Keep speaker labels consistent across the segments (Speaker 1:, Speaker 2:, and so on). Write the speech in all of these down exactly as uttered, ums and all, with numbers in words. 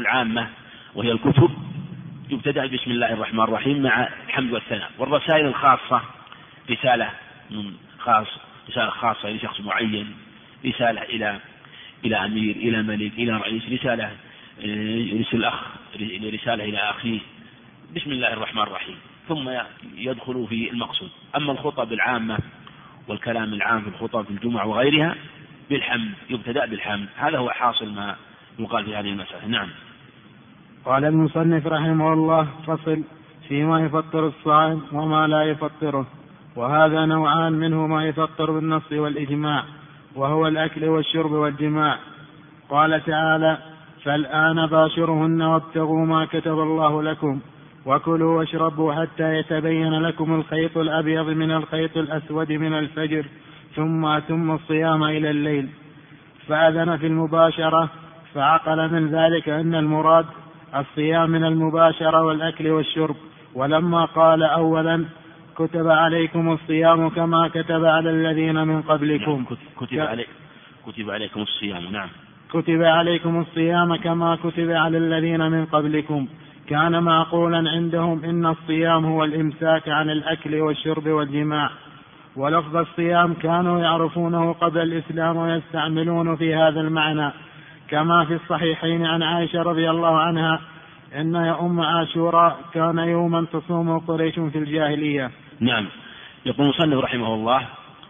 Speaker 1: العامة وهي الكتب يبتدأ بسم الله الرحمن الرحيم مع الحمد والثناء. والرسائل الخاصة رسالة خاص رسالة خاصة لشخص معين، رسالة إلى إلى أمير، إلى ملك، إلى رئيس، رسالة يرسل أخ رسالة إلى أخيه، بسم الله الرحمن الرحيم، ثم يدخل في المقصود. أما الخطب العامة والكلام العام في الخطب في الجمعة وغيرها بالحمد، يبتدأ بالحمد. هذا هو حاصل ما يقال في هذه المسألة. نعم.
Speaker 2: قال المصنف رحمه الله: فصل فيما يفطر الصائم وما لا يفطره. وهذا نوعان، منه ما يفطر بالنص والإجماع، وهو الأكل والشرب والجماع. قال تعالى: فالآن باشرهن وابتغوا ما كتب الله لكم وكلوا واشربوا حتى يتبين لكم الخيط الأبيض من الخيط الأسود من الفجر ثم أتموا الصيام إلى الليل. فأذن في المباشرة، فعقل من ذلك أن المراد الصيام من المباشرة والأكل والشرب. ولما قال أولا: كتب عليكم الصيام كما كتب على الذين من قبلكم،
Speaker 1: كتب, علي كتب عليكم الصيام نعم
Speaker 2: كتب عليكم الصيام كما كتب على الذين من قبلكم، كان معقولا عندهم إن الصيام هو الإمساك عن الأكل والشرب والجماع. ولفظ الصيام كانوا يعرفونه قبل الإسلام ويستعملون في هذا المعنى، كما في الصحيحين عن عائشة رضي الله عنها إن يوم عاشوراء كان يوما تصوم قريش في الجاهلية.
Speaker 1: نعم. يقول المصنف رحمه الله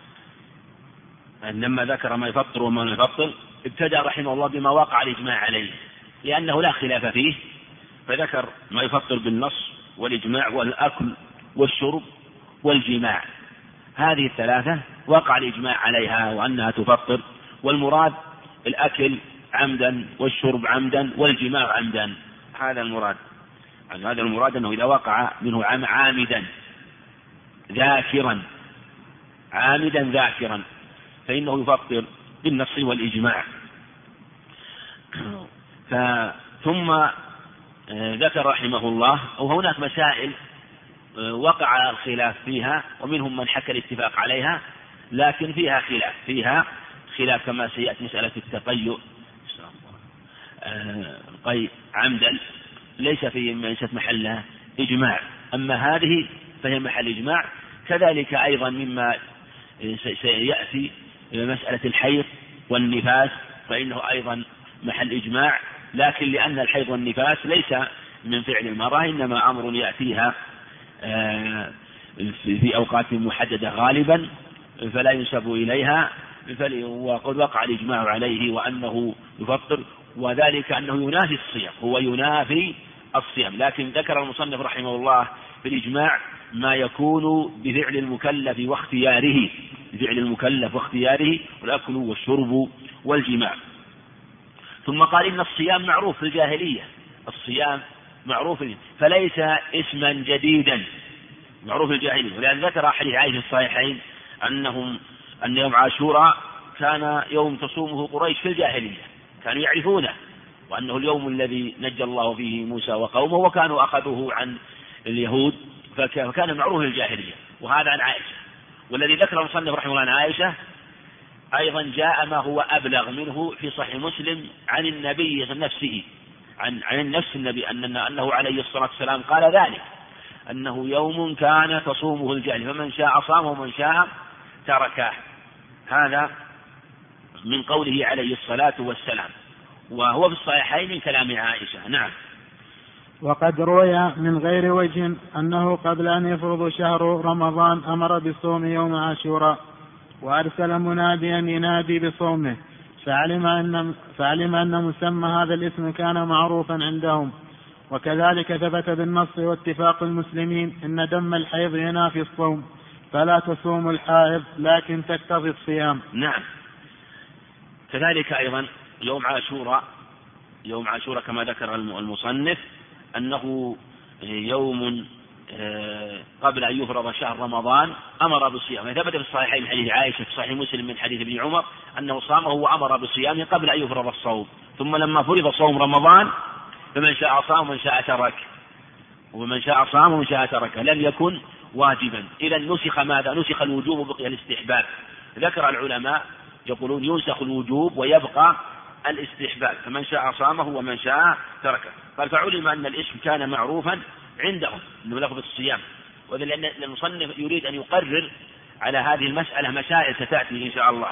Speaker 1: لما ذكر ما يفطر وما لا يفطر ابتدأ رحمه الله بما وقع الإجماع عليه، لأنه لا خلاف فيه، فذكر ما يفطر بالنص والإجماع والأكل والشرب والجماع. هذه الثلاثة وقع الإجماع عليها وأنها تفطر، والمراد الأكل عمدا والشرب عمدا والجماع عمدا. هذا المراد يعني هذا المراد أنه إذا وقع منه عامدا ذاكرا عامدا ذاكرا فإنه يفطر بالنص والإجماع. ثم ذكر رحمه الله أو هناك مسائل وقع الخلاف فيها، ومنهم من حكى الاتفاق عليها، لكن فيها خلاف فيها خلاف كما سيأتي مسألة التقيؤ القيء عمدا ليس في ليست محلها إجماع، أما هذه فهي محل إجماع. كذلك أيضا مما سيأتي مسألة الحيض والنفاس فإنه أيضا محل إجماع، لكن لأن الحيض والنفاس ليس من فعل المرأة، إنما أمر يأتيها في أوقات محددة غالبا فلا ينسب إليها، وقد وقع الإجماع عليه وأنه يفطر، وذلك أنه ينافي الصيام، هو ينافي الصيام. لكن ذكر المصنف رحمه الله في الإجماع ما يكون بفعل المكلف واختياره، بفعل المكلف واختياره والأكل والشرب والجماع. ثم قال إن الصيام معروف في الجاهلية، الصيام معروف فليس اسما جديدا، معروف في الجاهلية. ولأن ذكر حديث عائشة الصحيحين أنهم أن يوم عاشوراء كان يوم تصومه قريش في الجاهلية، كانوا يعرفونه، وأنه اليوم الذي نجى الله فيه موسى وقومه، وكانوا أخذوه عن اليهود، فكان معروف في الجاهلية. وهذا عن عائشة. والذي ذكر المصنف رحمه الله عن عائشة أيضا جاء ما هو أبلغ منه في صحيح مسلم عن النبي نفسه، عن عن نفس النبي أن أنه عليه الصلاة والسلام قال ذلك، أنه يوم كان تصومه الجاهلية فمن شاء صامه ومن شاء تركه. هذا من قوله عليه الصلاة والسلام، وهو في الصحيحين من كلام عائشة. نعم.
Speaker 2: وقد روي من غير وجه أنه قبل أن يفرض شهر رمضان أمر بصوم يوم عاشوراء، وأرسل مناديا ينادي بصومه، فعلم أن, فعلم أن مسمى هذا الاسم كان معروفا عندهم. وكذلك ثبت بالنص واتفاق المسلمين إن دم الحيض ينافي الصوم، فلا تصوم الحائض لكن تقتضي الصيام.
Speaker 1: نعم. كذلك أيضا يوم عاشوراء، يوم عاشوراء كما ذكر المصنف أنه يوم قبل أن يفرض شهر رمضان أمر بالصيام. ثبت في الصحيحين من حديث عائشة في صحيح مسلم من حديث ابن عمر أنه صامه وأمر بصيامه قبل أن يفرض الصوم، ثم لما فرض صوم رمضان فمن شاء صام ومن شاء ترك، ومن شاء صام ومن شاء ترك، لم يكن واجبا. إذا نسخ ماذا؟ نسخ الوجوب وبقي الاستحباب. ذكر العلماء يقولون ينسخ الوجوب ويبقى الاستحباب، فمن شاء صامه ومن شاء تركه. قال فعلم أن الاسم كان معروفا عندهم أنه لفظ الصيام، ولأن المصنف يريد أن يقرر على هذه المسألة مسائل ستأتي إن شاء الله.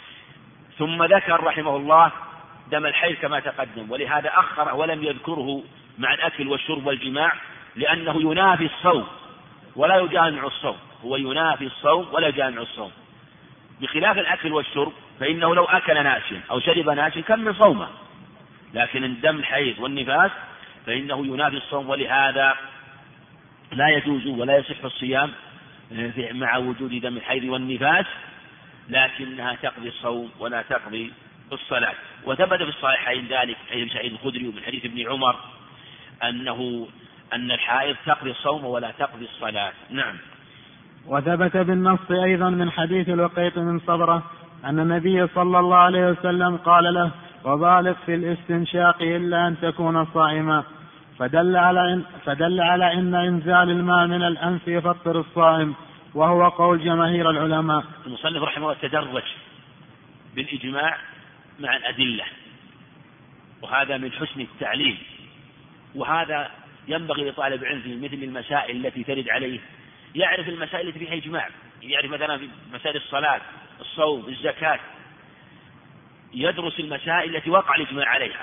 Speaker 1: ثم ذكر رحمه الله دم الحيض كما تقدم، ولهذا أخر ولم يذكره مع الأكل والشرب والجماع، لأنه ينافي الصوم ولا يجامع الصوم، هو ينافي الصوم ولا يجامع الصوم، بخلاف الأكل والشرب فإنه لو أكل ناسيا أو شرب ناسيا كان من صومه، لكن الدم الحيض والنفاس فإنه ينافي الصوم، ولهذا لا يجوز ولا يصح الصيام مع وجود دم الحيض والنفاس، لكنها تقضي الصوم ولا تقضي الصلاة. وثبت في الصحيحين ذلك عن سعيد الخدري ومن حديث ابن عمر أنه أن الحائض تقضي الصوم ولا تقضي الصلاة. نعم.
Speaker 2: وثبت بالنص أيضا من حديث الوقيط بن صبرة أن النبي صلى الله عليه وسلم قال له: وبالغ في الاستنشاق إلا أن تكون صائما، فدل على إن, فدل على إن إنزال الماء من الأنف يفطر الصائم، وهو قول جماهير العلماء.
Speaker 1: المصنف رحمه الله تدرج بالإجماع مع الأدلة، وهذا من حسن التعليم، وهذا ينبغي لطالب العلم في مثل المسائل التي ترد عليه يعرف المسائل التي فيها إجماع، يعرف مثلا في مسائل الصلاة الصوم الزكاة، يدرس المسائل التي وقع الإجماع عليها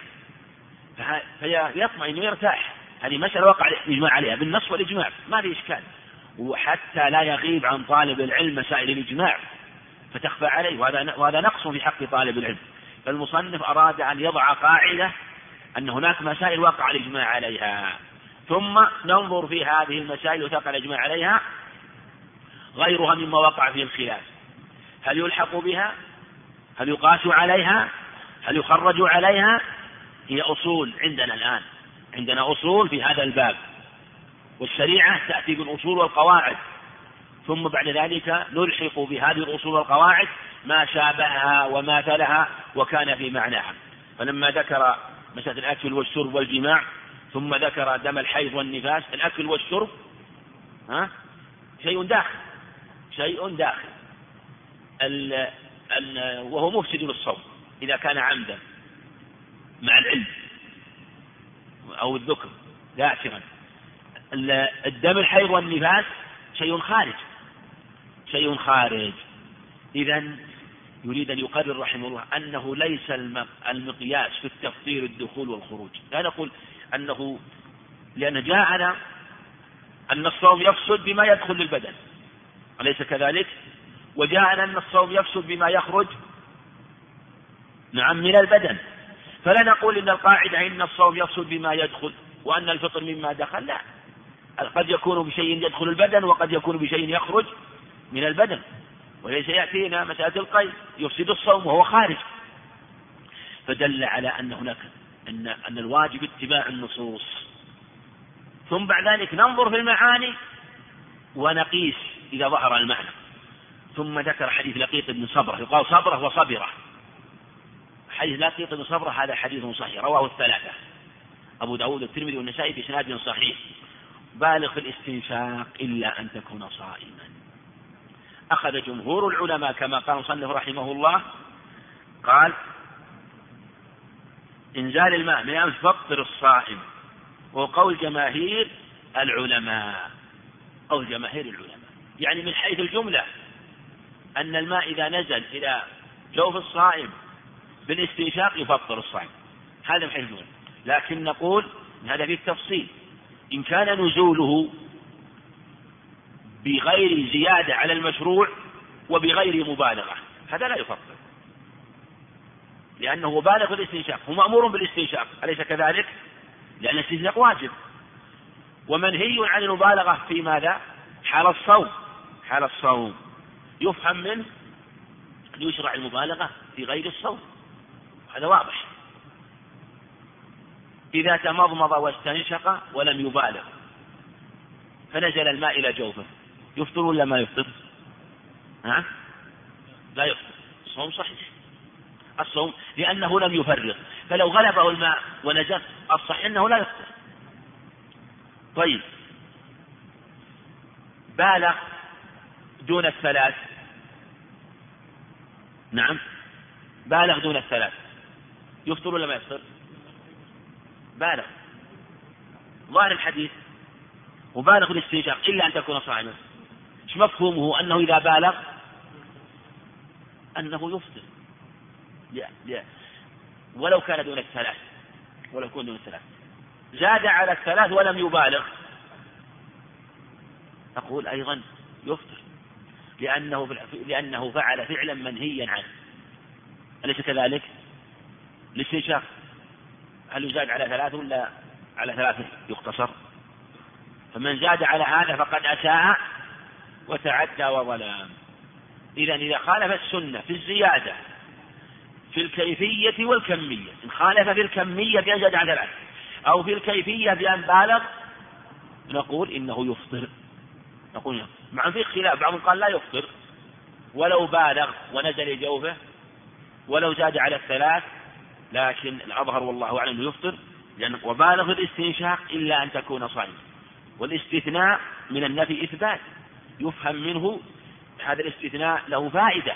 Speaker 1: فيطمئن ويرتاح. هذه مسألة وقع الإجماع عليها بالنص والإجماع ما في إشكال، وحتى لا يغيب عن طالب العلم مسائل الإجماع فتخفى عليه، وهذا وهذا نقص في حق طالب العلم. فالمصنف أراد أن يضع قاعدة أن هناك مسائل وقع الإجماع عليها، ثم ننظر في هذه المسائل وتقع الإجماع عليها غيرها مما وقع فيه الخلاف، هل يلحق بها؟ هل يقاس عليها؟ هل يخرج عليها؟ هي أصول عندنا الآن، عندنا أصول في هذا الباب، والشريعة تأتي بالأصول والقواعد، ثم بعد ذلك نلحق بهذه الأصول والقواعد ما شابهها وماثلها وكان في معناها. فلما ذكر مسألة الأكل والشرب والجماع ثم ذكر دم الحيض والنفاس، الأكل والشرب ها شيء داخل شيء داخل ال ال وهو مفسد للصوم إذا كان عمدا مع العلم أو الذكر ذاكرا. الدم الحيض والنفاس شيء خارج شيء خارج إذن يريد أن يقرر رحمه الله أنه ليس المقياس في التفطير الدخول والخروج، لا نقول أنه لأن جاءنا أن الصوم يفسد بما يدخل للبدن أليس كذلك؟ وجاءنا أن الصوم يفسد بما يخرج نعم من البدن، فلا نقول إن القاعدة إن الصوم يفسد بما يدخل وأن الفطر مما دخل، لا، قد يكون بشيء يدخل البدن وقد يكون بشيء يخرج من البدن، وليس يأتينا مسألة القيء يفسد الصوم وهو خارج. فدل على أن هناك أن, أن الواجب اتباع النصوص، ثم بعد ذلك ننظر في المعاني ونقيس إذا ظهر المعنى. ثم ذكر حديث لقيط بن صبرة، يقال صبرة وصبرة، حديث لقيط بن صبرة هذا حديث صحيح رواه الثلاثة أبو داود والترمذي والنسائي بإسناد صحيح. بالغ في الاستنشاق إلا أن تكون صائما. أخذ جمهور العلماء كما قال المصنف رحمه الله قال إنزال الماء من الأنف يفطر الصائم، وقول جماهير العلماء قول جماهير العلماء يعني من حيث الجملة أن الماء إذا نزل إلى جوف الصائم بالاستنشاق يفطر الصائم، هذا من حيث الجملة. لكن نقول هذا في التفصيل، إن كان نزوله بغير زيادة على المشروع وبغير مبالغة هذا لا يفطر، لأنه بالغ في الاستنشاق، هو مأمور بالاستنشاق أليس كذلك؟ لأن الاستنشاق واجب، ومنهي عن المبالغة في ماذا؟ حال الصوم حال الصوم يفهم منه أن يشرع المبالغة في غير الصوم، هذا واضح. إذا تمضمض واستنشق ولم يبالغ فنزل الماء إلى جوفه يفطر ولا ما يفطر؟ ها؟ لا يفطر، الصوم صحيح الصوم لأنه لم يفرغ، فلو غلبه الماء ونزل الصحيح أنه لا يفطر. طيب بالغ دون الثلاث، نعم بالغ دون الثلاث يفطر ولا ما يفطر؟ بالغ، ظاهر الحديث وبالغ الاستنشاق إلا أن تكون صائما. ايش مفهومه؟ أنه إذا بالغ أنه يفطر لا لا ولو كان دون الثلاث، ولو كان دون الثلاث. زاد على الثلاث ولم يبالغ، أقول أيضا يفطر، لأنه لأنه فعل فعلا منهيا عنه، أليس كذلك؟ الاستنشاق هل يزاد على ثلاث ولا على ثلاث يقتصر؟ فمن زاد على هذا فقد أساء وتعدى وظلم. إذن إذا خالف السنة في الزيادة في الكيفية والكمية، إن خالف في الكمية بأن زاد على ثلاث أو في الكيفية بأن بالغ، نقول إنه يفطر. نقول مع في خلاف، بعضهم قال لا يفطر ولو بالغ ونزل جوفه ولو زاد على الثلاث، لكن الأظهر والله أعلم يفطر، لأن وبالغ الاستنشاق إلا أن تكون صائما. والاستثناء من النفي إثبات، يفهم منه هذا الاستثناء له فائدة،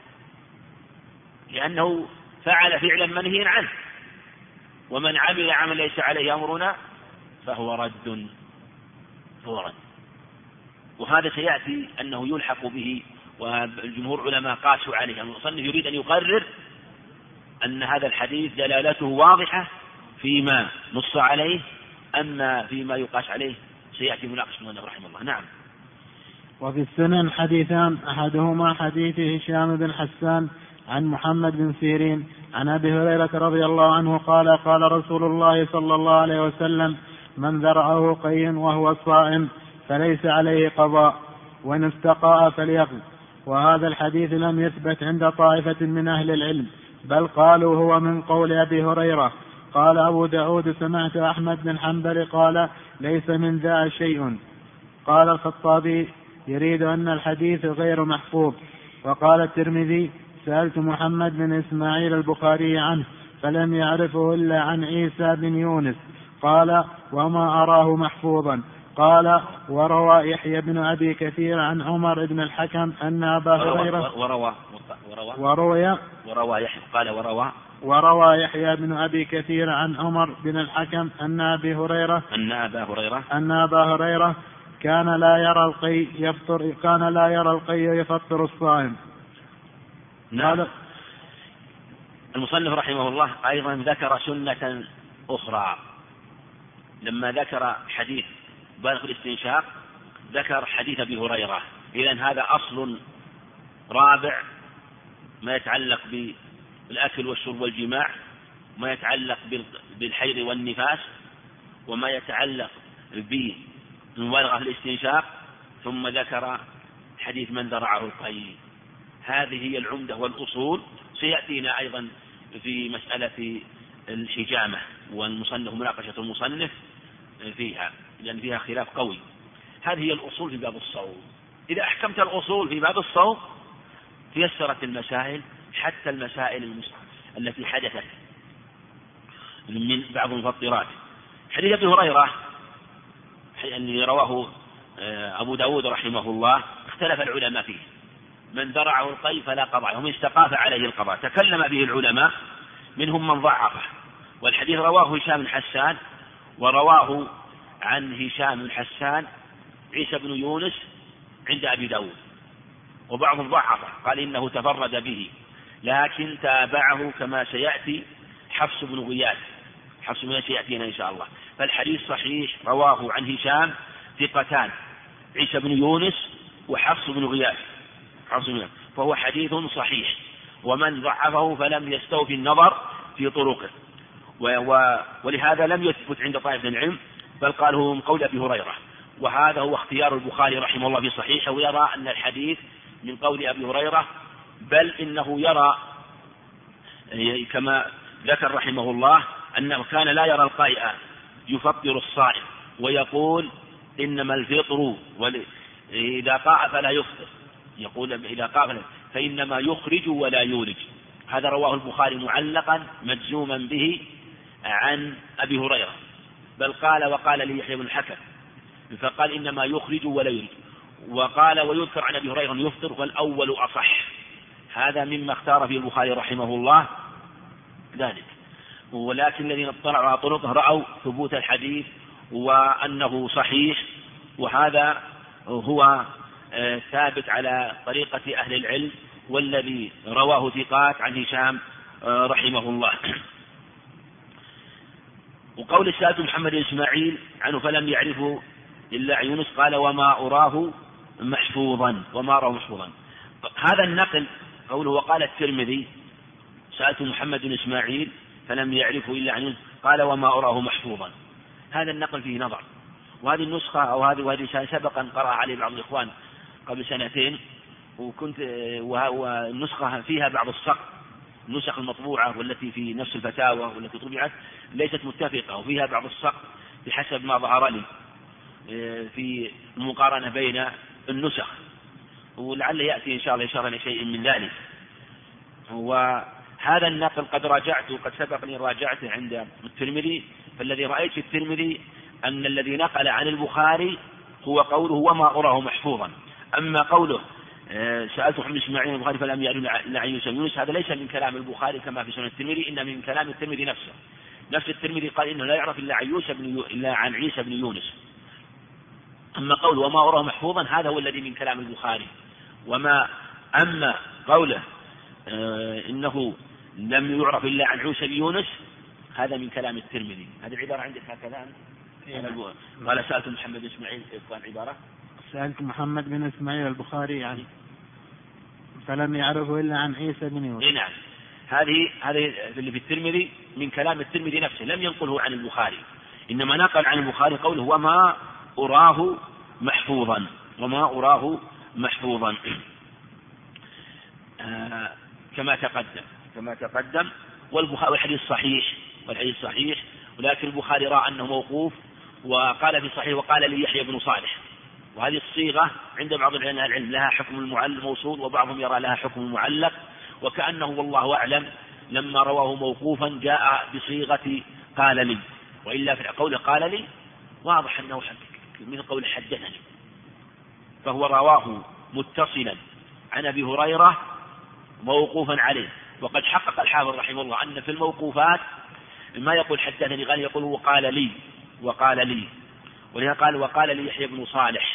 Speaker 1: لأنه فعل فعلا منهيا عنه، ومن عمل عمل ليس عليه أمرنا فهو رد فهو رد. وهذا سيأتي أنه يلحق به، والجمهور علماء قاسوا عليه. المصنف يريد أن يقرر أن هذا الحديث دلالته واضحة فيما نص عليه، أما فيما يقاس عليه سيأتي مناقشة منه رحمه الله. نعم.
Speaker 2: وفي السنن حديثان، أحدهما حديث هشام بن حسان عن محمد بن سيرين عن أبي هريرة رضي الله عنه قال قال رسول الله صلى الله عليه وسلم: من ذرعه قي وهو صائم فليس عليه قضاء، وإن استقاء فليقض. وهذا الحديث لم يثبت عند طائفة من أهل العلم، بل قالوا هو من قول أبي هريرة. قال أبو داود: سمعت أحمد بن حنبل قال: ليس من ذا شيء. قال الخطابي: يريد أن الحديث غير محفوظ. وقال الترمذي: سألت محمد بن إسماعيل البخاري عنه فلم يعرفه إلا عن عيسى بن يونس. قال: وما أراه محفوظا. قال: وروى يحيى بن أبي كثير عن عمر بن الحكم أن أبا هريرة
Speaker 1: وروى
Speaker 2: وروى
Speaker 1: وروى يحيى قال وروى
Speaker 2: وروى يحيى بن أبي كثير عن عمر بن الحكم أن أبي هريرة
Speaker 1: أن أبا هريرة
Speaker 2: أن أبا هريرة كان لا يرى القي يفطر كان لا يرى القي يفطر الصائم.
Speaker 1: نعم. المصنف رحمه الله أيضا ذكر سنة أخرى، لما ذكر حديث بالغ الاستنشاق ذكر حديث أبي هريرة. إذن هذا أصل رابع ما يتعلق بالأكل والشرب والجماع، ما يتعلق بالحيض والنفاس، وما يتعلق بمبالغة الاستنشاق، ثم ذكر حديث من ذرعه القي. هذه هي العمدة والأصول. سيأتينا أيضا في مسألة الحجامة والمصنف مناقشة المصنف فيها، لأن فيها خلاف قوي. هذه هي الأصول في باب الصوم. إذا أحكمت الأصول في باب الصوم تيسرت المسائل، حتى المسائل التي حدثت من بعض المفطرات. حديث أبي هريرة اللي رواه أبو داود رحمه الله اختلف العلماء فيه: من ذرعه القي فلا قضاء، ومن استقاف عليه القضاء. تكلم به العلماء، منهم من ضعفه. والحديث رواه هشام بن حسان، ورواه عن هشام بن حسان عيسى بن يونس عند أبي داود، وبعضهم ضعفه قال إنه تفرد به، لكن تابعه كما سيأتي حفص بن غياث. حفص بن سيأتينا إن شاء الله. فالحديث صحيح، رواه عن هشام ثقتان عيسى بن يونس وحفص بن غياث، فهو حديث صحيح. ومن ضعفه فلم يستوفي النظر في طرقه، ولهذا لم يثبت عند طائفة العلم، بل قال هو من قول أبي هريرة. وهذا هو اختيار البخاري رحمه الله في صحيحه، ويرى أن الحديث من قول أبي هريرة، بل إنه يرى كما ذكر رحمه الله أنه كان لا يرى القيء يفطر الصائم، ويقول إنما الفطر إذا قاء فلا يفطر، يقول إذا قاء فإنما يخرج ولا يولج. هذا رواه البخاري معلقا مجزوما به عن أبي هريرة، بل قال وقال لي يحيى بن الحكم، فقال إنما يخرج ولا يولج. وقال ويذكر عن أبي هريرة يفطر، والأول أصح. هذا مما اختار فيه البخاري رحمه الله ذلك. ولكن الذين اطلعوا على طرقه رأوا ثبوت الحديث وأنه صحيح، وهذا هو ثابت على طريقة أهل العلم، والذي رواه ثقات عن هشام رحمه الله. وقول السائل محمد بن إسماعيل عنه فلم يعرفوا إلا عن يونس قال وما أراه محفوظا، وما أراه محفوظا. هذا النقل قوله وقال الترمذي سألت محمد بن إسماعيل فلم يعرفوا إلا عن يونس قال وما أراه محفوظا، هذا النقل فيه نظر. وهذه النسخة أو هذه وهذه سبقا قرأ عليه بعض الإخوان قبل سنتين، وكنت والنسخة فيها بعض السقط، النسخ المطبوعة والتي في نفس الفتاوى والتي طبعت ليست متفقة، وفيها بعض السقط بحسب ما ظهر لي في المقارنة بين النسخ، ولعل يأتي إن شاء الله إشارة لشيء من ذلك. وهذا النقل قد راجعته، قد سبقني راجعته عند الترمذي، فالذي رأيت في الترمذي أن الذي نقل عن البخاري هو قوله وما أراه محفوظا. أما قوله سألت محمد بن إسماعيل البخاري فلم يعرف إلا عن يونس، هذا ليس من كلام البخاري كما في سنن الترمذي، إنما من كلام الترمذي نفسه. نفس الترمذي قال إنه لا يعرف إلا عن يوسف بن إلا عن عيسى بن يونس. أما قول وما أراه محفوظا هذا هو الذي من كلام البخاري. وما أما قوله آه إنه لم يعرف إلا عن عيسى بن يونس هذا من كلام الترمذي. هذه العبارة عندك هكذا؟ قال سألت محمد بن إسماعيل كان عبارة
Speaker 2: سألت محمد بن إسماعيل البخاري يعني فلم يعرفه إلا عن عيسى بن يونس.
Speaker 1: نعم، هذه هذه اللي في الترمذي من كلام الترمذي نفسه، لم ينقله عن البخاري، إنما نقل عن البخاري قوله وما أراه محفوظا، وما أراه محفوظا آه كما تقدم كما تقدم والبخاري والحديث صحيح والحديث صحيح ولكن البخاري رأى أنه موقوف وقال في صحيح وقال لي يحيى بن صالح، وهذه الصيغة عند بعض العلم لها حكم المعلق موصول، وبعضهم يرى لها حكم المعلق، وكأنه والله أعلم لما رواه موقوفا جاء بصيغة قال لي، وإلا في قوله قال لي واضح أنه من قول حدثني، فهو رواه متصلا عن أبي هريرة موقوفا عليه. وقد حقق الحافظ رحمه الله أن في الموقوفات ما يقول حدثني قال يقول وقال لي وقال لي ولهذا قال وقال لي يحيى بن صالح،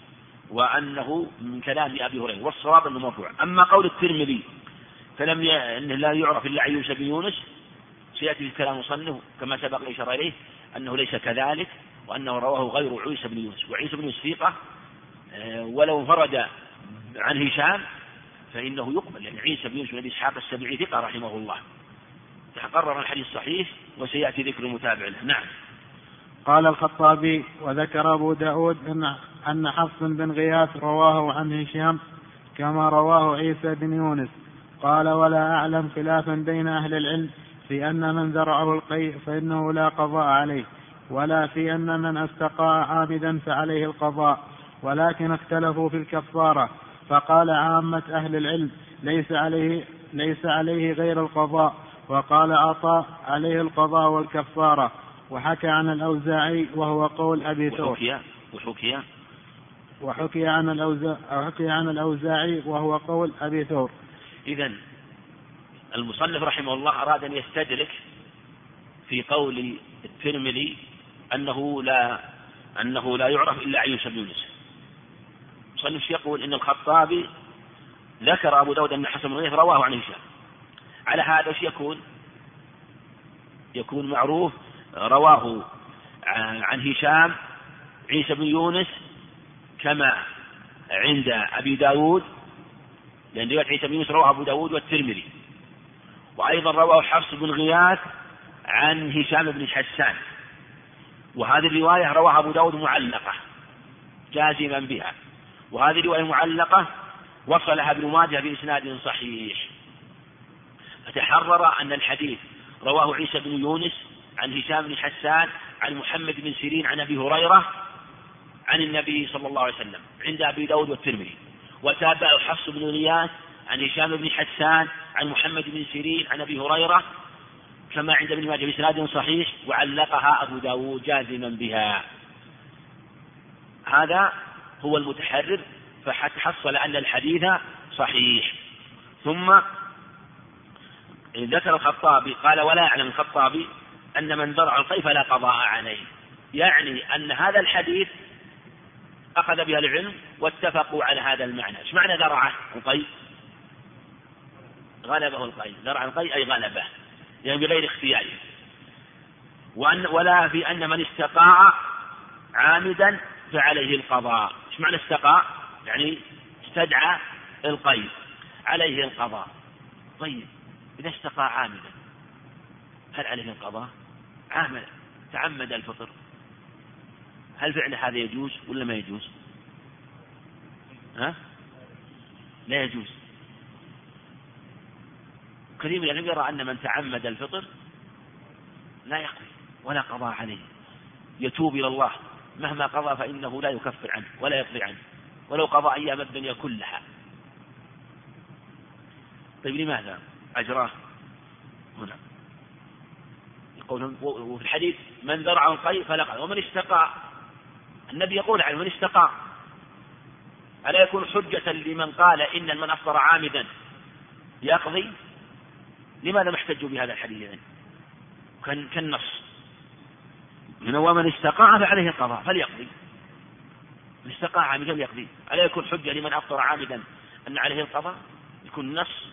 Speaker 1: وأنه من كلام أبي هريرة، والصواب أنه مرفوع. أما قول الترمذي فلم ي... أنه لا يعرف إلا عن يونس بن يونس سيأتي في كلام مصنف كما سبق الإشارة إليه أنه ليس كذلك، وأنه رواه غير عيسى بن يونس، وعيسى بن يونس ثقة ولو انفرد عن هشام فإنه يقبل، لأن يعني عيسى بن يونس بن إسحاق السبيعي ثقة رحمه الله، تقرر الحديث صحيح وسيأتي ذكر المتابع له. نعم.
Speaker 2: قال الخطابي وذكر أبو داود أن أن حفص بن غياث رواه عن هشام كما رواه عيسى بن يونس. قال ولا أعلم خلافا بين أهل العلم في أن من ذرعه القيء فإنه لا قضاء عليه، ولا في أن من استقاء عامدا فعليه القضاء، ولكن اختلفوا في الكفارة، فقال عامة أهل العلم ليس عليه, ليس عليه غير القضاء، وقال عطاء عليه القضاء والكفارة. وحكى عن الأوزاعي وهو قول أبي ثور
Speaker 1: وحكي وحكي
Speaker 2: وحكي عن الأوزاعي وحكي عن الأوزاعي وهو قول أبي ثور.
Speaker 1: إذن المصنف رحمه الله أراد أن يستدرك في قول الترمذي أنه لا أنه لا يعرف إلا عن يونس بن يونس. المصنف يقول إن الخطابي ذكر أبو داود أن حسن بن غياث رواه عن هشام، على هذا ايش يكون؟ يكون معروف رواه عن هشام عيسى بن يونس كما عند أبي داود، لأن رواية عيسى بن يونس رواه أبو داود والترمذي، وأيضا رواه حفص بن غياث عن هشام بن حسان، وهذه الرواية رواها أبو داود معلقة جازما بها، وهذه الرواية معلقة وصلها ابن ماجه بإسناد صحيح، فتحرر أن الحديث رواه عيسى بن يونس عن هشام بن حسان عن محمد بن سيرين عن أبي هريرة عن النبي صلى الله عليه وسلم عند أبي داود والترمذي، وتابعه حفص بن غياث عن هشام بن حسان عن محمد بن سيرين عن أبي هريرة كما عند ابن ماجه بإسناد صحيح، وعلقها أبو داود جازما بها. هذا هو المتحرر، فحصل أن الحديث صحيح. ثم ذكر الخطابي قال ولا يعلم الخطابي أن من درع القي فلا قضاء عليه، يعني أن هذا الحديث أخذ بها العلم واتفقوا على هذا المعنى. إيش معنى درعه القي؟ غلبه القي، درع القي أي غلبه، يعني بغير اختياره. وأن ولا في أن من استقاع عامدا فعليه القضاء. إيش معنى استقاع؟ يعني استدعى القي، عليه القضاء. طيب إذا استقاع عامدا هل عليه القضاء؟ عامل تعمد الفطر، هل فعل هذا يجوز ولا ما يجوز؟ ها؟ لا يجوز. كثير من العلماء يرى أن من تعمد الفطر لا يقضي ولا قضاء عليه، يتوب إلى الله مهما قضى فإنه لا يكفر عنه ولا يقضي عنه ولو قضى أيام الدنيا كلها. طيب لماذا أجراه هنا؟ يقول وفي الحديث من درع القي فلا قضاء، ومن استقاع النبي يقول عنه من استقاع، ألا يكون حجة لمن قال إن من أفطر عامدا يقضي؟ لماذا ما احتجوا بهذا الحديث يعني؟ كان كالنص من هو من استقاع فعليه القضاء فليقضي، من استقاع عامدا يقضي، ألا يكون حجة لمن أفطر عامدا أن عليه القضاء؟ يكون نص.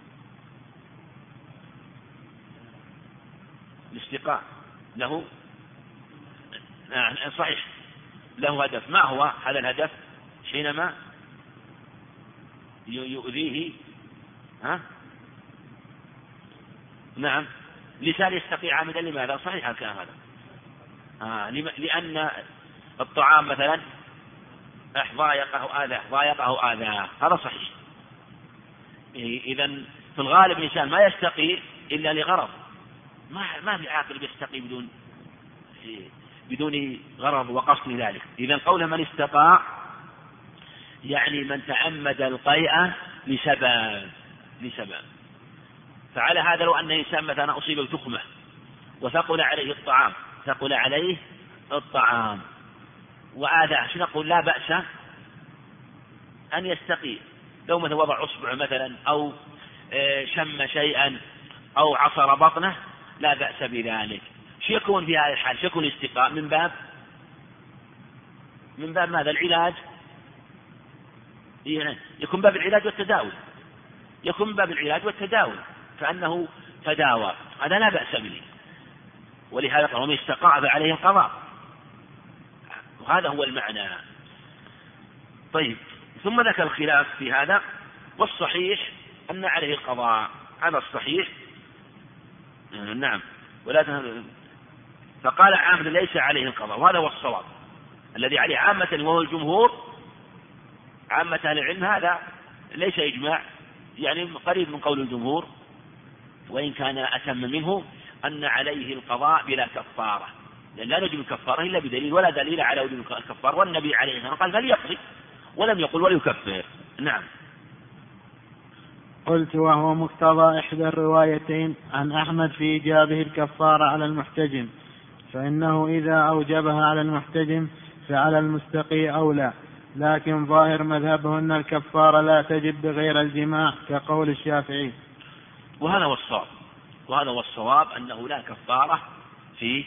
Speaker 1: الاستقاء له صحيح له هدف، ما هو هذا الهدف؟ حينما يؤذيه ها نعم لسان يستقي عامدا. لماذا؟ صحيح الكلام هذا. آه لأن الطعام مثلا ضايقه آذاه ضايقه آذاه هذا صحيح. إذا في الغالب الإنسان ما يستقي إلا لغرض، ما ما في عاقل يستقي بدون بدون غرض وقصد ذلك. إذا قول من استقاع يعني من تعمد القيء لسبب لسبب فعلى هذا لو أن إنسان مثلا أصيب بتخمة وثقل عليه الطعام ثقل عليه الطعام وآذاه، شو نقول؟ لا بأس أن يستقي. لو مثلا وضع أصبع مثلا أو شم شيئا أو عصر بطنه لا بأس بذلك. شو يكون في هذه الحال؟ شو يكون الاستقاء؟ من باب من باب ماذا؟ العلاج. يكون باب العلاج والتداوي، يكون باب العلاج والتداوي فأنه تداوى، هذا لا بأس به. ولهذا قال ومن استقاع فعليه القضاء، وهذا هو المعنى. طيب ثم ذكر الخلاف في هذا، والصحيح أن عليه القضاء، هذا الصحيح. نعم ولا فقال عامد ليس عليه القضاء، وهذا هو الصواب الذي عليه عامة وهو الجمهور عامة أهل العلم. هذا ليس إجماع، يعني قريب من قول الجمهور، وإن كان أتم منه أن عليه القضاء بلا كفارة، لأن لا نجب الكفارة إلا بدليل، ولا دليل على وجوب الكفارة. والنبي عليه الصلاة والسلام قال فليقضي ولم يقل وليكفر. نعم.
Speaker 2: قلت وهو مقتضى إحدى الروايتين عن أحمد في إيجابه الكفارة على المحتجم، فإنه إذا أوجبها على المحتجم فعلى المستقي أولى، لكن ظاهر مذهبه أن الكفارة لا تجب بغير الجماع كقول الشافعي.
Speaker 1: وهذا هو الصواب، وهذا هو الصواب أنه لا كفارة فيه،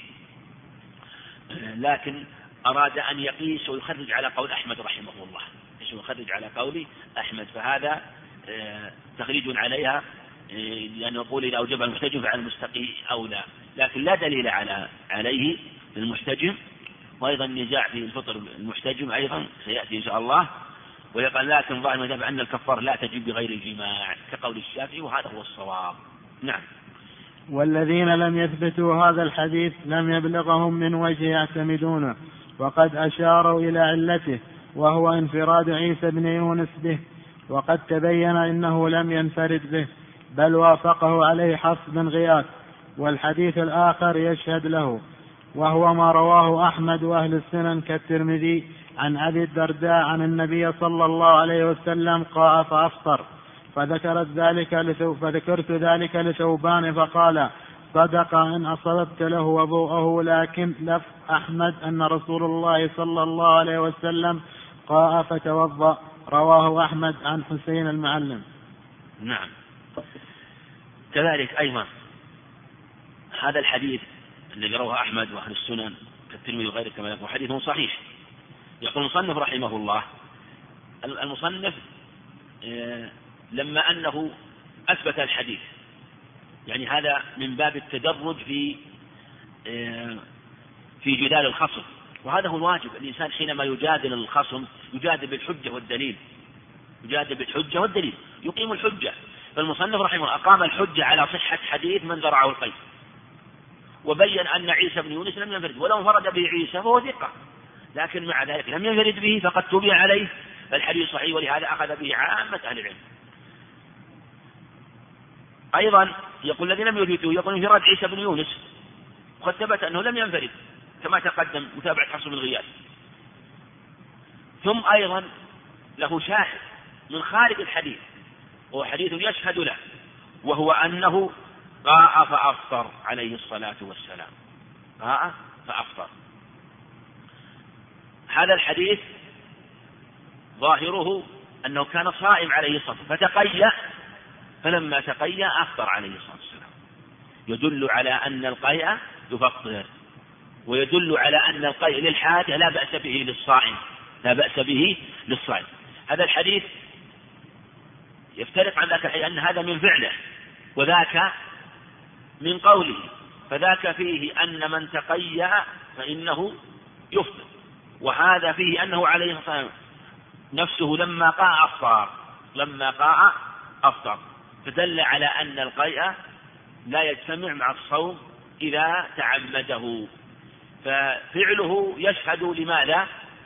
Speaker 1: لكن أراد أن يقيس ويخرج على قول أحمد رحمه الله، يخرج على قول أحمد، فهذا تخريج عليها، لأنه يقول إذا أوجب المحتجم فعلى المستقي أولى، لكن لا دليل على عليه للمحتجم. وأيضا النزاع في الفطر المحتجم أيضا سيأتي إن شاء الله. ويقال لكن ظاهر مذهب أن الكفار لا تجب بغير الجماع كقول الشافعي، وهذا هو الصواب. نعم.
Speaker 2: والذين لم يثبتوا هذا الحديث لم يبلغهم من وجه يعتمدونه، وقد أشاروا إلى علته وهو انفراد عيسى بن يونس به، وقد تبين إنه لم ينفرد به بل وافقه عليه حفص بن غياث، والحديث الآخر يشهد له، وهو ما رواه أحمد وأهل السنن كالترمذي عن أبي الدرداء عن النبي صلى الله عليه وسلم قاء فأفطر، فذكرت ذلك لثو فذكرت ذلك لثوبان فقال صدق إن أصبت له وضوءه، لكن لف أحمد أن رسول الله صلى الله عليه وسلم قاء فتوضأ. رواه أحمد عن حسين المعلم.
Speaker 1: نعم. كذلك أيضا هذا الحديث الذي رواه أحمد وأهل السنن كالترمذي وغيره كما يقول حديث صحيح. يقول المصنف رحمه الله: المصنف لما أنه أثبت الحديث، يعني هذا من باب التدرج في في جدال الخصم، وهذا هو الواجب. الإنسان حينما يجادل الخصم يجادل بالحجة والدليل، يجادل بالحجة والدليل، يقيم الحجة. فالمصنف رحمه الله أقام الحجة على صحة حديث من ذرعه القيس، وبين أن عيسى بن يونس لم ينفرد، ولو انفرد به عيسى فهو ثقة، لكن مع ذلك لم ينفرد به فقد تبع عليه، فالحديث صحيح، ولهذا أخذ به عامة أهل العلم. أيضا يقول الذين لم يثبتوا يقول انفراد عيسى بن يونس، وقد ثبت أنه لم ينفرد كما تقدم متابعة حفص بن غياث. ثم أيضا له شاهد من خارج الحديث، وهو حديث يشهد له، وهو أنه قاء فأفطر عليه الصلاة والسلام، قاء فأفطر. هذا الحديث ظاهره أنه كان صائم عليه الصلاة والسلام فتقيأ، فلما تقيأ أفطر عليه الصلاة والسلام، يدل على أن القيء يفطر، ويدل على أن القيء للحاجة لا بأس به للصائم، لا بأس به للصائم. هذا الحديث يفترق عن ذاك الحديث أن هذا من فعله وذاك من قوله، فذاك فيه أن من تقيأ فإنه يفطر، وهذا فيه أنه عليه الصلاة والسلام نفسه لما قاء أفطر، لما قاء أفطر، فدل على أن القيء لا يجتمع مع الصوم إذا تعمده، ففعله يشهد لماذا؟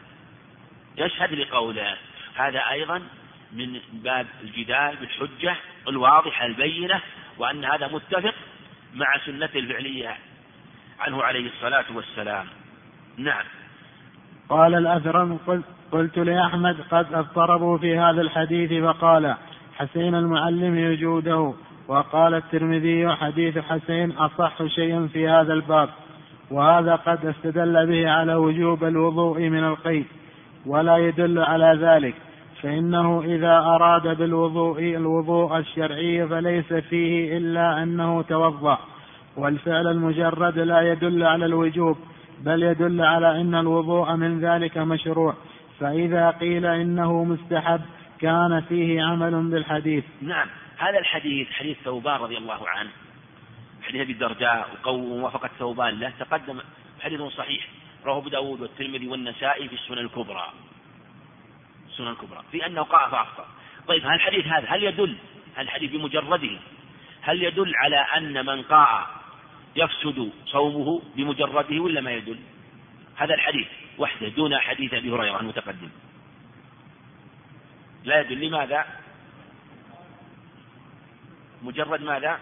Speaker 1: يشهد لقوله. هذا أيضا من باب الجدال بالحجة الواضحة البينة، وأن هذا متفق مع سنة الفعلية عنه عليه الصلاة والسلام. نعم.
Speaker 2: قال الأثرم: قلت لأحمد: قد اضطربوا في هذا الحديث، فقال: حسين المعلم يجوده. وقال الترمذي: حديث حسين أصح شيء في هذا الباب، وهذا قد استدل به على وجوب الوضوء من القيء، ولا يدل على ذلك، فإنه إذا أراد بالوضوء الوضوء الشرعي فليس فيه إلا أنه توضأ، والفعل المجرد لا يدل على الوجوب، بل يدل على أن الوضوء من ذلك مشروع، فإذا قيل إنه مستحب كان فيه عمل بالحديث.
Speaker 1: نعم. هذا الحديث حديث ثوبان رضي الله عنه، حديث أبي الدرداء ووافقت ثوبان له، تقدم حديث صحيح رواه أبو داود والترمذي والنسائي في السنن الكبرى، السنن الكبرى في أنه قاء فأفطر. طيب هل الحديث هذا هل يدل، هل الحديث بمجرده هل يدل على أن من قاء يفسد صومه بمجرده ولا ما يدل؟ هذا الحديث وحده دون حديث أبي هريرة المتقدم لا يدل. لماذا؟ مجرد ماذا؟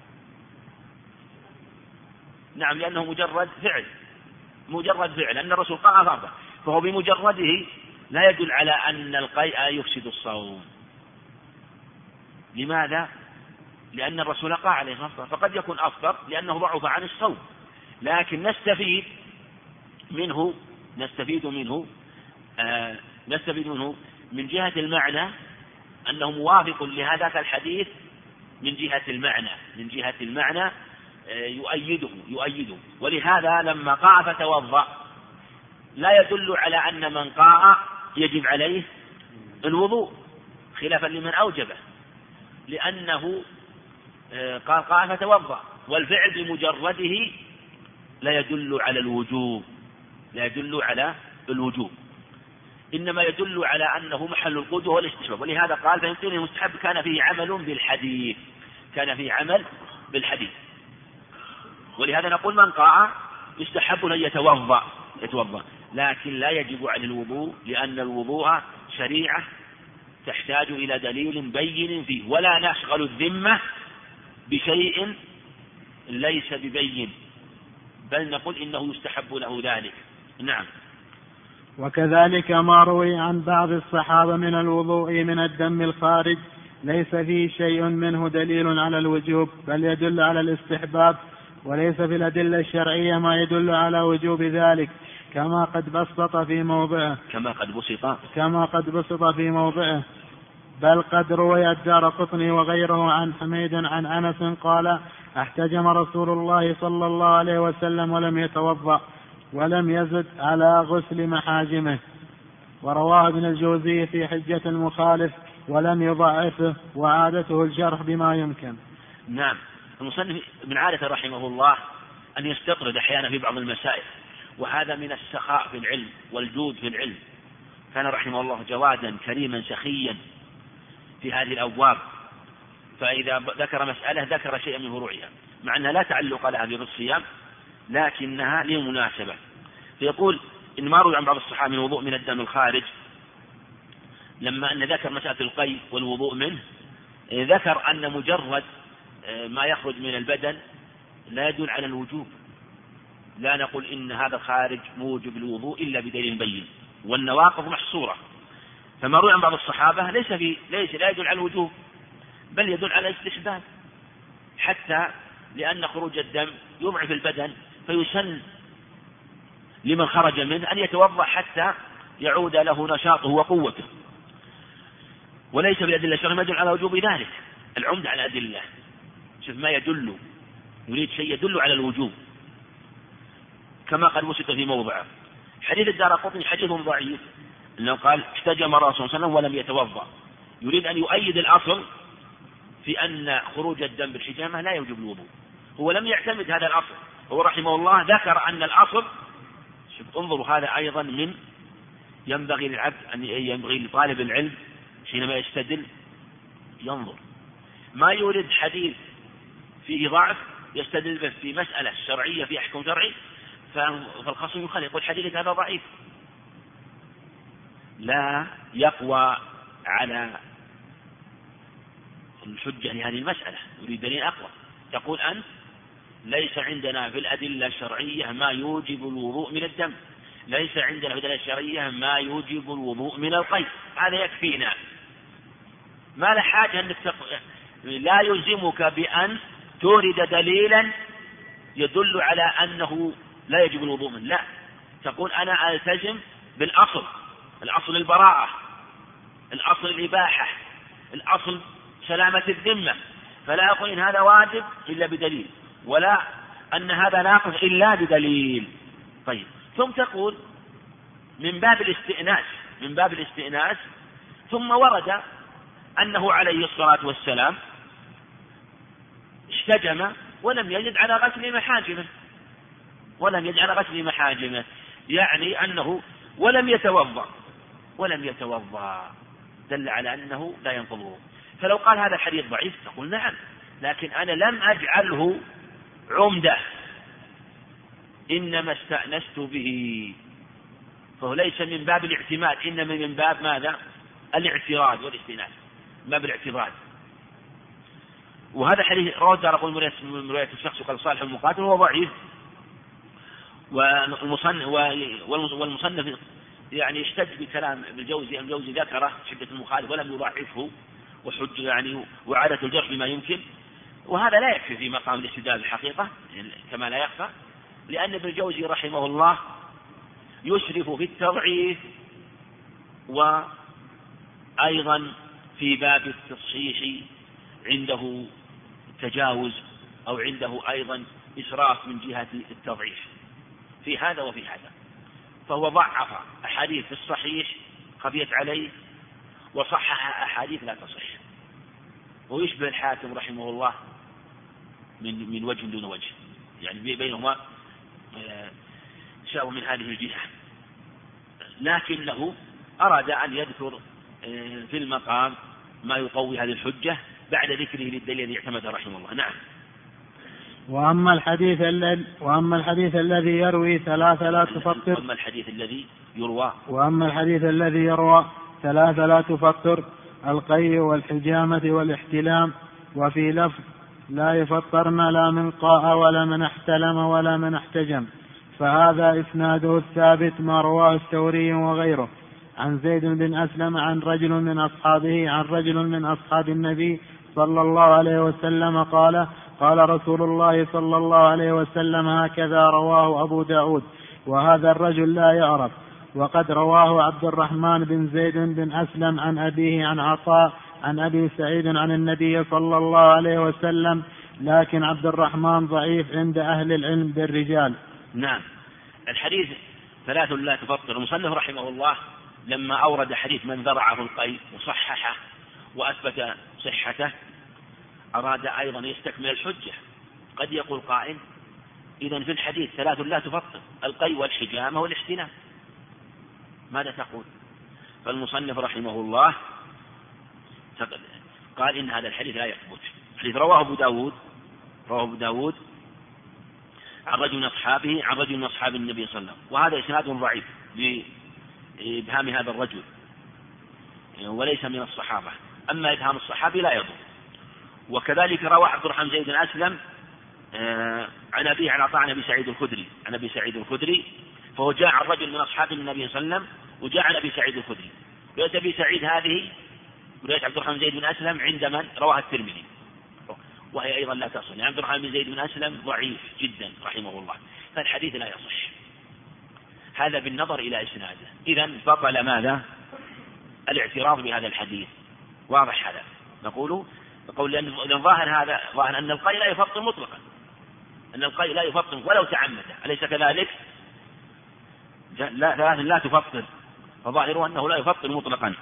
Speaker 1: نعم، لأنه مجرد فعل، مجرد فعل أن الرسول قاء فأفطر، فهو بمجرده لا يدل على أن القيء يفسد الصوم. لماذا؟ لأن الرسول قاء عليه الصلاة والسلام، فقد يكون أفطر لأنه ضعف عن الصوم، لكن نستفيد منه نستفيد منه آه نستفيد منه من جهة المعنى أنه موافق لهذاك الحديث، من جهة المعنى من جهة المعنى آه يؤيده يؤيده ولهذا لما قاء فتوضأ لا يدل على أن من قاء يجب عليه الوضوء خلافا لمن أوجبه، لأنه قال قاء فتوضأ، والفعل بمجرده لا يدل على الوجوب، لا يدل على الوجوب، إنما يدل على أنه محل القدوة والاستحباب. ولهذا قال: فإن كان المستحب كان فيه عمل بالحديث، كان فيه عمل بالحديث. ولهذا نقول من قاء يستحب أن يتوضأ يتوضأ لكن لا يجب على الوضوء، لأن الوضوء شريعة تحتاج إلى دليل بين فيه، ولا نشغل الذمة بشيء ليس ببين، بل نقول إنه يستحب له ذلك. نعم.
Speaker 2: وكذلك ما روي عن بعض الصحابة من الوضوء من الدم الخارج ليس فيه شيء منه دليل على الوجوب، بل يدل على الاستحباب، وليس في الأدلة الشرعية ما يدل على وجوب ذلك، كما قد بسط في موضعه
Speaker 1: كما قد بسط
Speaker 2: كما قد بسط في موضعه بل قد روي الدارقطني وغيره عن حميد عن أنس قال احتجم رسول الله صلى الله عليه وسلم ولم يتوضأ ولم يزد على غسل محاجمه. ورواه ابن الجوزي في حجة المخالف ولم يضعفه وعادته الجرح بما يمكن.
Speaker 1: نعم. المصنف ابن عادة رحمه الله أن يستطرد أحيانا في بعض المسائل، وهذا من السخاء في العلم والجود في العلم. كان رحمه الله جوادا كريما سخيا في هذه الأبواب، فإذا ذكر مسألة ذكر شيئا من فروعها مع أنها لا تعلق لها بالصيام لكنها للمناسبة. فيقول إن ما روي عن بعض الصحابة من الوضوء من الدم الخارج، لما أن ذكر مسألة القي والوضوء منه ذكر أن مجرد ما يخرج من البدن لا يدل على الوجوب، لا نقول إن هذا خارج موجب الوضوء إلا بدليل بين، والنواقض محصورة. فما روي عن بعض الصحابة ليس في ليس لا يدل على الوجوب بل يدل على الاستحباب، حتى لأن خروج الدم يضعف البدن، فيسن لمن خرج منه أن يتوضأ حتى يعود له نشاطه وقوته، وليس بالأدلة الشرعية ما يدل على وجوب ذلك. العمد على الأدلة، شوف ما يدل، يريد شيء يدل على الوجوب كما قد وصف في موضعه. حديث الدارقطني حديث ضعيف أنه قال احتجم الرسول صلى الله عليه وسلم ولم يتوضأ، يريد أن يؤيد الأصل في أن خروج الدم بالحجامة لا يوجب الوضوء. هو لم يعتمد هذا الأصل، هو رحمه الله ذكر أن الأصل، شوف انظروا هذا أيضا من ينبغي للعبد أن ينبغي لطالب العلم حينما يستدل ينظر ما يورد حديث فيه ضعف يستدل به في مسألة شرعية في أحكام شرعي، فالخصم يخالف يقول حديث هذا ضعيف لا يقوى على الحجة لهذه المسألة، يريد دليل أقوى. يقول أنت ليس عندنا في الأدلة الشرعية ما يوجب الوضوء من الدم، ليس عندنا في الأدلة الشرعية ما يوجب الوضوء من القيء، هذا يكفينا، ما له حاجة أنك تق... لا يلزمك بأن تورد دليلا يدل على أنه لا يجب الوضوء منه، لا، تقول أنا ألتزم بالأصل، الأصل البراءة، الأصل الإباحة، الأصل سلامة الذمة، فلا أقول إن هذا واجب إلا بدليل، ولا أن هذا ناقص إلا بدليل. طيب، ثم تقول من باب الاستئناس من باب الاستئناس ثم ورد أنه عليه الصلاة والسلام احتجم ولم يجد على غسل محاجمه ولم يجد على غسل محاجمه يعني أنه ولم يتوضأ ولم يتوضأ دل على أنه لا ينقضه. فلو قال هذا الحديث ضعيف تقول نعم، لكن أنا لم أجعله عمدة، إنما استأنست به، فهو ليس من باب الاعتماد، إنما من باب ماذا؟ الاعتراض والاستئناس، من باب الاعتراض. وهذا حديث رواه الدارقطني من رواية الشخص وقال صالح المقاتل وهو ضعيف، والمصنف, والمصنف يعني اشتد بكلام بالجوزي، الجوزي ذكره شدة المخالف ولم يضعفه وحج يعني وعادة الجرح بما يمكن، وهذا لا يكفي في مقام الاستدلال الحقيقة كما لا يخفى، لأن ابن الجوزي رحمه الله يشرف في التضعيف وأيضا في باب التصحيح عنده تجاوز أو عنده أيضا إسراف من جهة التضعيف في هذا وفي هذا، فهو ضعف أحاديث في الصحيح خفيت عليه وصحح أحاديث لا تصح، ويشبه الحاكم رحمه الله من من وجه دون وجه، يعني بينهما شاء من هذه الجهة، لكنه أراد أن يذكر في المقام ما يقوي هذه الحجة بعد ذكره للدليل الذي اعتمد رحمه الله. نعم.
Speaker 2: وأما الحديث الذي وأما الحديث الذي يروي ثلاثة لا تفطر
Speaker 1: وأما الحديث الذي يروى
Speaker 2: وأما الحديث الذي يروى ثلاثة لا تفطر القي والحجامة والاحتلام، وفي لفظ لا يفطرن لا من قاء ولا من احتلم ولا من احتجم، فهذا إسناده الثابت ما رواه الثوري وغيره عن زيد بن أسلم عن رجل من أصحابه عن رجل من أصحاب النبي صلى الله عليه وسلم قال قال رسول الله صلى الله عليه وسلم هكذا، رواه أبو داود، وهذا الرجل لا يعرف. وقد رواه عبد الرحمن بن زيد بن أسلم عن أبيه عن عطاء عن أبي سعيد عن النبي صلى الله عليه وسلم، لكن عبد الرحمن ضعيف عند أهل العلم بالرجال.
Speaker 1: نعم. الحديث ثلاث لا تفطر. المصنف رحمه الله لما أورد حديث من ذرعه القيء وصححه وأثبت صحته أراد أيضا يستكمل الحجة. قد يقول قائل إذن في الحديث ثلاث لا تفطر، القيء والحجامة والاحتلام، ماذا تقول؟ فالمصنف رحمه الله قال إن هذا الحديث لا يثبت. الحديث رواه أبو داود رواه أبو داود عن رجل من أصحابه عن رجل من أصحاب النبي صلى الله عليه وسلم، وهذا إسناد ضعيف لإبهام هذا الرجل وليس من الصحابة، أما إبهام الصحابي لا يضر. وكذلك روى عبد الرحمن زيد بن أسلم عن أبيه عن عطاء عن أبي سعيد الخدري عن أبي سعيد الخدري فهو جاء عن رجل من أصحاب النبي صلى الله عليه وسلم وجاء عن أبي سعيد الخدري. رواية أبي سعيد هذه رواية عبد الرحمن زيد بن أسلم عند من رواها الترمذي، وهي أيضا لا تصل، يعني عبد الرحمن بن زيد بن أسلم ضعيف جدا رحمه الله، فالحديث لا يصح. هذا بالنظر إلى إسناده. إذن بطل ماذا؟ الاعتراض بهذا الحديث. واضح هذا؟ نقول نقول لأن ظاهر هذا ظاهر أن القيء لا يفطر مطلقا، أن القيء لا يفطر ولو تعمد، أليس كذلك؟ لا لا, لا تفطر، فظاهره أنه لا يفطر مطلقا،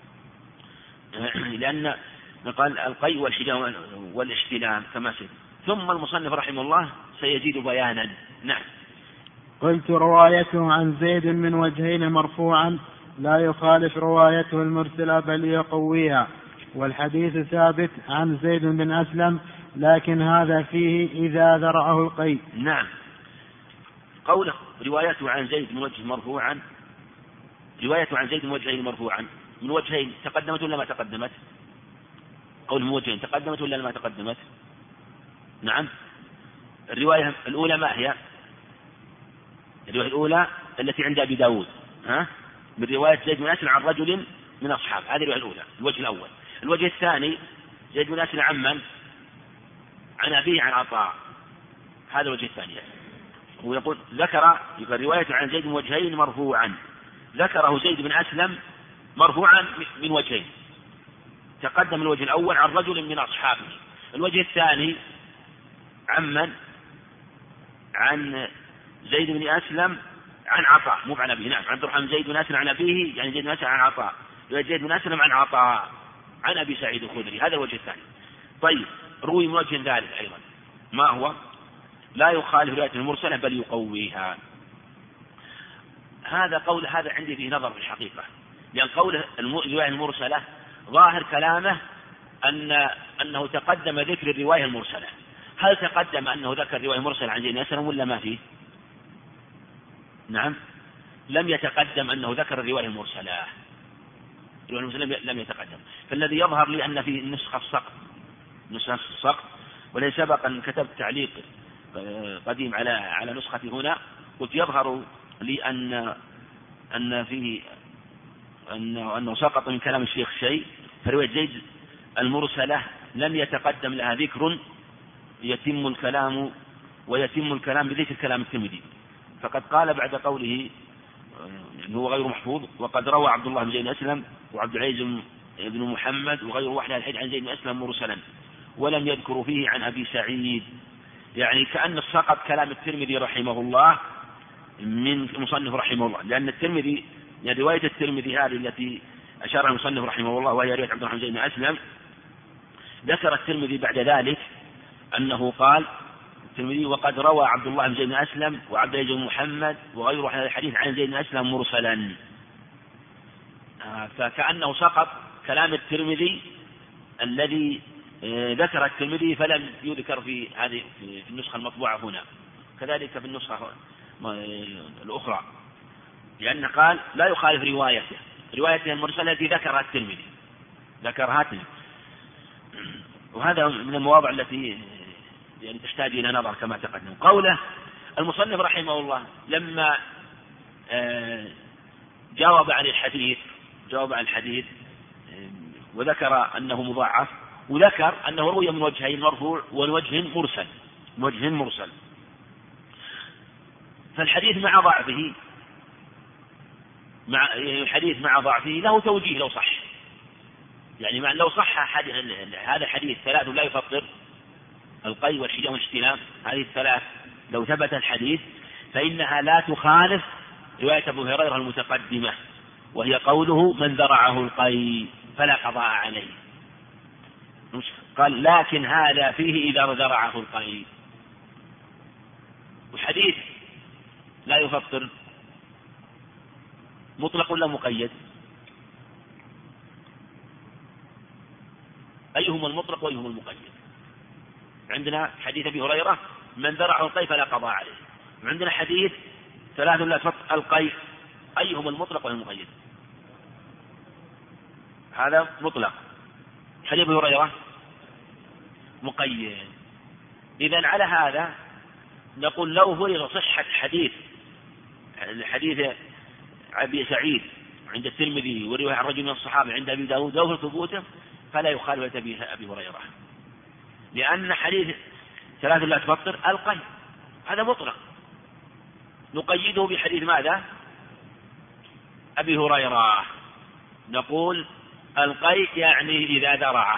Speaker 1: لأن قال القيء والحجام والاحتلام كما سيد. ثم المصنف رحمه الله سيزيد بيانا. نعم.
Speaker 2: قلت روايته عن زيد من وجهين مرفوعا لا يخالف روايته المرسلة بل يقويها، والحديث ثابت عن زيد بن أسلم، لكن هذا فيه إذا ذرعه القيء.
Speaker 1: نعم. قوله روايته عن زيد من وجه مرفوعا، روايته عن زيد من وجهين مرفوعا من وجهين تقدمت ولا ما تقدمت؟ قول من وجهين تقدمت ولا ما تقدمت؟ نعم. الرواية الأولى ما هي؟ الرواية الأولى التي عند أبي داود ها؟ من رواية زيد بن أسلم عن رجل من أصحاب، هذه الرواية الأولى الوجه الأول. الوجه الثاني زيد بن أسلم عن من؟ عن أبيه عن عطاء، هذا الوجه الثاني. ويقول ذكر رواية عن زيد من وجهين مرفوعا، ذكره زيد بن أسلم مرفوعا من وجهين، تقدم الوجه الأول عن رجل من أصحابه، الوجه الثاني عن من؟ عن زيد بن أسلم عن عطاء، مو عن أبيه. نعم. عبد الرحمن زيد بن أسلم عن أبيه، يعني زيد بن أسلم عن عطاء، زيد بن أسلم عن عطاء عن أبي سعيد الخدري، هذا الوجه الثاني. طيب روي من وجه ثالث أيضا، ما هو؟ لا يخالف رواية المرسلة بل يقويها. هذا قول هذا عندي فيه نظر في الحقيقة، لأن قول الرواية المرسلة ظاهر كلامه أن أنه تقدم ذكر الرواية المرسلة. هل تقدم أنه ذكر رواية مرسلة عن زيد بن أسلم ولا ما فيه؟ نعم. لم يتقدم أنه ذكر الرواية المرسلة، الرواية المرسلة لم يتقدم. فالذي يظهر لي أن في نسخة السقط نسخة السقط ولي سبق أن كتبت تعليق قديم على على نسختي هنا، قلت يظهر لي أن أن فيه أنه, أنه سقط من كلام الشيخ شيء، فرواية زيد المرسلة لم يتقدم لها ذكر يتم الكلام ويتم الكلام بذكر كلام الترمذي، فقد قال بعد قوله هو غير محفوظ وقد روى عبد الله بن زيد بن أسلم وعبد العزيز بن محمد وغير واحد الحديث عن زيد بن أسلم مرسلا ولم يذكروا فيه عن أبي سعيد، يعني كأن السقط كلام الترمذي رحمه الله من المصنف رحمه الله، لأن الترمذي يعني رواية الترمذي هذه التي أشار المصنف رحمه الله وهي رواية عبد الرحمن زيد بن أسلم، ذكر الترمذي بعد ذلك أنه قال الترمذي وقد روى عبد الله بن زيد بن أسلم وعبد العزيز بن محمد وغيره هذا الحديث عن زيد بن أسلم مرسلا، فكأنه سقط كلام الترمذي الذي ذكر الترمذي فلم يذكر في هذه في النسخة المطبوعة هنا، كذلك في النسخة الأخرى، لأن قال لا يخالف روايته روايته المرسلة التي ذكرها الترمذي ذكرها الترمذي. وهذا من المواضع التي يعني تحتاج إلى نظر كما تقدم. قوله المصنف رحمه الله لما جاوب عن الحديث جاوب عن الحديث وذكر أنه مضاعف وذكر أنه روي من وجهين مرفوع ووجه مرسل وجه مرسل، فالحديث مع ضعفه مع الحديث مع ضعفه له توجيه لو صح، يعني مع لو صح هذا الحديث ثلاث لا يفطر، القي والحجام والاحتلام، هذه الثلاث لو ثبت الحديث فإنها لا تخالف رواية أبو هريرة المتقدمة، وهي قوله من ذرعه القي فلا قضاء عليه. قال لكن هذا فيه إذا ذرعه القي. والحديث لا يفطر مطلق ولا مقيد؟ أيهما المطلق وأيهما المقيد؟ عندنا حديث أبي هريرة من ذرعه القي فلا قضاء عليه، وعندنا حديث ثلاث لا تفطر القي، أيهما المطلق وأيهما المقيد؟ هذا مطلق، حديث أبي هريرة مقيد. إذن على هذا نقول لو فرض صحة حديث حديث أبي سعيد عند الترمذي ورواية عن رجل من الصحابة عند أبي داود لو فرض ثبوته فلا يخالف أبي هريرة، لأن حديث ثلاث لا تفطر القي هذا مطلق، نقيده بحديث ماذا؟ أبي هريرة، نقول القي يعني إذا ذرعه،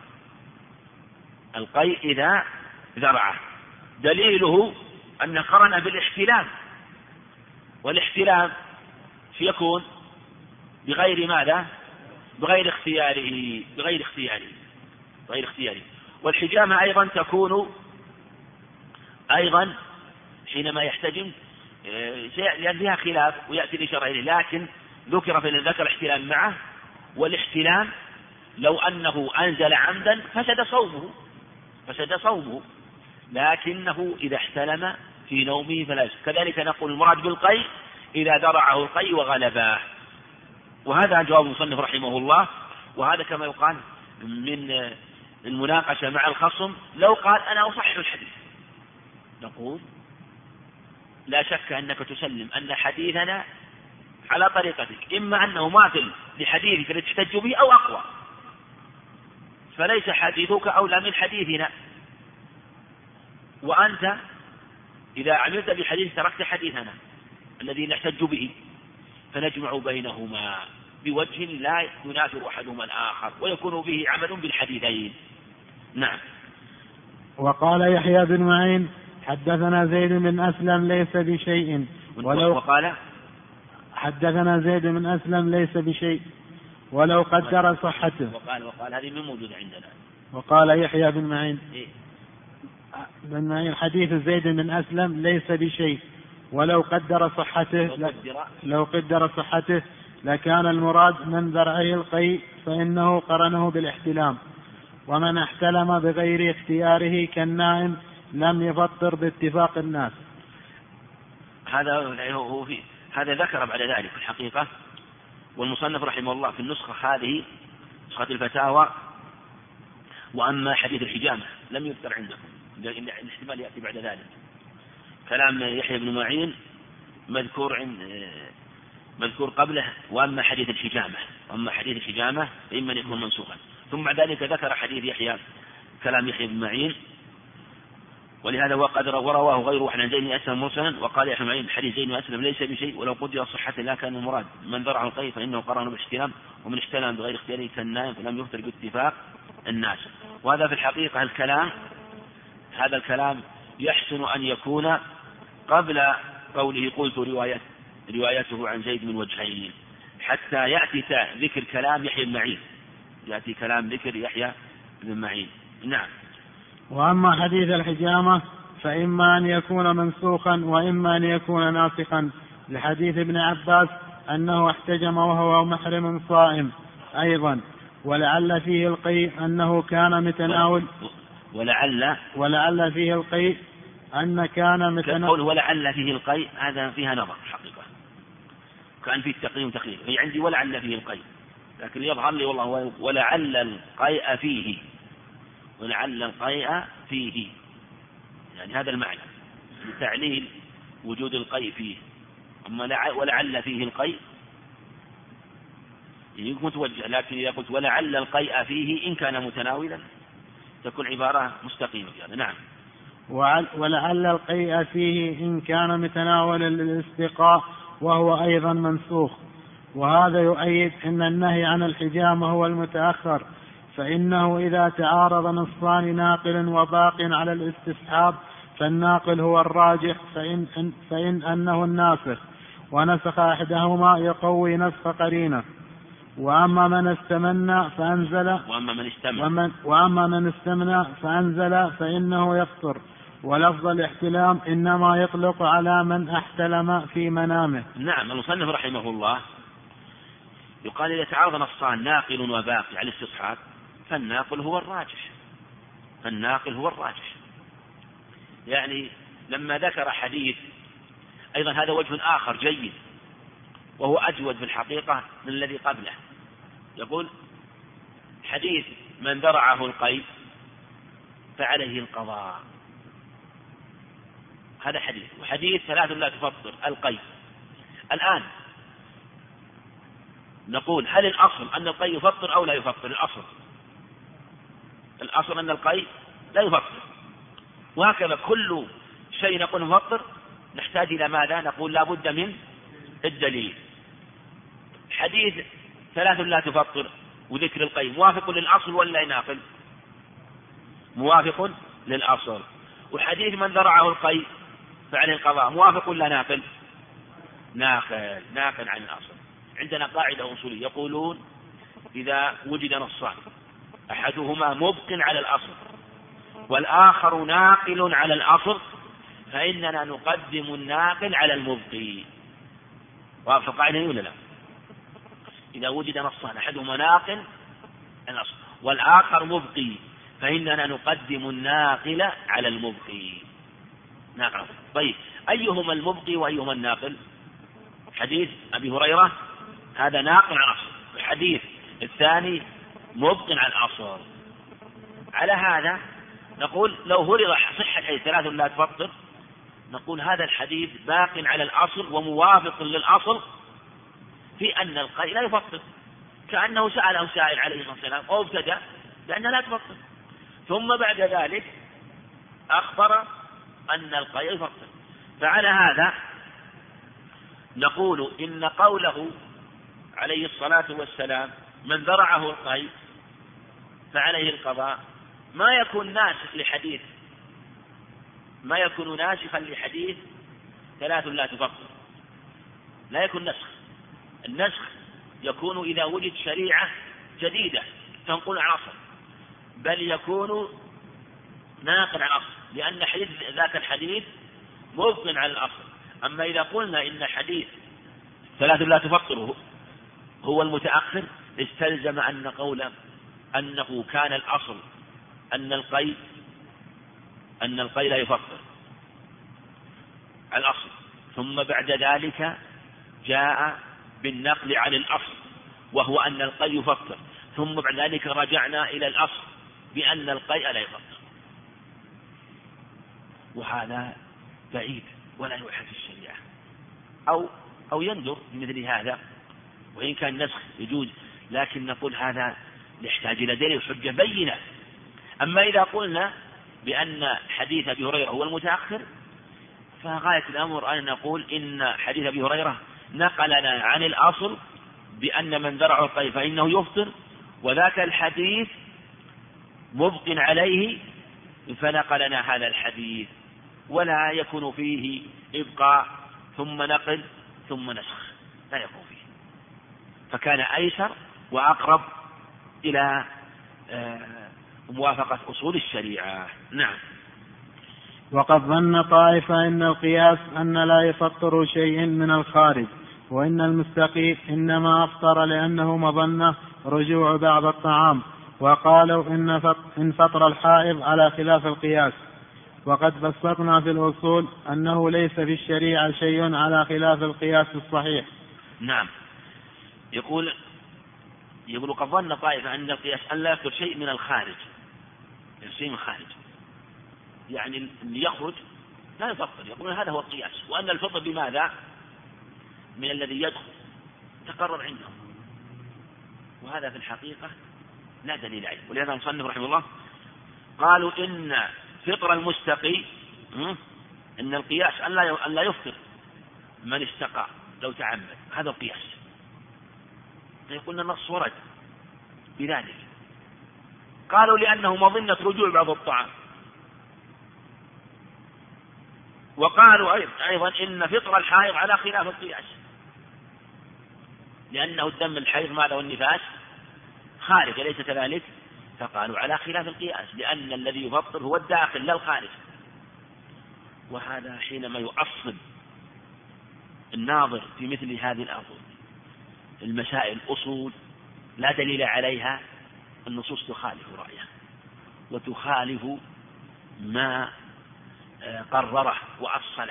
Speaker 1: القي إذا ذرعه، دليله أن قرن بالاحتلام، والاحتلام يكون بغير ماذا؟ بغير اختياره، بغير اختياره بغير اختياره والحجامة أيضا تكون أيضا حينما يحتجم، لأن فيها خلاف ويأتي الإشارة إليه، لكن ذكر في ذكر الاحتلام معه، والاحتلام لو أنه أنزل عمدا فسد صومه فسد صومه لكنه إذا احتلم في نومه فلا يسد. كذلك نقول المراد بالقي إذا ذرعه القي وغلباه. وهذا جواب المصنف رحمه الله. وهذا كما يقال من المناقشة مع الخصم، لو قال أنا أصحح الحديث نقول لا شك أنك تسلم أن حديثنا على طريقتك، إما أنه ماثل لحديثك الذي تحتج به أو أقوى، فليس حديثك أولى من حديثنا، وأنت إذا عملت بحديث تركت حديثنا الذي نحتج به، فنجمع بينهما بوجه لا ينافر أحدهما الآخر ويكون به عمل بالحديثين. نعم.
Speaker 2: وقال يحيى بن معين حدثنا زيد بن أسلم ليس بشيء ولو
Speaker 1: وقال
Speaker 2: حدثنا زيد بن أسلم ليس بشيء ولو قدر صحته.
Speaker 1: وقال وقال هذه من موجود عندنا.
Speaker 2: وقال يحيى بن معين
Speaker 1: إيه؟
Speaker 2: بن معين حديث زيد بن أسلم ليس بشيء ولو قدر صحته
Speaker 1: لو قدر,
Speaker 2: لو قدر صحته لكان المراد من ذرعه القي فإنه قرنه بالاحتلام، ومن احتلم بغير اختياره كالنائم لم يفطر باتفاق الناس.
Speaker 1: هذا هو في هذا ذكر بعد ذلك في الحقيقة، والمصنف رحمه الله في النسخة هذه نسخة الفتاوى وأما حديث الحجامة لم يذكر عندكم، الاحتمال يأتي بعد ذلك. كلام يحيى بن معين مذكور عند مذكور قبله، وأما حديث الحجامة وأما حديث الحجامة إما أن يكون منسوخا. ثم بعد ذلك ذكر حديث يحيى كلام يحيى بن معين، ولهذا وقد ورواه غيره عن زيد بن أسلم مرسلا. وقال يحيى بن معين حديث زيد بن أسلم ليس بشيء ولو قدر صحته لا كان المراد من ذرع القي فإنه قرن بالاحتلام، ومن احتلم بغير اختياره كالنائم فلم يفطر باتفاق الناس. وهذا في الحقيقة الكلام هذا الكلام يحسن أن يكون قبل قوله قلت رواية روايته عن زيد من وجهين، حتى يأتي ذكر كلام يحيى بن معين، يأتي كلام ذكر يحيى بن معين. نعم.
Speaker 2: وأما حديث الحجامة فإما أن يكون منسوخا وإما أن يكون ناسخا لحديث ابن عباس أنه احتجم وهو محرم صائم أيضا، ولعل فيه القي أنه كان متناول
Speaker 1: ولعل
Speaker 2: ولعل فيه القي أن كان متناول
Speaker 1: ولعل فيه القي هذا فيها نظر حقيقة، كان فيه التقييم تقييم، هي عندي ولعل فيه القي، لكن يظهر لي والله ولعل القيء فيه ولعل القيء فيه يعني هذا المعنى لتعليل وجود القيء فيه. أما ولعل فيه القيء يكون متوجه، لكن إذا قلت ولعل القيء فيه إن كان متناولا تكون عبارة مستقيمة يعني. نعم.
Speaker 2: ولعل القيء فيه إن كان متناولا للاستقاء وهو أيضا منسوخ، وهذا يؤيد أن النهي عن الحجامة هو المتأخر، فإنه إذا تعارض نصان ناقل وباق على الاستصحاب فالناقل هو الراجح، فإن, فإن أنه الناسخ ونسخ أحدهما يقوي نسخ قرينه. وأما من استمنى فأنزل
Speaker 1: وأما من استمنى
Speaker 2: وأما من استمنى فأنزل فإنه يفطر. ولفظ الاحتلام إنما يطلق على من احتلم في منامه.
Speaker 1: نعم. المصنف رحمه الله يقال إذا تعارض نصان ناقل وباقي على الاستصحاب فالناقل هو الراجح فالناقل هو الراجح يعني لما ذكر حديث أيضا هذا وجه آخر جيد وهو أجود في الحقيقة من الذي قبله. يقول حديث من ذرعه القيء فعليه القضاء، هذا حديث. وحديث ثلاث لا تفطر القيء. الآن نقول هل الأصل أن القيء يفطر أو لا يفطر؟ الأصل الأصل أن القيء لا يفطر، وهكذا كل شيء نقول يفطر نحتاج إلى ماذا؟ نقول لا بد من الدليل. حديث ثلاث لا تفطر وذكر القيء موافق للأصل ولا ناقل؟ موافق للأصل. وحديث من ذرعه القيء فعليه القضاء موافق ولا ناقل؟ ناقل ناقل عن الأصل. عندنا قاعدة أصولية يقولون إذا وجد نصان أحدهما مبق على الأصل والآخر ناقل على الأصل فإننا نقدم الناقل على المبقي. واضح القاعدة ولا لا؟ إذا وجد نصان أحدهما ناقل على الأصل والآخر مبقي فإننا نقدم الناقل على المبقي. نعم. طيب أيهما المبقي وأيهما الناقل؟ حديث أبي هريرة هذا ناقل على الأصل، الحديث الثاني مبق على الأصل. على هذا نقول لو فرض صحة حديث ثلاث لا تفطر نقول هذا الحديث باق على الأصل وموافق للأصل في أن القيء لا يفطر، كأنه سأله سائل عليه الصلاة والسلام أو ابتدأ لأنه لا تفطر ثم بعد ذلك أخبر أن القيء يفطر. فعلى هذا نقول إن قوله عليه الصلاة والسلام من ذرعه القيء فعليه القضاء ما يكون ناسخ لحديث ما يكون ناسخا لحديث ثلاث لا تفطر، لا يكون نسخ. النسخ يكون إذا وجد شريعة جديدة تنقل عن أصل، بل يكون ناقل عن أصل لأن حديث ذاك الحديث مبق على الأصل. أما إذا قلنا إن حديث ثلاث لا تفطر هو المتأخر استلزم أن قوله أنه كان الأصل أن القيء أن القيء لا يفطر الأصل، ثم بعد ذلك جاء بالنقل عن الأصل وهو أن القيء يفطر، ثم بعد ذلك رجعنا إلى الأصل بأن القيء لا يفطر. وهذا بعيد ولا يوحى في الشريعة أو أو يندر في مثل هذا، وإن كان نسخ يجوز، لكن نقول هذا يحتاج إلى دليل حجة بينة. أما إذا قلنا بأن حديث أبي هريرة هو المتأخر فغاية الأمر أن نقول إن حديث أبي هريرة نقلنا عن الأصل بأن من ذرعه القيء فإنه يفطر، وذاك الحديث مبق عليه فنقلنا هذا الحديث، ولا يكون فيه إبقاء ثم نقل ثم نسخ، لا يكون فيه. فكان أيسر وأقرب إلى موافقة أصول الشريعة. نعم.
Speaker 2: وقد ظن طائفة إن القياس أن لا يفطر شيء من الخارج، وإن المستقيم إنما أفطر لأنه مظنة رجوع بعض الطعام، وقالوا إن فطر الحائض على خلاف القياس. وقد بسطنا في الأصول أنه ليس في الشريعة شيء على خلاف القياس الصحيح.
Speaker 1: نعم. يقول يقول قد ظن طائفة أن القياس أن لا يفطر شيء من الخارج، شيء من الخارج يعني اللي يخرج لا يفطر، يقول هذا هو القياس، وأن الفطر بماذا؟ من الذي يدخل تقرر عندهم، وهذا في الحقيقة لا دليل عليه. ولهذا المصنف رحمه الله قالوا إن فطر المستقي إن القياس أن لا يفطر من استقى لو تعمد، هذا القياس. يقولون النص ورد بذلك. قالوا لأنه مظنة رجوع بعض الطعام. وقالوا أيضا إن فطر الحائض على خلاف القياس، لأنه الدم الحيض ما له النفاس خارج أليس كذلك؟ فقالوا على خلاف القياس، لأن الذي يفطر هو الداخل لا الخارج. وهذا حينما يؤصل الناظر في مثل هذه الأصول المسائل أصول لا دليل عليها، النصوص تخالف رأيه وتخالف ما قرره وأصله،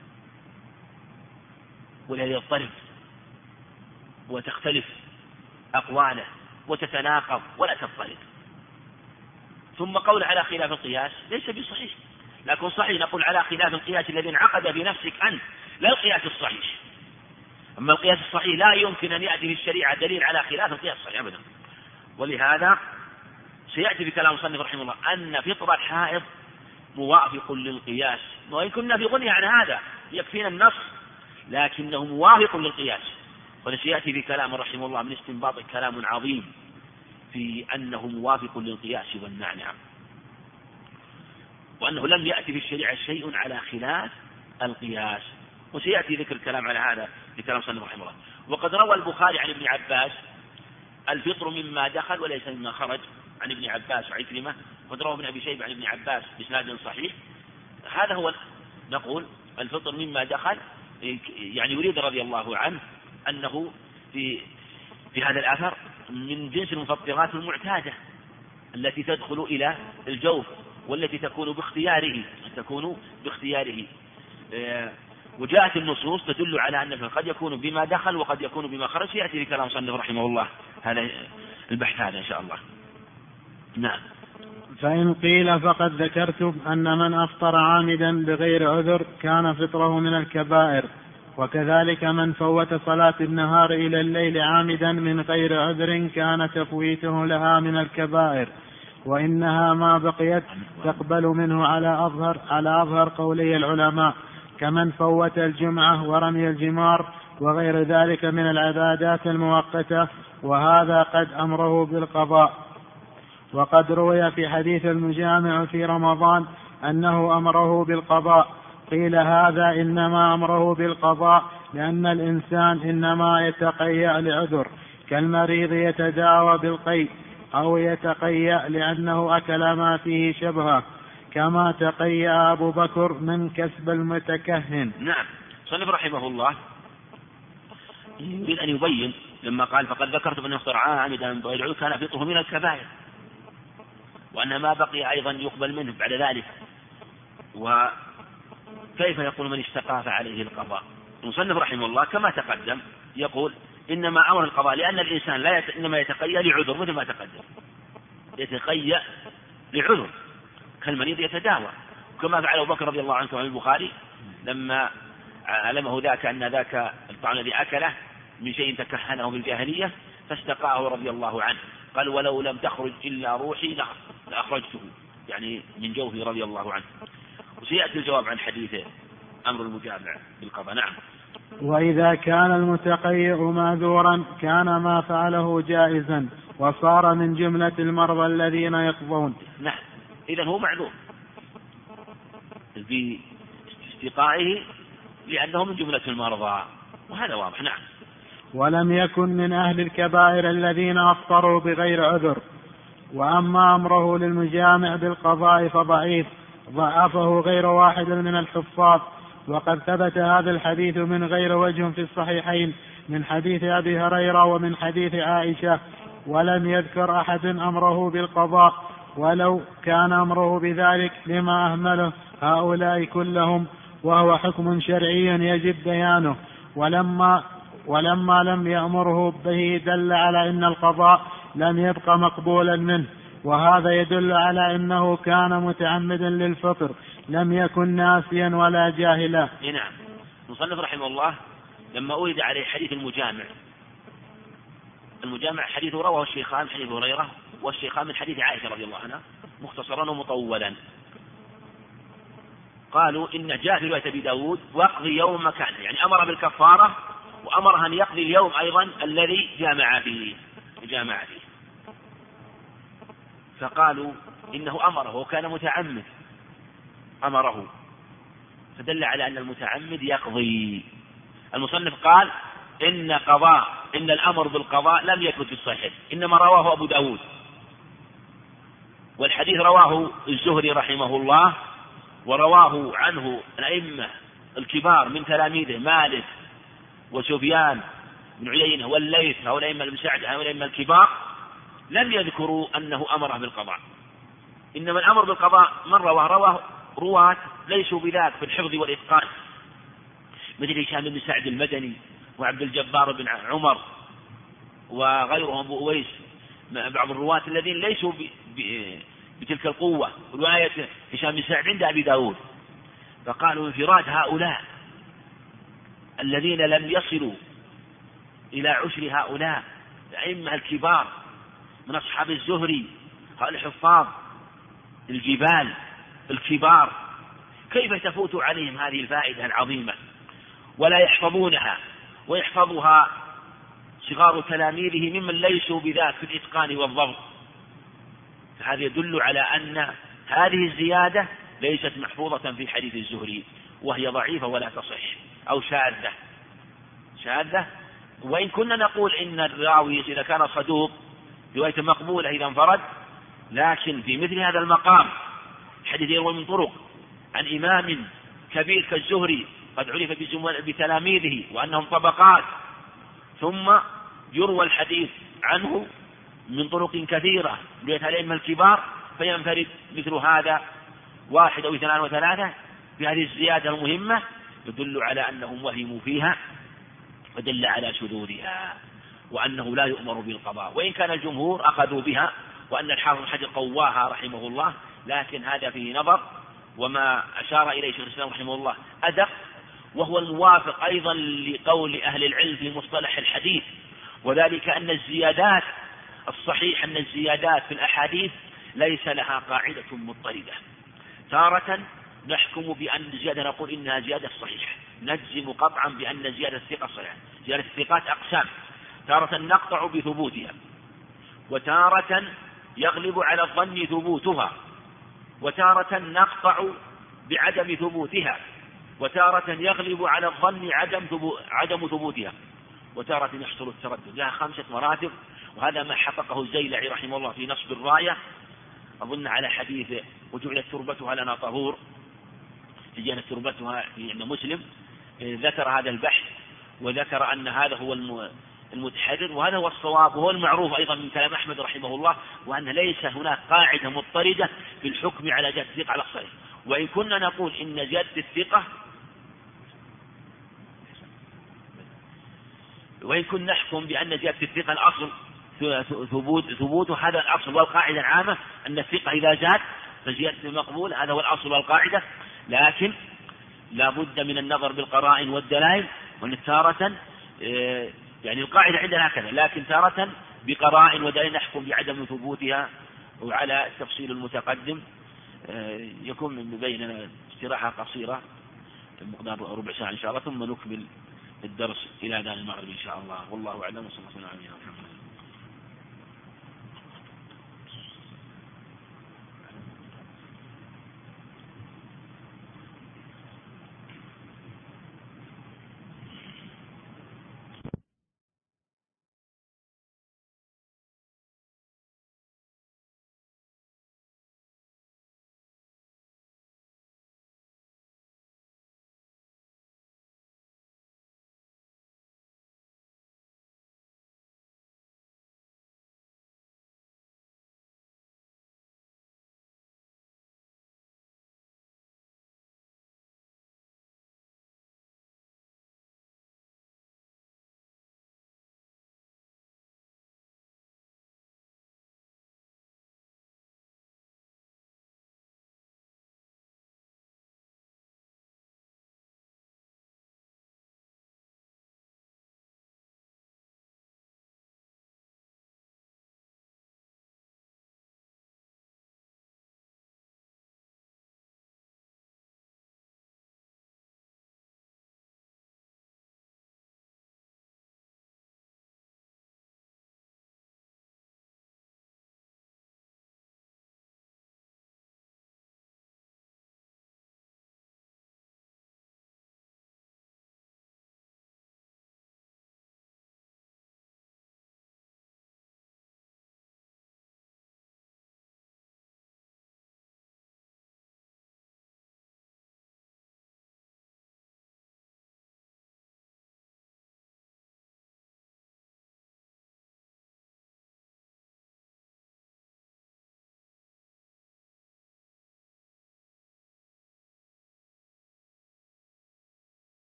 Speaker 1: ولا يضطرب وتختلف أقواله وتتناقض ولا تضطرب. ثم قول على خلاف القياس ليس بصحيح، لكن صحيح نقول على خلاف القياس الذي انعقد في نفسك أنت، لا القياس الصحيح. أما القياس الصحيح لا يمكن أن يأتي في الشريعة دليل على خلاف القياس الصحيح أبدا. ولهذا سيأتي في كلام المصنف رحمه الله أن فطر الحائض موافق للقياس، وإن كنا في غنى عن هذا يكفينا النص، لكنه موافق للقياس. وسيأتي في كلام رحمه الله من استنباط كلام عظيم في أنه موافق للقياس والنعنع، وأنه لم يأتي في الشريعة شيء على خلاف القياس. وسيأتي ذكر الكلام على هذا في كلام صلى الله عليه وسلم. وقد روى البخاري عن ابن عباس الفطر مما دخل وليس مما خرج، عن ابن عباس وعكرمة. وقد روى ابن أبي شيبة عن ابن عباس بإسناد صحيح. هذا هو نقول الفطر مما دخل، يعني يريد رضي الله عنه أنه في في هذا الأثر من جنس المفطرات المعتادة التي تدخل إلى الجوف والتي تكون باختياره تكون باختياره وجاءت النصوص تدل على أنه قد يكون بما دخل وقد يكون بما خرج. يأتي في كلام صنف رحمه الله هذا البحث هذا إن شاء الله. نعم.
Speaker 2: فإن قيل فقد ذكرتم أن من أفطر عامدا بغير عذر كان فطره من الكبائر، وكذلك من فوت صلاة النهار إلى الليل عامدا من غير عذر كان تفويته لها من الكبائر، وإنها ما بقيت تقبل منه على أظهر على أظهر قولي العلماء، كمن فوت الجمعة ورمي الجمار وغير ذلك من العبادات المؤقتة، وهذا قد أمره بالقضاء. وقد روي في حديث المجامع في رمضان أنه أمره بالقضاء. قيل هذا إنما أمره بالقضاء لأن الإنسان إنما يتقيأ لعذر، كالمريض يتداوى بالقيء، أو يتقيأ لأنه أكل ما فيه شبهه، كما تقيأ أبو بكر من كسب المتكهن.
Speaker 1: نعم. صنف رحمه الله يريد أن يبين لما قال فقد ذكرت من يفطر عامدا بغير عذر كان فطره من الكبائر، وأن ما بقي أيضا يقبل منه بعد ذلك. وكيف يقول من استقاف عليه القضاء؟ المصنف رحمه الله كما تقدم يقول إنما أمر القضاء لأن الإنسان لا يت... إنما يتقيأ لعذر، مثل ما تقدم يتقيأ لعذر كالمريض يتداوى، كما فعل أبو بكر رضي الله عنه في البخاري لما علمه ذاك أن ذاك الطعام الذي أكله من شيء تكهنه في الجاهلية فاستقاه رضي الله عنه، قال ولو لم تخرج إلا روحي لأخرجته، يعني من جوفه رضي الله عنه. وسيأتي الجواب عن حديث أمر المجامع بالقضاء. نعم.
Speaker 2: وإذا كان المتقيأ معذورا كان ما فعله جائزا وصار من جملة المرضى الذين يقضون.
Speaker 1: نعم. إذن هو معذور في استقائه لأنه من جملة المرضى، وهذا واضح. نعم.
Speaker 2: ولم يكن من أهل الكبائر الذين أفطروا بغير عذر. وأما أمره للمجامع بالقضاء فضعيف، ضعفه غير واحد من الحفاظ. وقد ثبت هذا الحديث من غير وجه في الصحيحين من حديث أبي هريرة ومن حديث عائشة، ولم يذكر أحد أمره بالقضاء، ولو كان أمره بذلك لما أهمله هؤلاء كلهم، وهو حكم شرعي يجب بيانه. ولما ولما لم يأمره به دل على أن القضاء لم يبق مقبولا منه، وهذا يدل على أنه كان متعمدا للفطر، لم يكن ناسيا ولا جاهلا.
Speaker 1: نعم. المصنف رحمه الله لما أورد عليه حديث المجامع، المجامع حديث رواه الشيخان حديث هريرة والشيخان من حديث عائشة رضي الله عنها مختصرا ومطولا، قالوا إن جاء في رواية أبي داود واقضي يوم مكانه، يعني أمر بالكفارة وأمره أن يقضي اليوم أيضا الذي جامع فيه جامع فيه فقالوا إنه أمره وكان متعمد أمره، فدل على أن المتعمد يقضي. المصنف قال إن قضاء إن الأمر بالقضاء لم يكن في الصحيح، إنما رواه أبو داود، والحديث رواه الزهري رحمه الله، ورواه عنه الأئمة الكبار من تلاميذه مالك وسفيان بن عيينة والليث، هؤلاء الأئمة بن سعد، هؤلاء الأئمة الكبار لم يذكروا أنه أمره بالقضاء. إنما الأمر بالقضاء من رواه رواه رواة ليسوا بذاك في الحفظ والإتقان، مثل هشام بن سعد المدني وعبد الجبار بن عمر وغيرهم أبو أويس، بعض الرواة الذين ليسوا ب... ب... بتلك القوة. رواية هشام بن سعد عند أبي داود، فقالوا انفراد هؤلاء الذين لم يصلوا إلى عشر هؤلاء الأئمة الكبار من أصحاب الزهري، هؤلاء الحفاظ الجبال الكبار، كيف تفوت عليهم هذه الفائدة العظيمة ولا يحفظونها ويحفظها صغار تلاميذه ممن ليسوا بذاك في الإتقان والضبط؟ فهذا يدل على أن هذه الزيادة ليست محفوظة في حديث الزهري، وهي ضعيفة ولا تصح أو شاذة شاذة وإن كنا نقول إن الراوي إذا كان صدوق رواية مقبولة إذا انفرد، لكن في مثل هذا المقام حديث يروى من طرق عن إمام كبير كالزهري قد عرف بتلاميذه وأنهم طبقات، ثم يروى الحديث عنه من طرق كثيرة رواية الأئمة الكبار، فينفرد مثل هذا واحد أو اثنان وثلاثة بهذه الزيادة المهمة، يدل على أنهم وهموا فيها ودل على شذوذها وأنه لا يؤمر بالقضاء، وإن كان الجمهور أخذوا بها وأن الحافظ بن حجر قواها رحمه الله، لكن هذا فيه نظر، وما أشار إليه شيخ الإسلام رحمه الله أدق، وهو الموافق أيضا لقول أهل العلم في مصطلح الحديث، وذلك أن الزيادات الصحيح أن الزيادات في الأحاديث ليس لها قاعدة مضطردة. تارة نحكم بأن الزيادة نقول إنها زيادة صحيحة، نجزم قطعا بأن زيادة الثقة صحيحة. زيادة الثقات أقسام، تارة نقطع بثبوتها، وتارة يغلب على الظن ثبوتها، وتارة نقطع بعدم ثبوتها، وتارة يغلب على الظن عدم عدم ثبوتها، وتارة يحصل التردد. لها خمسة مراتب، وهذا ما حققه الزيلعي رحمه الله في نصب الراية، أظن على حديث وجعلت تربتها لنا طهور، جاءت تربتها في مسلم، ذكر هذا البحث وذكر أن هذا هو المتحرر، وهذا هو الصواب وهو المعروف أيضا من كلام أحمد رحمه الله، وأن ليس هناك قاعدة مضطردة في الحكم على زيادة الثقة على الصحيح. وإن كنا نقول إن زيادة الثقة وإن كنا نحكم بأن زيادة الثقة الأصل ثبوت ثبوت هذا الأصل والقاعدة العامة أن الثقة إذا زاد فزيادة المقبول، هذا هو الأصل والقاعدة، لكن لا بد من النظر بالقرائن والدلائل، وأن تارة يعني القاعدة عندنا هكذا، لكن تارة بقرائن ودلائل نحكم بعدم ثبوتها. وعلى التفصيل المتقدم يكون بيننا استراحة قصيرة مقدار ربع ساعة إن شاء الله، ثم نكمل الدرس إلى أذان المغرب إن شاء الله، والله أعلم، وصلى الله عليه وسلم.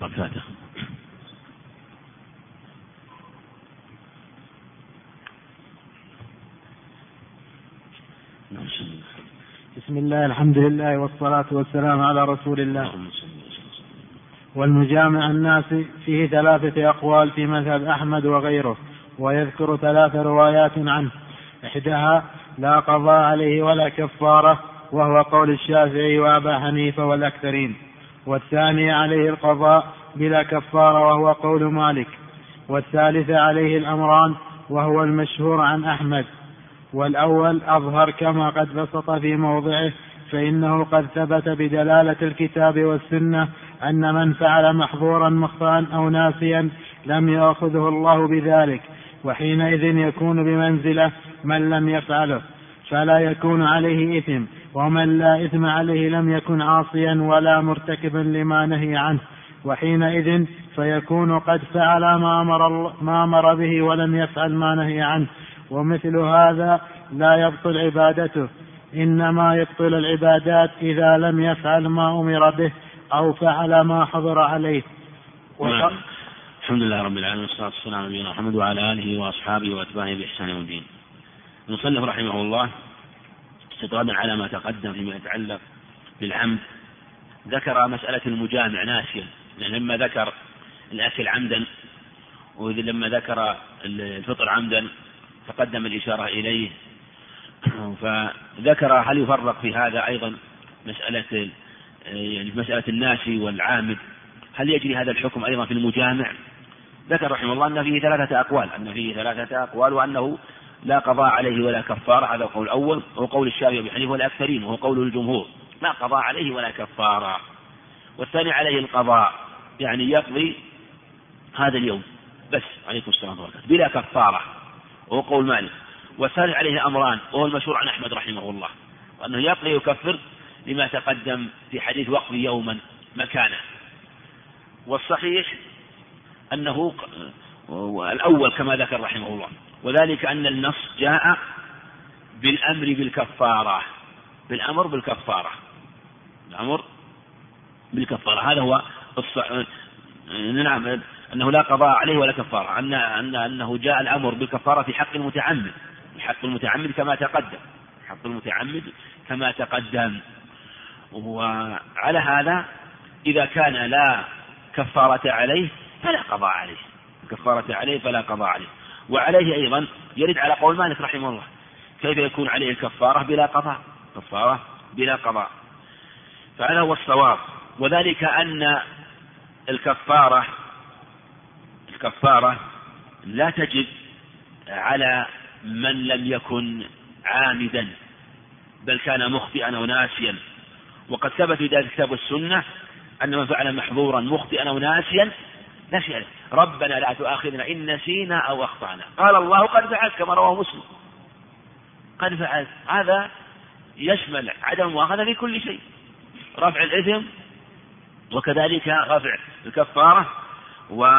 Speaker 1: وبركاته.
Speaker 2: بسم الله، الحمد لله والصلاة والسلام على رسول الله. والمجامع الناس فيه ثلاثة أقوال في مذهب أحمد وغيره، ويذكر ثلاث روايات عنه. إحداها لا قضاء عليه ولا كفارة، وهو قول الشافعي وأبا حنيفة والأكثرين. والثانية عليه القضاء بلا كفارة، وهو قول مالك. والثالثة عليه الأمران، وهو المشهور عن أحمد. والأول أظهر كما قد بسط في موضعه، فإنه قد ثبت بدلالة الكتاب والسنة أن من فعل محظورا مخطئا أو ناسيا لم يأخذه الله بذلك، وحينئذ يكون بمنزلة من لم يفعله، فلا يكون عليه إثم، ومن لا إثم عليه لم يكن عاصيا ولا مرتكبا لما نهي عنه، وحينئذ فيكون قد فعل ما أمر, ما أمر به ولم يفعل ما نهي عنه. ومثل هذا لا يبطل عبادته، إنما يبطل العبادات إذا لم يفعل ما أمر به أو فعل ما حضر عليه.
Speaker 1: الحمد لله رب العالمين، والصلاة والسلام على نبينا محمد وعلى آله وأصحابه وأتباعه بإحسان يوم الدين. المصنف رحمه الله استطرادا على ما تقدم فيما يتعلق بالعمد، ذكر مسألة المجامع ناسيا، لأن لما ذكر الأكل عمدا ولما ذكر الفطر عمدا تقدم الإشارة إليه، فذكر هل يفرق في هذا أيضا مسألة يعني مسألة الناسي والعامد، هل يجري هذا الحكم أيضا في المجامع؟ ذكر رحمه الله أن فيه ثلاثة أقوال أن فيه ثلاثة أقوال وأنه لا قضاء عليه ولا كفارة، هذا القول الأول، وهو قول الشافعي وأبي حنيفة والأكثرين، وهو قول الجمهور لا قضاء عليه ولا كفارة. والثاني عليه القضاء، يعني يقضي هذا اليوم بس عليكم السلام عليكم بلا كفارة، وهو قول مالك. والثالث عليه أمران، وهو المشهور عن أحمد رحمه الله، وأنه يقضي ويكفر لما تقدم في حديث وقف يوما مكانه. والصحيح أنه الأول كما ذكر رحمه الله، وذلك أن النص جاء بالأمر بالكفارة، بالأمر بالكفارة الأمر بالكفارة هذا هو الصحيح. نعم، أنه لا قضاء عليه ولا كفارة، أن أن أنه جاء الأمر بالكفارة في حق المتعمد، حق المتعمد كما تقدم، حق المتعمد كما تقدم. وعلى هذا إذا كان لا كفارة عليه فلا قضاء عليه، كفارة عليه فلا قضاء عليه. وعليه أيضا يرد على قول مالك رحمه الله، كيف يكون عليه الكفارة بلا قضاء، كفارة بلا قضاء، فهذا هو الصواب. وذلك أن الكفارة الكفارة لا تجب على من لم يكن عامدا بل كان مخطئا أو ناسيا، وقد ثبت في ذلك الكتاب والسنة أن من فعل محظورا مخطئا أو ناسيا لا شيء عليه، ربنا لا تؤاخذنا إن نسينا أو أخطأنا، قال الله قد فعلت كما رواه مسلم، قد فعلت، هذا يشمل عدم المؤاخذة في كل شيء، رفع الإثم وكذلك رفع الكفارة، و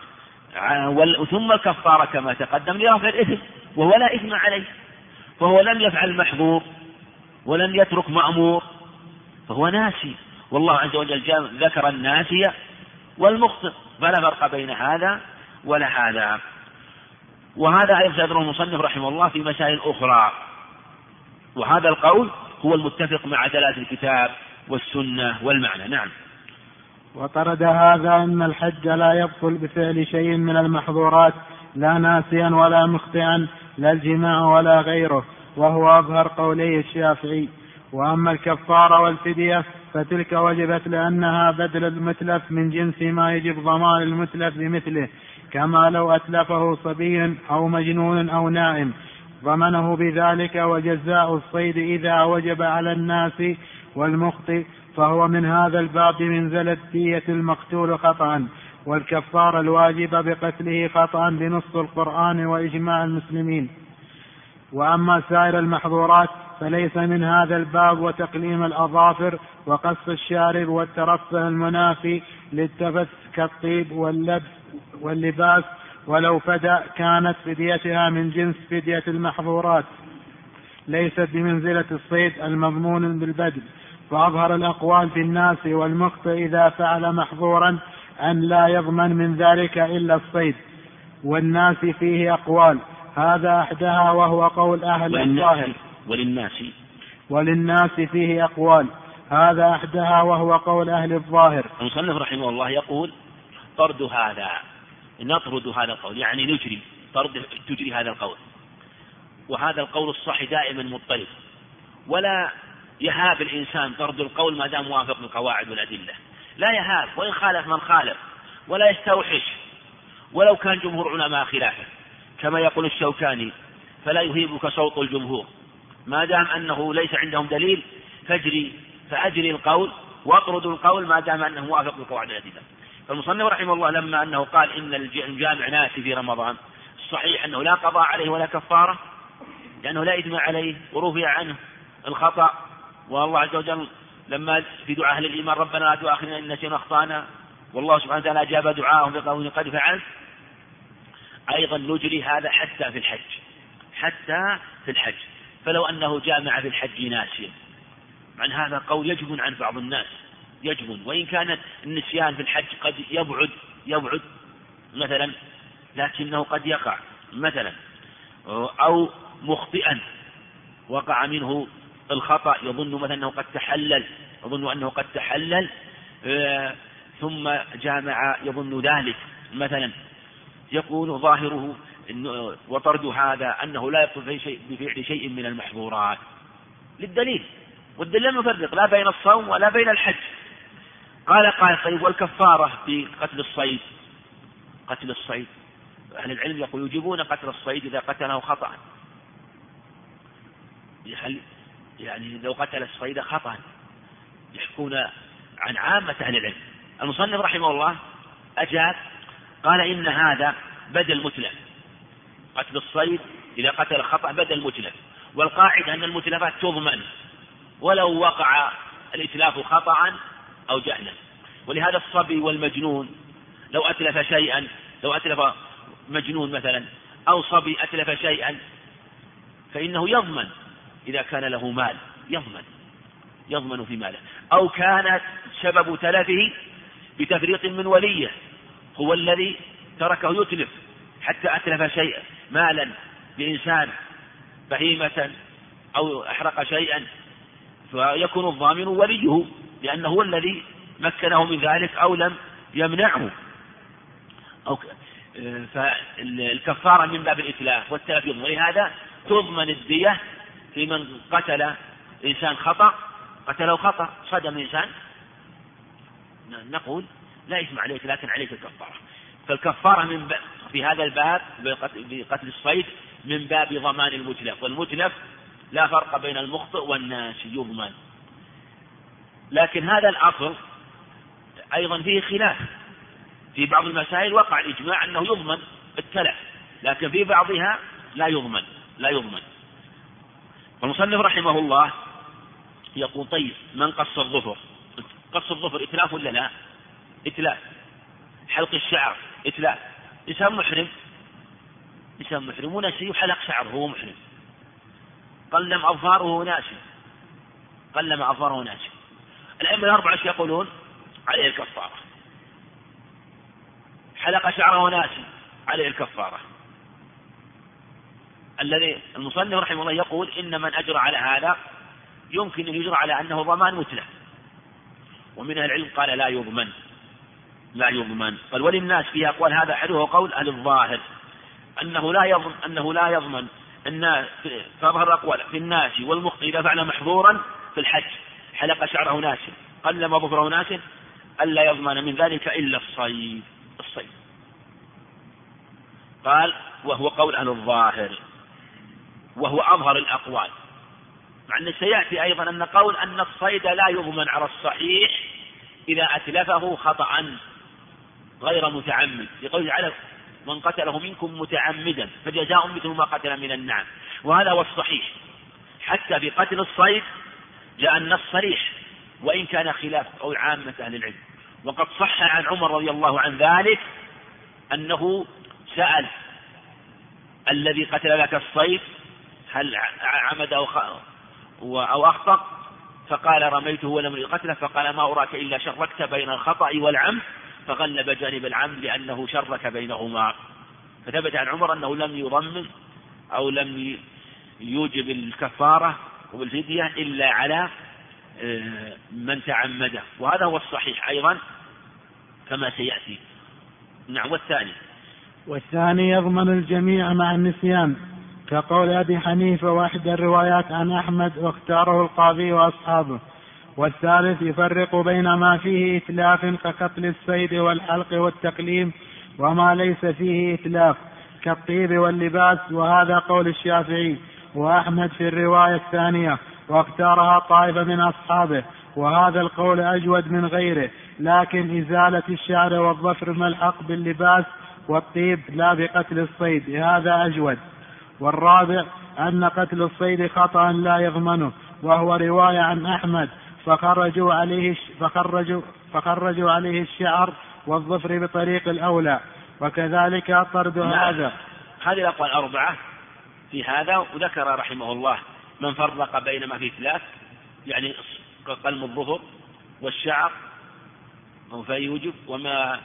Speaker 1: ثم الكفارة كما تقدم لرفع الإثم، وهو لا إثم عليه، فهو لم يفعل محظور ولم يترك مأمور، فهو ناسي، والله عز وجل ذكر الناسي والمخطئ، فلا فرق بين هذا ولا هذا. وهذا أيضا ذكره المصنف رحمه الله في مسائل أخرى، وهذا القول هو المتفق مع دلالة الكتاب والسنة والمعنى. نعم.
Speaker 2: وطرد هذا أن الحج لا يبطل بفعل شيء من المحظورات، لا ناسيا ولا مخطئا، لا الجماع ولا غيره، وهو أظهر قولي الشافعي. وأما الكفارة والفدية فتلك وجبت لأنها بدل المتلف من جنس ما يجب ضمان المتلف بمثله، كما لو أتلفه صبي أو مجنون أو نائم ضمنه بذلك. وجزاء الصيد إذا وجب على الناس والمخطئ فهو من هذا الباب بمنزلة دية المقتول خطأ، والكفارة الواجبة بقتله خطأ بنص القرآن وإجماع المسلمين. وأما سائر المحظورات فليس من هذا الباب، وتقليم الأظافر وقص الشارب والترفه المنافي للتفت كالطيب واللبس واللباس، ولو فدى كانت فديتها من جنس فدية المحظورات، ليست بمنزلة الصيد المضمون بالبدء. فأظهر الأقوال في الناس والمخطئ إذا فعل محظورا أن لا يضمن من ذلك إلا الصيد، والناس فيه أقوال، هذا أحدها وهو قول أهل الظاهر.
Speaker 1: وللناس
Speaker 2: وللناس فيه أقوال، هذا أحدها وهو قول أهل الظاهر.
Speaker 1: المصنف رحمه الله يقول طرد هذا، نطرد هذا القول، يعني نجري طرد تجري هذا القول، وهذا القول الصحي دائما مضطرب، ولا يهاب الإنسان طرد القول ما دام موافق القواعد والأدلة، لا يهاب وإن خالف من خالف، ولا يستوحش ولو كان جمهور علماء خلافه، كما يقول الشوكاني فلا يهيبك صوت الجمهور، ما دام أنه ليس عندهم دليل فاجري فأجري القول واطرد القول ما دام أنه موافق القواعد والأدلة. فالمصنف رحمه الله لما أنه قال إن الجامع ناسي في رمضان، الصحيح أنه لا قضاء عليه ولا كفارة، لأنه لا إثم عليه ورفع عنه الخطأ، والله عز وجل لما في دعاء أهل الإيمان ربنا لا تؤاخذنا إن نسينا أخطأنا، والله سبحانه وتعالى أجاب دعاءهم بقوله قد فعلت. أيضا نجري هذا حتى في الحج، حتى في الحج، فلو أنه جامع في الحج ناسيا، عن هذا قول يجب عن بعض الناس، يجب، وإن كان النسيان في الحج قد يبعد يبعد مثلا، لكنه قد يقع مثلا، أو مخطئا وقع منه الخطأ، يظن مثلا أنه قد تحلل يظن أنه قد تحلل ثم جامع يظن ذلك مثلا، يقول ظاهره وطرد هذا أنه لا يقصد بفعل شيء من المحظورات للدليل، والدليل لم يفرق لا بين الصوم ولا بين الحج. قال قال طيب والكفارة في قتل الصيد؟ قتل الصيد أهل العلم يقول يجيبون قتل الصيد إذا قتله خطأ، يعني لو قتل الصيد خطأ يحكون عن عامة أهل العلم. المصنف رحمه الله أجاب قال إن هذا بدل متلف، قتل الصيد إذا قتل خطأ بدل متلف، والقاعدة أن المتلفات تضمن ولو وقع الإتلاف خطأ أو جهلا، ولهذا الصبي والمجنون لو أتلف شيئا، لو أتلف مجنون مثلا أو صبي أتلف شيئا فإنه يضمن إذا كان له مال، يضمن يضمن في ماله، أو كانت سبب تلفه بتفريط من وليه، هو الذي تركه يتلف حتى أتلف شيئا مالا لإنسان بهيمة أو أحرق شيئا، فيكون الضامن وليه لأنه هو الذي مكنه من ذلك أو لم يمنعه. أو فالكفارة من باب الإتلاف والتلف يضمن، ولهذا تضمن الدية في من قتل إنسان خطأ، قتله خطأ صدم إنسان نقول لا إثم عليك لكن عليك الكفارة. فالكفارة من في هذا الباب بقتل الصيد من باب ضمان المتلف، والمتلف لا فرق بين المخطئ والناس يضمن. لكن هذا الأصل أيضا فيه خلاف، في بعض المسائل وقع الإجماع أنه يضمن التلف، لكن في بعضها لا يضمن لا يضمن. والمصنف رحمه الله يقول طيب من قص الظفر؟ قص الظفر إتلاف ولا لا؟ إتلاف. حلق الشعر إتلاف. إنسان محرم إنسان محرم ونسي وحلق شعره هو محرم، قلم أظفاره ناسي قلم أظفاره ناسي الأئمة الأربعة يقولون عليه الكفارة. حلق شعره ناسي عليه الكفارة. الذي المصنف رحمه الله يقول إن من أجرى على هذا يمكن أن يجرى على أنه ضمان متلف، ومن العلم قال لا يضمن لا يضمن. قال وللناس فيها أقوال، هذا أحده قول أهل الظاهر أنه لا يضمن أنه لا يضمن الناس. فظهر أقوال في الناس والمخطئ إذا فعل محظورا في الحج حلق شعره ناس قلم ظفره ناس ألا يضمن من ذلك إلا الصيد الصيد قال وهو قول أهل الظاهر وهو أظهر الأقوال، مع أن سيأتي أيضا أن قول أن الصيد لا يضمن على الصحيح إذا أتلفه خطأ غير متعمد، يقول تعالى من قتله منكم متعمدا فجزاء مثل ما قتل من النعم، وهذا هو الصحيح. حتى في قتل الصيد جاء النص صريح وإن كان خلاف قول عامة أهل العلم. وقد صح عن عمر رضي الله عن ذلك أنه سأل الذي قتل لك الصيد هل عمد أو أخطأ؟ فقال رميته ولم يقتله، فقال ما أراك إلا شركت بين الخطأ والعمد فغلب جانب العمد لأنه شرك بينهما، فثبت عن عمر أنه لم يضمن أو لم يوجب الكفارة والفدية إلا على من تعمده، وهذا هو الصحيح أيضا كما سيأتي. نعم. والثاني
Speaker 2: والثاني يضمن الجميع مع النسيان، كقول أبي حنيفة واحد الروايات عن أحمد واختاره القاضي وأصحابه. والثالث يفرق بين ما فيه إتلاف كقتل الصيد والحلق والتقليم وما ليس فيه إتلاف كالطيب واللباس، وهذا قول الشافعي وأحمد في الرواية الثانية، واختارها طائفة من أصحابه، وهذا القول أجود من غيره، لكن إزالة الشعر والظفر ملحق باللباس والطيب لا بقتل الصيد، هذا أجود. والرابع أن قتل الصيد خطأ لا يضمنه، وهو رواية عن أحمد، فخرجوا عليه فخرجوا فخرجوا عليه الشعر والظفر بطريق الأولى، وكذلك طرد هذا.
Speaker 1: هذه الأقوال الأربعة في هذا، وذكر رحمه الله من فرق بين ما فيه ثلاث، يعني قلم الظفر والشعر فيوجب، وما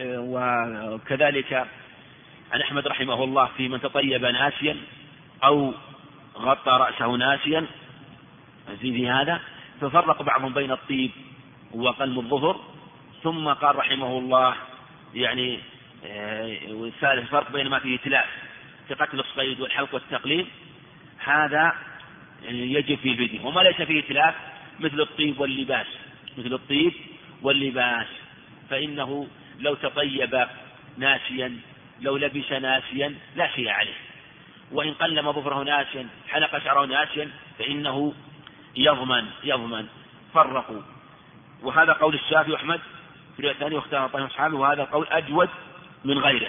Speaker 1: وكذلك عن أحمد رحمه الله في من تطيب ناسيا أو غطى رأسه ناسيا في هذا، ففرق بعضهم بين الطيب وقلم الظفر، ثم قال رحمه الله يعني والثالث فرق بين ما فيه تلاف في قتل الصيد والحلق والتقليم، هذا يجب فيه الفدية. وما ليس فيه تلاف مثل الطيب واللباس مثل الطيب واللباس فإنه لو تطيب ناسيا لو لبس ناسيا لا شيء عليه، وإن قلم ظفره ناسيا حلق شعره ناسيا فإنه يضمن يضمن فرقوا. وهذا قول الشافعي وأحمد في الرواية الثانية واختار طائفة من أصحابه، وهذا القول أجود من غيره.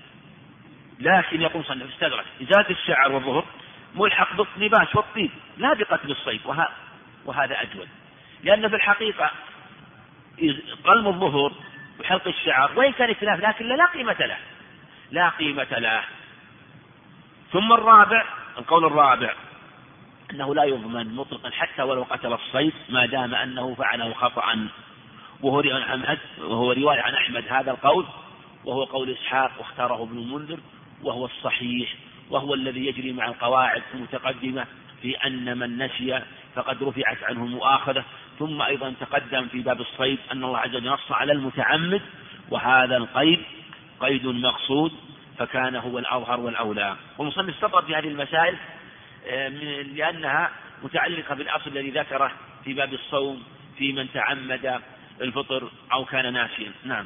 Speaker 1: لكن يقول صنف استدرك إزالة الشعر والظهر ملحق باللباس والطيب لا بقتل الصيد، وهذا أجود، لأن في الحقيقة قلم الظهر وحلق الشعر وإن كان اختلاف لكن لا قيمة له لا قيمة له. ثم الرابع القول الرابع أنه لا يضمن مطلقا حتى ولو قتل الصيد ما دام أنه فعله خطأ، وهو وهو رواية عن أحمد هذا القول، وهو قول إسحاق واختاره ابن المنذر، وهو الصحيح، وهو الذي يجري مع القواعد المتقدمة في أن من نسي فقد رفعت عنه المؤاخذة. ثم أيضا تقدم في باب الصيد أن الله عز وجل نص على المتعمد، وهذا القيد قيد مقصود فكان هو الأظهر والأولى. والمصنف استطرد في هذه المسائل لأنها متعلقة بالأصل الذي ذكره في باب الصوم في من تعمد الفطر أو كان ناسيا. نعم.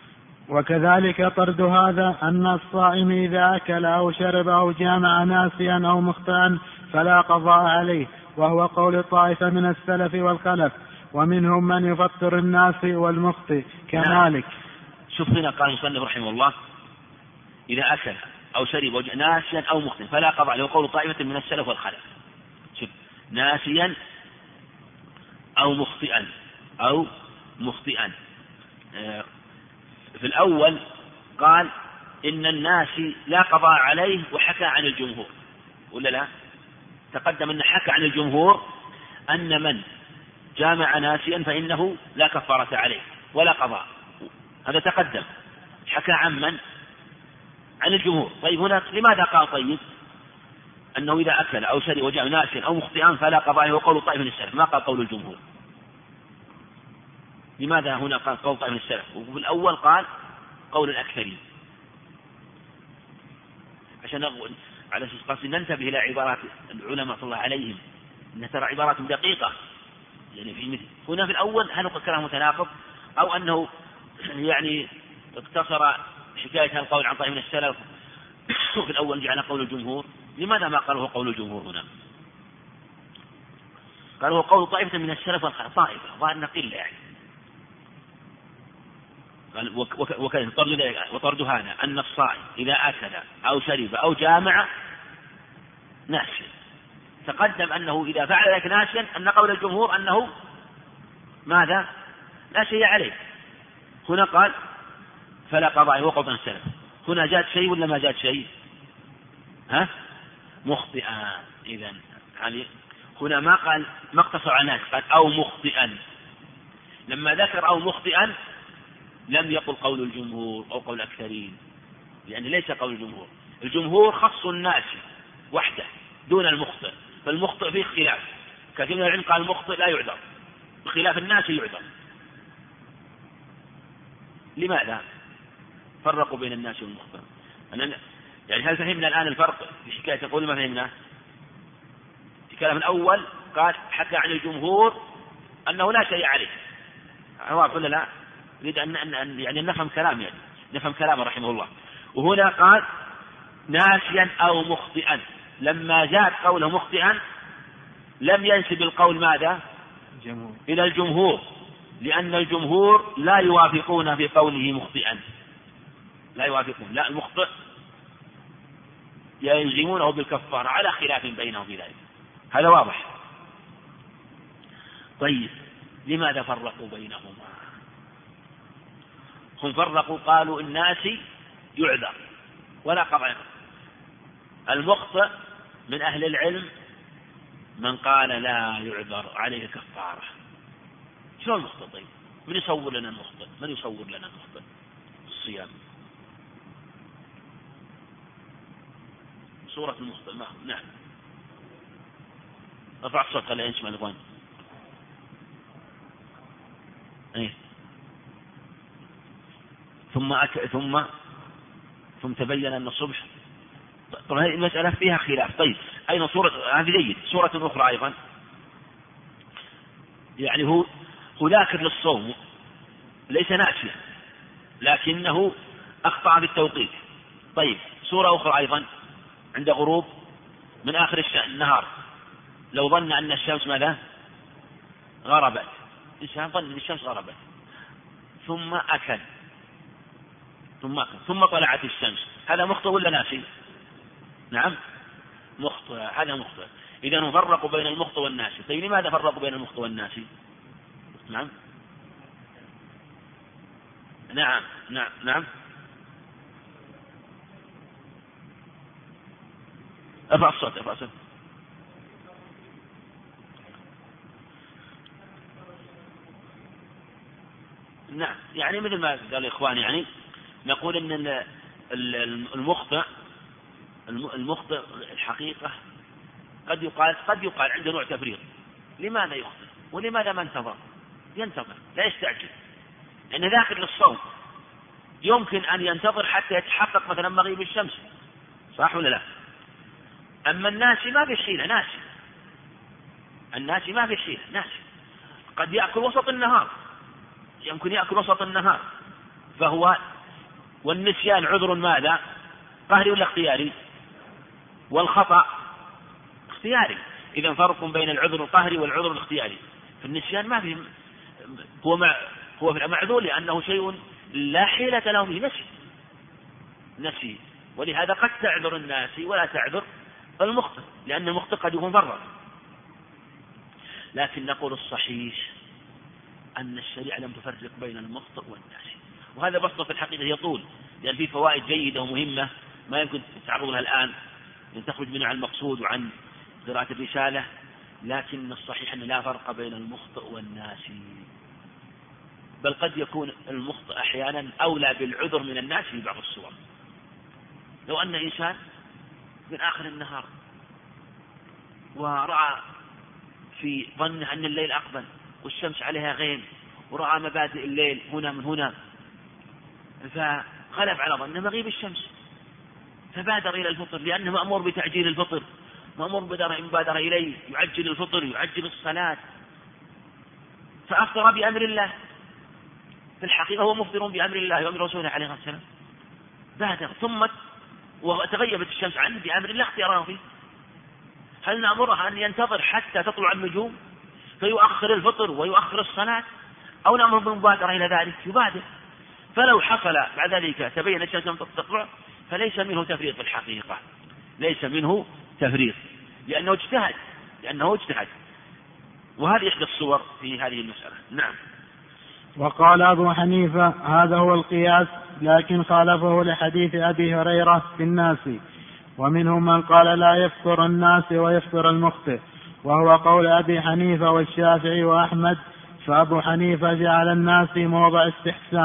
Speaker 2: وكذلك طرد هذا أن الصائم إذا أكل أو شرب أو جامع ناسيا أو مخطئا فلا قضاء عليه، وهو قول طائفة من السلف والخلف، ومنهم من يفطر الناسي والمخطئ كمالك.
Speaker 1: شوف هنا قال المصنف رحمه الله إذا أكل أو شرب ناسيا أو مخطئا فلا قضاء عليه، وقول طائفة من السلف والخلف. شوف ناسيا أو مخطئا أو مخطئا في الأول قال إن الناسي لا قضاء عليه وحكى عن الجمهور، ولا لا؟ تقدم أن حكى عن الجمهور أن من جامع ناسيا فإنه لا كفارة عليه ولا قضاء، هذا تقدم. حكى عن من؟ عن الجمهور. طيب هنا لماذا قال طيب أنه إذا أكل أو شرب وجامع ناسيا أو مخطئا فلا قضاء عليه وقول طائفة من السلف، ما قال قول الجمهور؟ لماذا هنا قال قول طائفة من السلف وفي الأول قال قول الأكثرين؟ عشان على أساس قصد ننتبه إلى عبارات العلماء صلى الله عليهم، إنها ترى عبارات دقيقة. يعني في مثل هنا في الأول هل هو كلام متناقض أو أنه يعني اقتصر حكاية القول عن طائفة من السلف وفي الأول جعل قول الجمهور؟ لماذا ما قال هو قول الجمهور هنا؟ قال هو قول طائفة من السلف والخلف، طائفة ظاهر قلة يعني. وطرد هذا أن الصائم إذا أكل أو شرب أو جامع ناسيا، تقدم أنه إذا فعل ذلك ناسيا أن قول الجمهور أنه ماذا؟ لا شيء عليه. هنا قال فلا قضاء وقضى السلف، هنا جاءت شيء ولا ما جاءت شيء؟ ها؟ مخطئا. إذن هنا ما قال ما اقتصر على الناس، قال أو مخطئا. لما ذكر أو مخطئا لم يقل قول الجمهور أو قول الأكثرين، لأن ليس قول الجمهور. الجمهور خص الناس وحده دون المخطئ، فالمخطئ فيه خلاف. كثير من العلم قال المخطئ لا يعذر، بخلاف الناس يعذر. لماذا فرقوا بين الناس والمخطئ؟ يعني هل فهمنا الآن الفرق في حكاية تقول ما فهمنا؟ في كلام الأول قال حكى عن الجمهور أنه لا شيء عليه، واضح ولا لا؟ نريد أن يعني نفهم كلام يعني نفهم كلامه رحمه الله. وهنا قال ناسيا أو مخطئا، لما زاد قوله مخطئا لم ينسب القول ماذا؟
Speaker 2: جمهور.
Speaker 1: إلى الجمهور، لأن الجمهور لا يوافقون في قوله مخطئا، لا يوافقون، لا المخطئ يلزمونه بالكفارة على خلاف بينهم في ذلك، هذا واضح. طيب لماذا فرقوا بينهما؟ هم فرقوا قالوا الناس يعذر ولا قطع. المخطئ من أهل العلم من قال لا يعذر عليه كفارة. شو المخطئ؟ طيب من يصور لنا المخطئ؟ من يصور لنا المخطئ؟ الصيام صورة المخطئ. نعم ارفع الصوت خليه يسمع الإخوان. ايه ثم أك... ثم ثم تبين أن الصبح. طبعا هذه المسألة فيها خلاف. طيب أين صورة؟ هذه جيد. صورة أخرى أيضا يعني هو هو ذاكر للصوم ليس ناسيا لكنه أخطأ بالتوقيت. طيب صورة أخرى أيضا عند غروب من آخر النهار لو ظن أن الشمس ماذا؟ غربت. الإنسان ظن أن الشمس غربت ثم أكل ثم أكل ثم طلعت الشمس، هذا مخطئ ولا ناسي؟ نعم مخطئ، هذا مخطئ. إذا نفرق بين المخطئ والناسي. طيب لماذا فرقوا بين المخطئ والناسي؟ نعم نعم نعم نعم ارفع الصوت ارفع الصوت. نعم يعني مثل ما قال الإخوان يعني نقول أن المخطئ المخطئ الحقيقة قد يقال قد يقال عنده نوع تفريط. لماذا يخطئ ولماذا ما انتظر؟ ينتظر لا يستعجل، لأن داخل للصوم يمكن أن ينتظر حتى يتحقق مثلا مغيب الشمس، صح ولا لا؟ أما الناس ما في حيلة، ناسي الناس ما في حيلة ناسي قد يأكل وسط النهار، يمكن يأكل وسط النهار، فهو والنسيان عذر ماذا؟ قهري ولا اختياري؟ والخطأ اختياري. إذا فرق بين العذر القهري والعذر الاختياري. في النسيان ما في هو مع هو معذور لأنه شيء لا حيلة له فيه، نسي نسي ولهذا قد تعذر الناس ولا تعذر المخطئ، لأن المخطئ قد يكون فرط. لكن نقول الصحيح أن الشريعة لم تفرق بين المخطئ والناسي، وهذا بسط في الحقيقة يطول، لأن فيه فوائد جيدة ومهمة ما يمكن تعرض لها الآن أن تخرج منها عن المقصود وعن قراءة الرسالة. لكن الصحيح أن لا فرق بين المخطئ والناسي، بل قد يكون المخطئ أحيانا أولى بالعذر من الناس في بعض الصور. لو أن إنسان من آخر النهار ورأى في ظنه أن الليل أقبل والشمس عليها غيم ورأى مبادئ الليل هنا من هنا، فغلب على ظنه مغيب الشمس فبادر إلى الفطر، لأنه مأمور بتعجيل الفطر، مأمور بمبادرة إليه، يعجل الفطر يعجل الصلاة، فأفطر بأمر الله. في الحقيقة هو مفطر بأمر الله وأمر رسوله عليه الصلاة والسلام، بادر ثم وتغيبت الشمس عنه بأمر الله اختياره فيه. هل نأمره أن ينتظر حتى تطلع النجوم فيؤخر الفطر ويؤخر الصلاة، أو نأمره بالمبادرة إلى ذلك؟ يبادر. فلو حصل بعد ذلك تبين الشمس لم تطلع فليس منه تفريط في الحقيقة، ليس منه تفريط لأنه اجتهد لأنه اجتهد وهذه إحدى الصور في هذه المسألة. نعم.
Speaker 2: وقال أبو حنيفة هذا هو القياس، لكن خالفه لحديث أبي هريرة في الناس، ومنهم من قال لا يفطر الناس ويفطر المخطئ، وهو قول أبي حنيفة والشافعي وأحمد. فأبو حنيفة جعل الناس في موضع استحسان،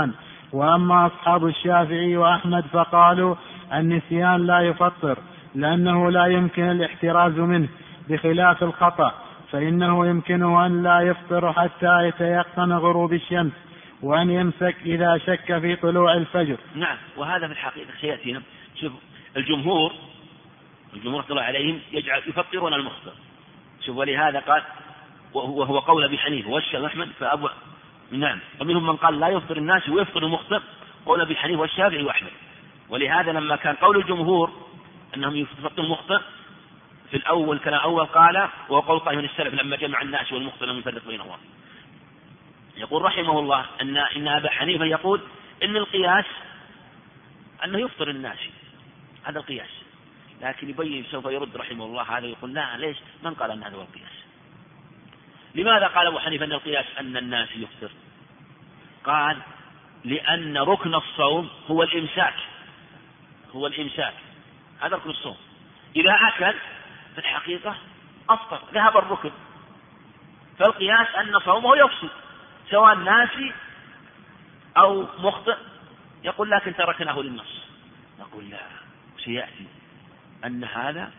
Speaker 2: وأما أصحاب الشافعي وأحمد فقالوا النسيان لا يفطر لأنه لا يمكن الاحتراز منه، بخلاف الخطأ فإنه يمكنه أن لا يفطر حتى يتيقن غروب الشمس، وأن يمسك إذا شك في طلوع الفجر.
Speaker 1: نعم، وهذا في الحقيقة سيأتينا. شوف الجمهور الجمهور طلع عليهم يجعل يفطرون المخطئ. شوف ولهذا قال وهو قول أبي حنيفة والشافعي وأحمد فأبو نعم ومنهم من قال لا يفطر الناس ويفطر المخطئ، قول أبي حنيفة والشافعي وأحمد. ولهذا لما كان قول الجمهور أنهم يفطر المخطئ في الأول كان أول قال وقول طائفة من السلف لما جمع الناس والمخطئ لم يفرق بينهما. يقول رحمه الله أن إن أبا حنيفة يقول إن القياس أنه يفطر الناس، هذا القياس، لكن يبين سوف يرد رحمه الله هذا يقول لا ليش من قال أن هذا هو القياس؟ لماذا قال أبو حنيفة أن القياس أن الناس يفطر؟ قال لأن ركن الصوم هو الإمساك، هو الإمساك هذا ركن الصوم، إذا أكل في الحقيقة أفطر ذهب الركن، فالقياس أن صومه يفسد سواء ناسي أو مخطئ. يقول لكن تركناه للنص، نقول لا سيأتي أن هذا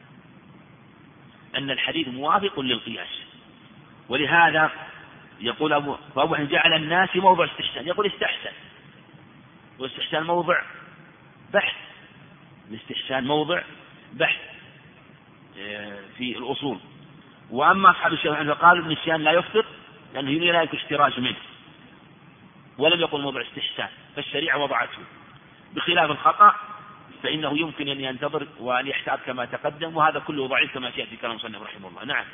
Speaker 1: أن الحديث موافق للقياس. ولهذا يقول أبو فأبو جعل الناس موضع استحسان، يقول استحسن، والاستحسان موضع بحث، الاستحسان موضع بحث في الأصول. وأما أصحاب الشافعي فقالوا النسيان لا يفطر لأنه لا يكون احتراز منه، ولم يقل موضع استحسان، فالشريعة وضعته، بخلاف الخطأ فإنه يمكن أن ينتظر وأن يحتاط كما تقدم، وهذا كله ضعيف كما سيأتي كلام صنف رحمه الله. نعم.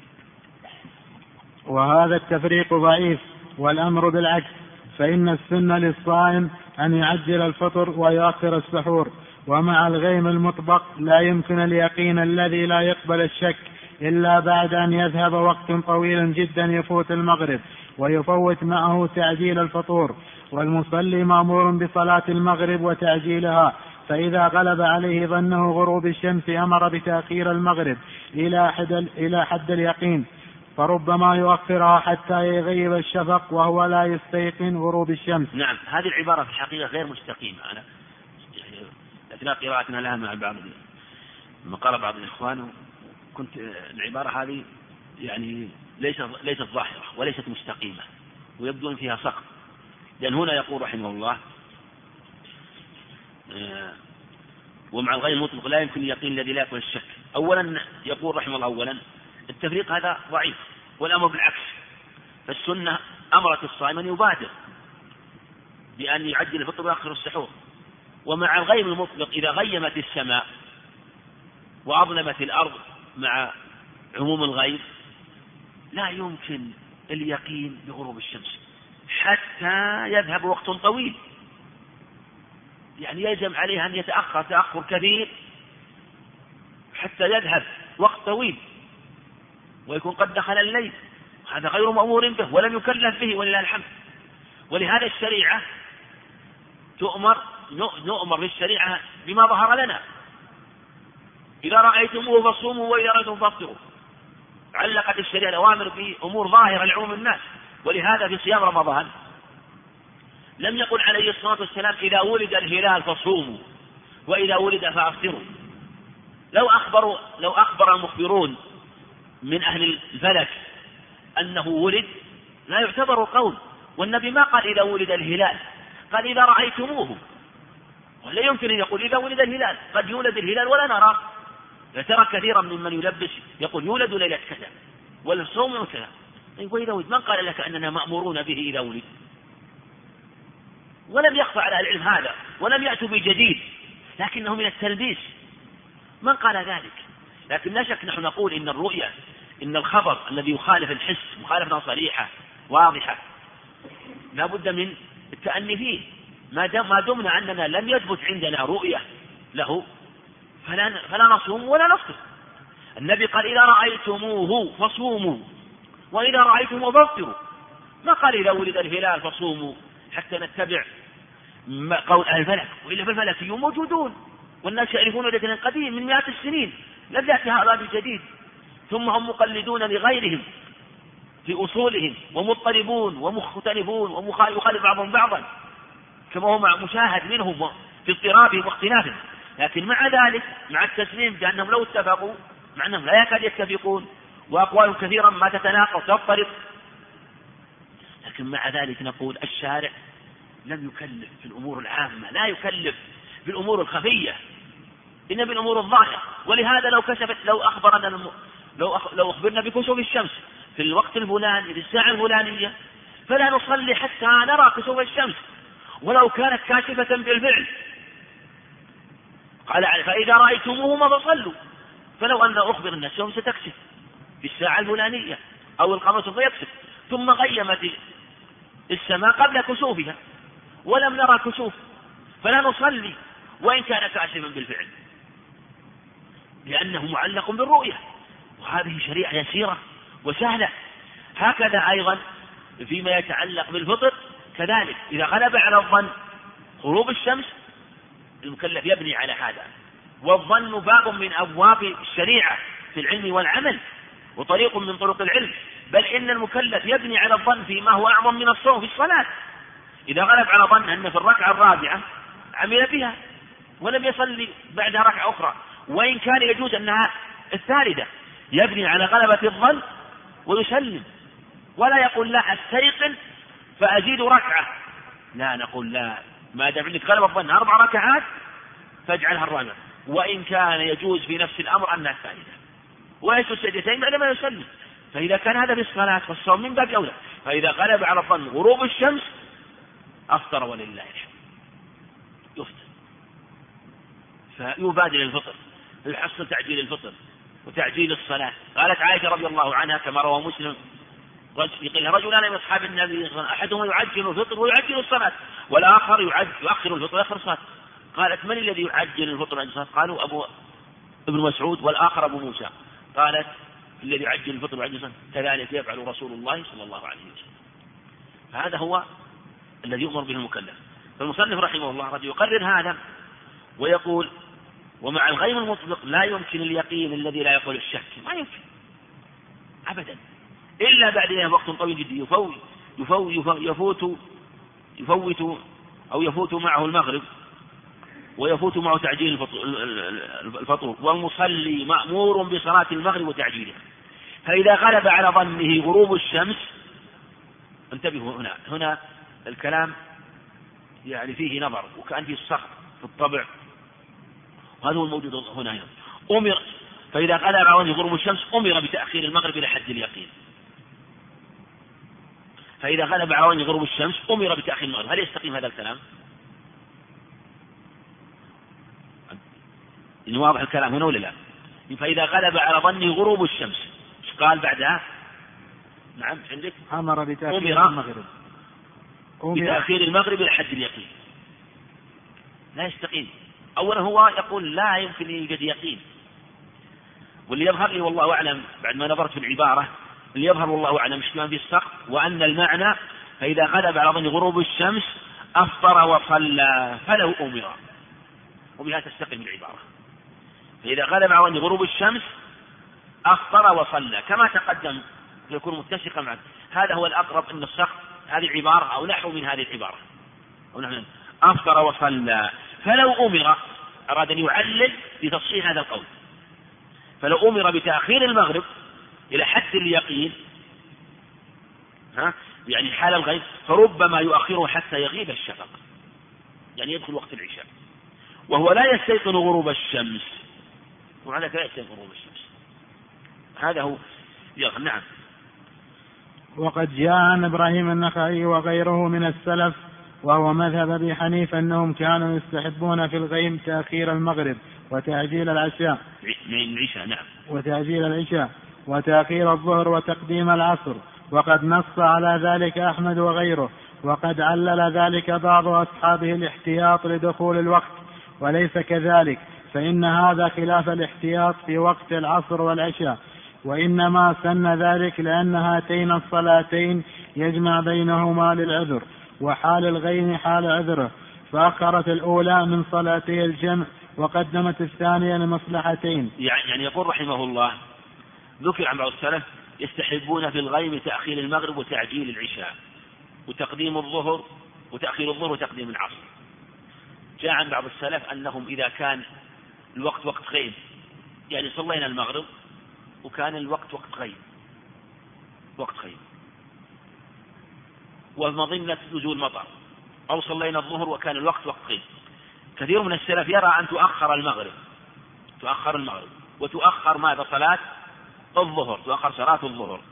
Speaker 2: وهذا التفريق ضعيف، والأمر بالعكس، فإن السنة للصائم أن يعجل الفطر ويؤخر السحور، ومع الغيم المطبق لا يمكن اليقين الذي لا يقبل الشك إلا بعد أن يذهب وقت طويل جدا يفوت المغرب ويفوت معه تعجيل الفطور، والمصلي مأمور بصلاة المغرب وتعجيلها، فإذا غلب عليه ظنه غروب الشمس أمر بتأخير المغرب إلى حد, إلى حد اليقين، فربما يؤخرها حتى يغيب الشفق وهو لا يستيقن غروب الشمس.
Speaker 1: نعم، هذه العبارة في الحقيقة غير مستقيمة. أنا أثناء قراءتنا لها مع بعض لما قال بعض الإخوان كنت العبارة هذه يعني ليست ليست ظاهرة وليست مستقيمة ويبدو فيها سقط، لأن هنا يقول رحمه الله ومع الغير المطلق لا يمكن اليقين الذي لا يكون الشك. أولا يقول رحمه الله أولا التفريق هذا ضعيف، والأمر بالعكس، فالسنة أمرت الصائم أن يبادر بأن يعجل الفطر ويأخر السحور. ومع الغيم المطلق إذا غيمت السماء وأظلمت الأرض مع عموم الغيم لا يمكن اليقين بغروب الشمس حتى يذهب وقت طويل، يعني يلزم عليه أن يتأخر تأخر كبير حتى يذهب وقت طويل ويكون قد دخل الليل، هذا غير مأمور به ولم يكلف به ولله الحمد. ولهذا الشريعة تؤمر نؤمر بالشريعة بما ظهر لنا، إذا رأيتموه فصوموا وإذا رأيتم فافطروا. علقت الشريعة الأوامر بأمور ظاهرة لعموم الناس. ولهذا في صيام رمضان لم يقل عليه الصلاة والسلام إذا ولد الهلال فصوموا وإذا ولد فأفطروا. لو أخبروا لو أخبر المخبرون من أهل الفلك أنه ولد لا يعتبر قول، والنبي ما قال إذا ولد الهلال، قال إذا رأيتموه، ولا يمكن أن يقول إذا ولد الهلال، قد يولد الهلال ولا نرى. ترى كثيرا ممن يلبس يقول يولد ليلة كذا والصوم كذا، وإذا ولد من قال لك أننا مأمورون به إذا ولد؟ ولم يخفى على العلم هذا ولم يأتوا بجديد، لكنه من التلبيس، من قال ذلك؟ لكن لا شك نحن نقول إن الرؤية إن الخبر الذي يخالف الحس مخالفة صريحة واضحة لا بد من التأني فيه، ما دمنا أننا لم يثبت عندنا رؤية له فلا, فلا نصوم ولا نفطر. النبي قال إذا رأيتموه فصوموا وإذا رأيتموه فافطروا، ما قال إذا ولد الهلال فصوموا حتى نتبع قول أهل الفلك، وإلا فالفلكيون موجودون والناس يعرفون ذلك قديم من مئات السنين، لم يأتي هذا بجديد، ثم هم مقلدون لغيرهم في أصولهم ومضطربون ومختلفون ويخالف بعضهم بعضا. كما هو مشاهد منهم في اضطرابهم واختلافهم، لكن مع ذلك مع التسليم بأنهم لو اتفقوا مع أنهم لا يكاد يتفقون وأقوال كثيرا ما تتناقض تضطرب، لكن مع ذلك نقول الشارع لم يكلف في الأمور العامة، لا يكلف في الأمور الخفية، إن بالأمور الظاهرة. ولهذا لو كشفت لو أخبرنا الم... لو, أخ... لو أخبرنا بكسوف الشمس في الوقت الفلاني في الساعة الفلانية فلا نصلي حتى نرى كسوف الشمس ولو كانت كاشفة بالفعل. قال فإذا رأيتموهما فصلوا. فلو أن أخبر الناس يوم ستكشف في الساعة الفلانية أو القمر سوف يكشف ثم غيمت السماء قبل كسوفها ولم نرى كسوف فلا نصلي وإن كان كاشفا بالفعل، لأنه معلق بالرؤية، وهذه شريعة يسيرة وسهلة. هكذا أيضا فيما يتعلق بالفطر كذلك، إذا غلب على الظن غروب الشمس المكلف يبني على هذا، والظن باب من أبواب الشريعة في العلم والعمل وطريق من طرق العلم، بل إن المكلف يبني على الظن فيما هو أعظم من الصوم في الصلاة. إذا غلب على ظن أن في الركعة الرابعة عمل بها ولم يصلي بعدها ركعة أخرى وإن كان يجوز أنها الثالثة، يبني على غلبة الظن ويسلم، ولا يقول لا أستيقن فأزيد ركعة، لا، نقول لا، ما دام عندك غلبة الظن أربع ركعات فاجعلها الرابعة، وإن كان يجوز في نفس الأمر أنها الثالثة ويسجد سجدتين بعدما يسلم. فإذا كان هذا في الصلاة فالصوم من باب أولى. فإذا غلب على الظن غروب الشمس أفطر ولله الحمد، يفطر، فيبادر الفطر، يحصل تعجيل الفطر وتعجيل الصلاة. قالت عائشة رضي الله عنها كما روى مسلم يقول رجلان من أصحاب النبي أحدهما يعجل الفطر ويعجل الصلاة والآخر يؤخر الفطر ويؤخر الصلاة. قالت من الذي يعجل الفطر ويعجل الصلاة؟ قالوا أبو ابن مسعود والآخر أبو موسى. قالت الذي يعجل الفطر ويعجل الصلاة كذلك يفعل رسول الله صلى الله عليه وسلم. هذا هو الذي يؤمر به المكلف. فالمصنف رحمه الله قد يقرر هذا ويقول ومع الغيم المطلق لا يمكن اليقين الذي لا يقول الشك، ما يمكن أبدا إلا بعد وقت طويل جدا يفوت يفوت يفوت يفوت أو يفوت معه المغرب ويفوت معه تعجيل الفطور، والمصلي مأمور بصلاة المغرب وتعجيلها. فإذا غلب على ظنه غروب الشمس، انتبهوا هنا هنا الكلام يعني فيه نظر وكأن فيه الصخر في الطبع، وهذا هو الموجود هنا هنا. أمر فإذا غلب على ظنه غروب الشمس أمر بتأخير المغرب إلى حد اليقين. فإذا غلب على ظنه غروب الشمس أمر بتأخير المغرب. هل يستقيم هذا الكلام؟ إن واضح الكلام هنا ولا لا؟ فإذا غلب على ظنه غروب الشمس إيش قال بعدها؟ نعم عندك
Speaker 2: أمر بتأخير المغرب
Speaker 1: بتأخير المغرب إلى حد اليقين. لا يستقيم. أولا هو يقول لا يمكن أن يوجد يقين، واللي يظهر لي والله أعلم بعد ما نظرت في العبارة اللي يظهر والله أعلم مش كان في السقف، وأن المعنى فإذا غلب على ظن غروب الشمس أفطر وصلى فلو أمر، وبها تستقيم العبارة. فإذا غلب على ظن غروب الشمس أفطر وصلى كما تقدم يكون متسقا معه. هذا هو الأقرب أن السقف هذه العبارة أو نحو من هذه العبارة أو نحو من أفطر وصلى فلو أمر، أراد أن يعلل بتصحيح هذا القول. فلو أمر بتأخير المغرب إلى حد اليقين ها يعني حال الغيب فربما يؤخره حتى يغيب الشفق، يعني يدخل وقت العشاء وهو لا يستيقن غروب الشمس، وعلى لا يستيقن غروب الشمس. هذا هو يغ... نعم.
Speaker 2: وقد جاء عن إبراهيم النخعي وغيره من السلف وهو مذهب أبي حنيفة أنهم كانوا يستحبون في الغيم تأخير المغرب وتعجيل العشاء
Speaker 1: العشاء نعم
Speaker 2: وتعجيل العشاء وتأخير الظهر وتقديم العصر، وقد نص على ذلك أحمد وغيره، وقد علل ذلك بعض أصحابه الاحتياط لدخول الوقت، وليس كذلك، فإن هذا خلاف الاحتياط في وقت العصر والعشاء، وإنما سن ذلك لأن هاتين الصلاتين يجمع بينهما للعذر، وحال الغيم حال عذره، فأخرت الأولى من صلاتي الجمع وقدمت الثانية لمصلحتين.
Speaker 1: يعني يقول رحمه الله ذكر عن بعض السلف يستحبون في الغيم تأخير المغرب وتعجيل العشاء وتقديم الظهر وتأخير الظهر وتقديم العصر. جاء عن بعض السلف أنهم إذا كان الوقت وقت غيب، يعني صلينا المغرب وكان الوقت وقت غيب وقت غيب ومظنة نزول مطر، أو صلينا الظهر وكان الوقت وقت غيب، كثير من السلف يرى أن تؤخر المغرب تؤخر المغرب وتؤخر ماذا؟ صلاة الظهر، تؤخر صلاة الظهر،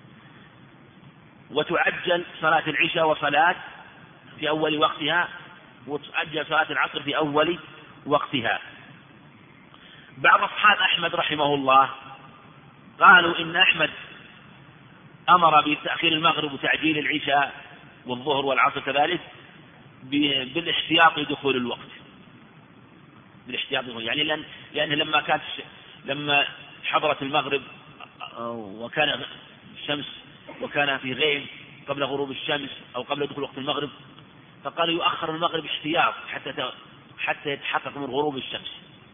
Speaker 1: وتعجل صلاة العشاء وصلاة في أول وقتها، وتؤجل صلاة العصر في أول وقتها. بعض أصحاب أحمد رحمه الله قالوا إن أحمد أمر بتأخير المغرب وتعجيل العشاء والظهر والعصر كذلك بالاحتياط لدخول الوقت، بالاحتياط لدخول، يعني لأن لأنه لما كانت لما حضرت المغرب وكان الشمس وكان في غيم قبل غروب الشمس أو قبل دخول وقت المغرب، فقالوا يؤخر المغرب احتياط حتى حتى يتحقق من غروب الشمس،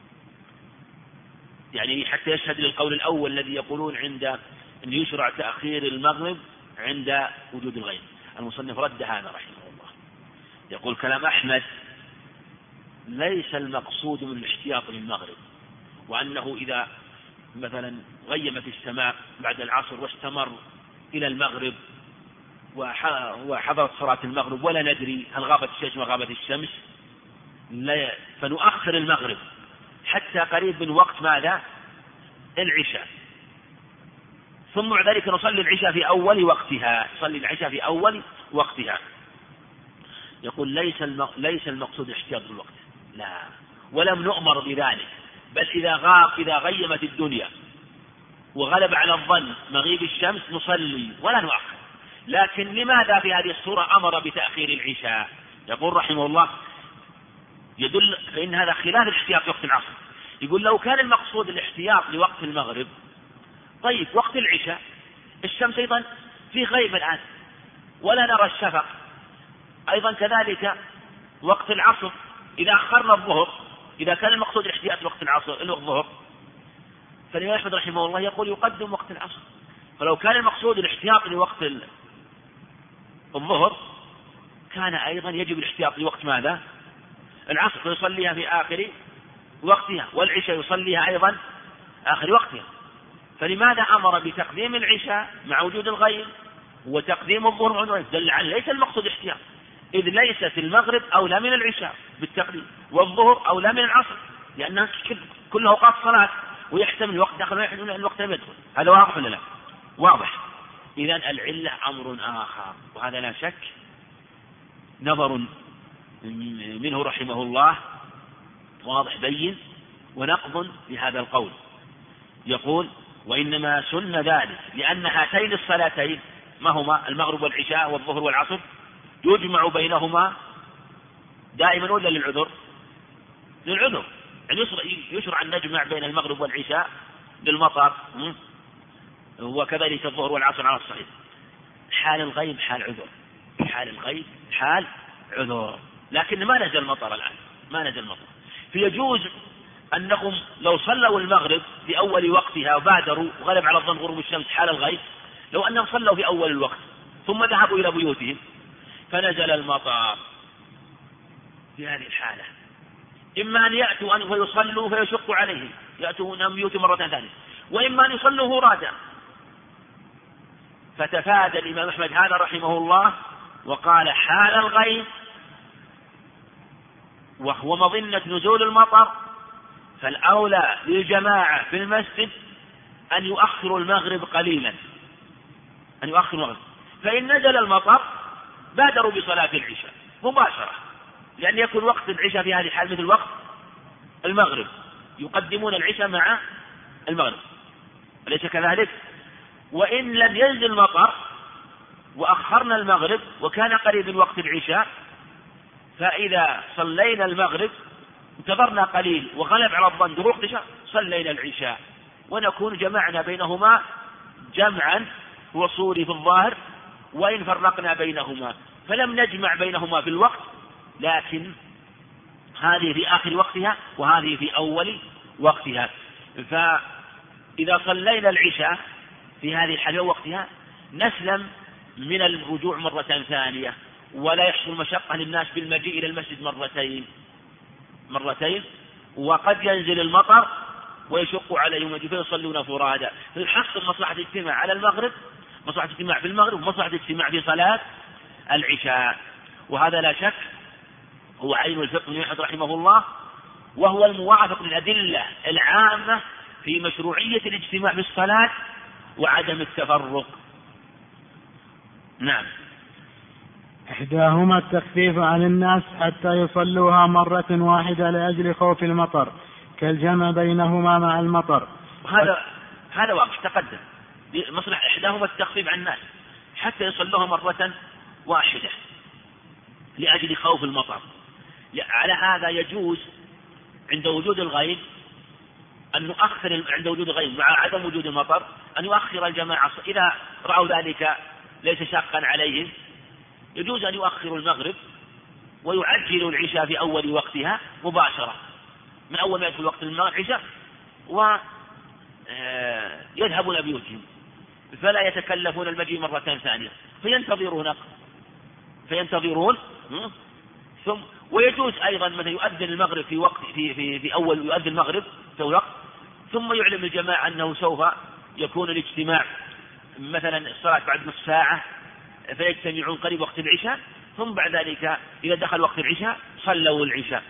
Speaker 1: يعني حتى يشهد للقول الأول الذي يقولون عند أن يشرع تأخير المغرب عند وجود الغيم. المصنف رد هذا رحمه الله، يقول كلام أحمد ليس المقصود من الاحتياط للمغرب، وأنه إذا مثلا غيمت السماء بعد العصر واستمر إلى المغرب وحضرت صلاة المغرب ولا ندري هل غابت الشمس ما غابت الشمس، فنؤخر المغرب حتى قريب من وقت ماذا؟ العشاء، ثم مع ذلك نصلي العشاء في أول وقتها نصلي العشاء في أول وقتها. يقول ليس ليس المقصود احتياط الوقت، لا، ولم نؤمر بذلك، بل إذا غاب إذا غيمت الدنيا وغلب على الظن مغيب الشمس نصلي ولا نؤخر. لكن لماذا في هذه الصورة أمر بتأخير العشاء؟ يقول رحمه الله يدل فإن هذا خلاف الاحتياط وقت العصر. يقول لو كان المقصود الاحتياط لوقت المغرب، طيب وقت العشاء الشمس أيضا في غيب الآن ولا نرى الشفق، أيضا كذلك وقت العصر إذا أخرنا الظهر، إذا كان المقصود الاحتياط وقت العصر الظهر، فالإمام أحمد رحمه الله يقول يقدم وقت العصر. فلو كان المقصود الاحتياط لوقت الظهر كان أيضا يجب الاحتياط لوقت ماذا؟ العصر، فيصليها في آخر وقتها، والعشاء يصليها أيضا آخر وقتها. فلماذا أمر بتقديم العشاء مع وجود الغيم وتقديم الظهر مع وجود الغيم؟ دل على ليس المقصود احتياط، إذ ليست المغرب أولى من العشاء بالتقديم، والظهر أولى من العصر، لأنها كلها أوقات صلاة ويحتمل الوقت داخل ويحتمل الوقت لم يدخل. هذا واضح ولا لا؟ واضح. إذن العلة أمر آخر، وهذا لا شك نظر منه رحمه الله واضح بين ونقض لهذا القول. يقول وإنما سن ذلك لأن هاتين الصلاتين ما هما المغرب والعشاء والظهر والعصر يجمع بينهما دائما ولا للعذر؟ للعذر، يعني يشرع أن نجمع بين المغرب والعشاء للمطر، وكذلك الظهر والعصر على الصحيح. حال الغيب حال عذر، حال الغيب حال عذر، لكن ما نزل المطر الآن، ما نزل المطر، فيجوز أنهم لو صلوا المغرب في أول وقتها وبادروا وغلب على الظن غروب الشمس حال الغيب، لو أنهم صلوا في أول الوقت ثم ذهبوا إلى بيوتهم فنزل المطر، في هذه الحالة إما أن يأتوا أن فيصلوا فيشق عليهم يأتوا من بيوتهم مرة ثانية، وإما أن يصلوا هرادا. فتفادى الإمام أحمد هذا رحمه الله وقال حال الغيب وهو مظنة نزول المطر فالأولى للجماعة في المسجد أن يؤخروا المغرب قليلا، أن يؤخروا المغرب، فإن نزل المطر بادروا بصلاة العشاء مباشرة، لأن يكون وقت العشاء في هذه الحال مثل وقت المغرب، يقدمون العشاء مع المغرب، أليس كذلك؟ وإن لم ينزل المطر وأخرنا المغرب وكان قريب من وقت العشاء، فإذا صلينا المغرب انتظرنا قليل وغلب على الظن دروق العشاء صلينا العشاء، ونكون جمعنا بينهما جمعا وصوري في الظاهر، وإن فرقنا بينهما فلم نجمع بينهما في الوقت، لكن هذه في آخر وقتها وهذه في أول وقتها. فإذا صلينا العشاء في هذه الحالة وقتها نسلم من الرجوع مرة ثانية ولا يحصل مشقة للناس بالمجيء إلى المسجد مرتين مرتين وقد ينزل المطر ويشق عليهم فيصلون فرادى. فيحصل مصلحة الاجتماع على المغرب، مصلحة الاجتماع في المغرب ومصلحة الاجتماع في صلاة العشاء. وهذا لا شك هو عين الفقه من أحمد رحمه الله، وهو الموافق للأدلة العامة في مشروعية الاجتماع في الصلاة وعدم التفرق. نعم.
Speaker 2: إحداهما التخفيف عن الناس حتى يصلوها مرة واحدة لأجل خوف المطر كالجمع بينهما مع المطر.
Speaker 1: هذا هذا واضح تقدم. مصلحة إحداهما التخفيف عن الناس حتى يصلوها مرة واحدة لأجل خوف المطر. على هذا يجوز عند وجود الغيم أن نؤخر، عند وجود الغيم مع عدم وجود المطر أن يؤخر الجماعة إذا رأوا ذلك ليس شاقا عليهم، يجوز أن يؤخروا المغرب ويعجلوا العشاء في أول وقتها مباشرة من أول ما يدخل وقت العشاء ويذهبون بيوتهم فلا يتكلفون المجيء مرة ثانية فينتظرون فينتظرون ثم ويجوز أيضا مثلا يؤذن المغرب في وقت في في في أول يؤذن المغرب في وقت ثم يعلم الجماعة أنه سوف يكون الاجتماع مثلا الصلاة بعد نصف ساعة فيجتمعون قريب وقت العشاء، ثم بعد ذلك إذا دخل وقت العشاء صلوا العشاء.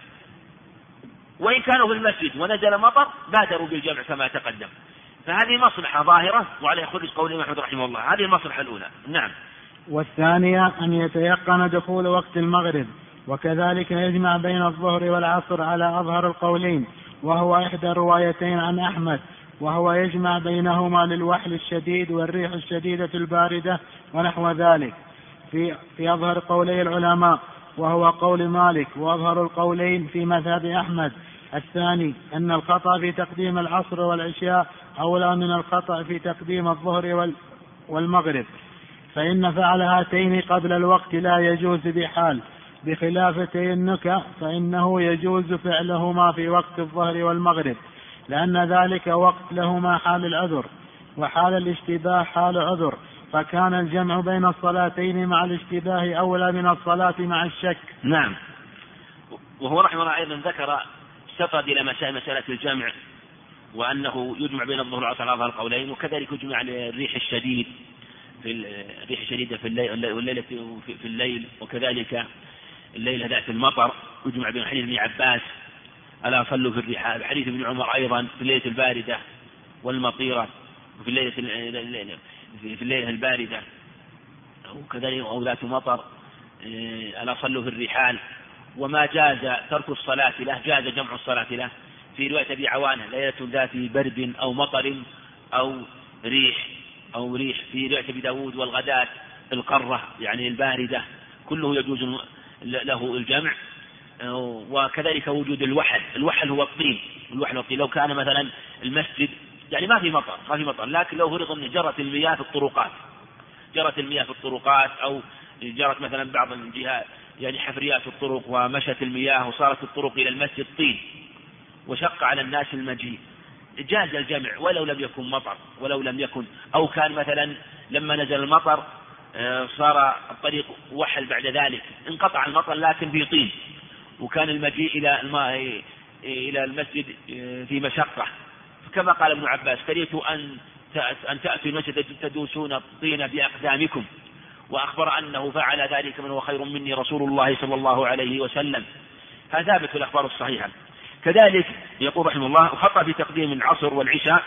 Speaker 1: وإن كانوا في المسجد ونزل مطر بادروا بالجمع كما تقدم. فهذه مصلحة ظاهرة وعليها خرج قول الإمام أحمد رحمه الله. هذه المصلحة الأولى. نعم.
Speaker 2: والثانية أن يتيقن دخول وقت المغرب، وكذلك يجمع بين الظهر والعصر على أظهر القولين، وهو إحدى الروايتين عن أحمد، وهو يجمع بينهما للوحل الشديد والريح الشديدة الباردة ونحو ذلك في, في أظهر قولي العلماء، وهو قول مالك. وأظهر القولين في مذهب أحمد الثاني أن الخطأ في تقديم العصر والعشاء أولى من الخطأ في تقديم الظهر والمغرب، فإن فعل هاتين قبل الوقت لا يجوز بحال، بخلاف التينك فإنه يجوز فعلهما في وقت الظهر والمغرب، لأن ذلك وقت لهما حال العذر، وحال الاشتباه حال عذر، فكان الجمع بين الصلاتين مع الاشتباه أولى من الصلاة مع الشك.
Speaker 1: نعم. وهو رحمه الله أيضا ذكر استطرد إلى مسائل مسألة الجمع، وأنه يجمع بين الظهر والعصر على أظهر القولين، وكذلك يجمع الريح الشديد في الريح الشديدة في الليل والليلة في الليل، وكذلك الليلة ذات المطر يجمع بين حديث ابن عباس ألا صلوا في الرحال، حديث ابن عمر أيضا في الليلة الباردة والمطيرة، وفي الليلة في الليلة الباردة وكذلك أو ذات مطر ألا صلوا في الرحال. وما جاز ترك الصلاة له جاز جمع الصلاة له. في رواية أبي عوانة ليلة ذات برد أو مطر أو ريح أو ريح. في رواية أبي داود والغداة القرة يعني الباردة، كله يجوز له الجمع. وكذلك وجود الوحل، الوحل هو الطين، الوحل الطين. لو كان مثلا المسجد يعني ما في مطر ما في مطر لكن لو فرض أن جرت المياه في الطرقات جرت المياه في الطرقات أو جرت مثلا بعض الجهات يعني حفريات الطرق ومشت المياه وصارت الطرق إلى المسجد طين وشق على الناس المجيء، جاز الجمع ولو لم يكن مطر ولو لم يكن أو كان مثلا لما نزل المطر صار الطريق وحل بعد ذلك انقطع المطر لكن في طين وكان المجيء إلى الماء إلى المسجد في مشقة، كما قال ابن عباس كرهت أن أن تأتوا المسجد تدوسون الطين بأقدامكم، وأخبر أنه فعل ذلك من هو خير مني رسول الله صلى الله عليه وسلم. هذا ثابت في الأخبار الصحيحة. كذلك يقول رحمه الله الخطأ في تقديم العصر والعشاء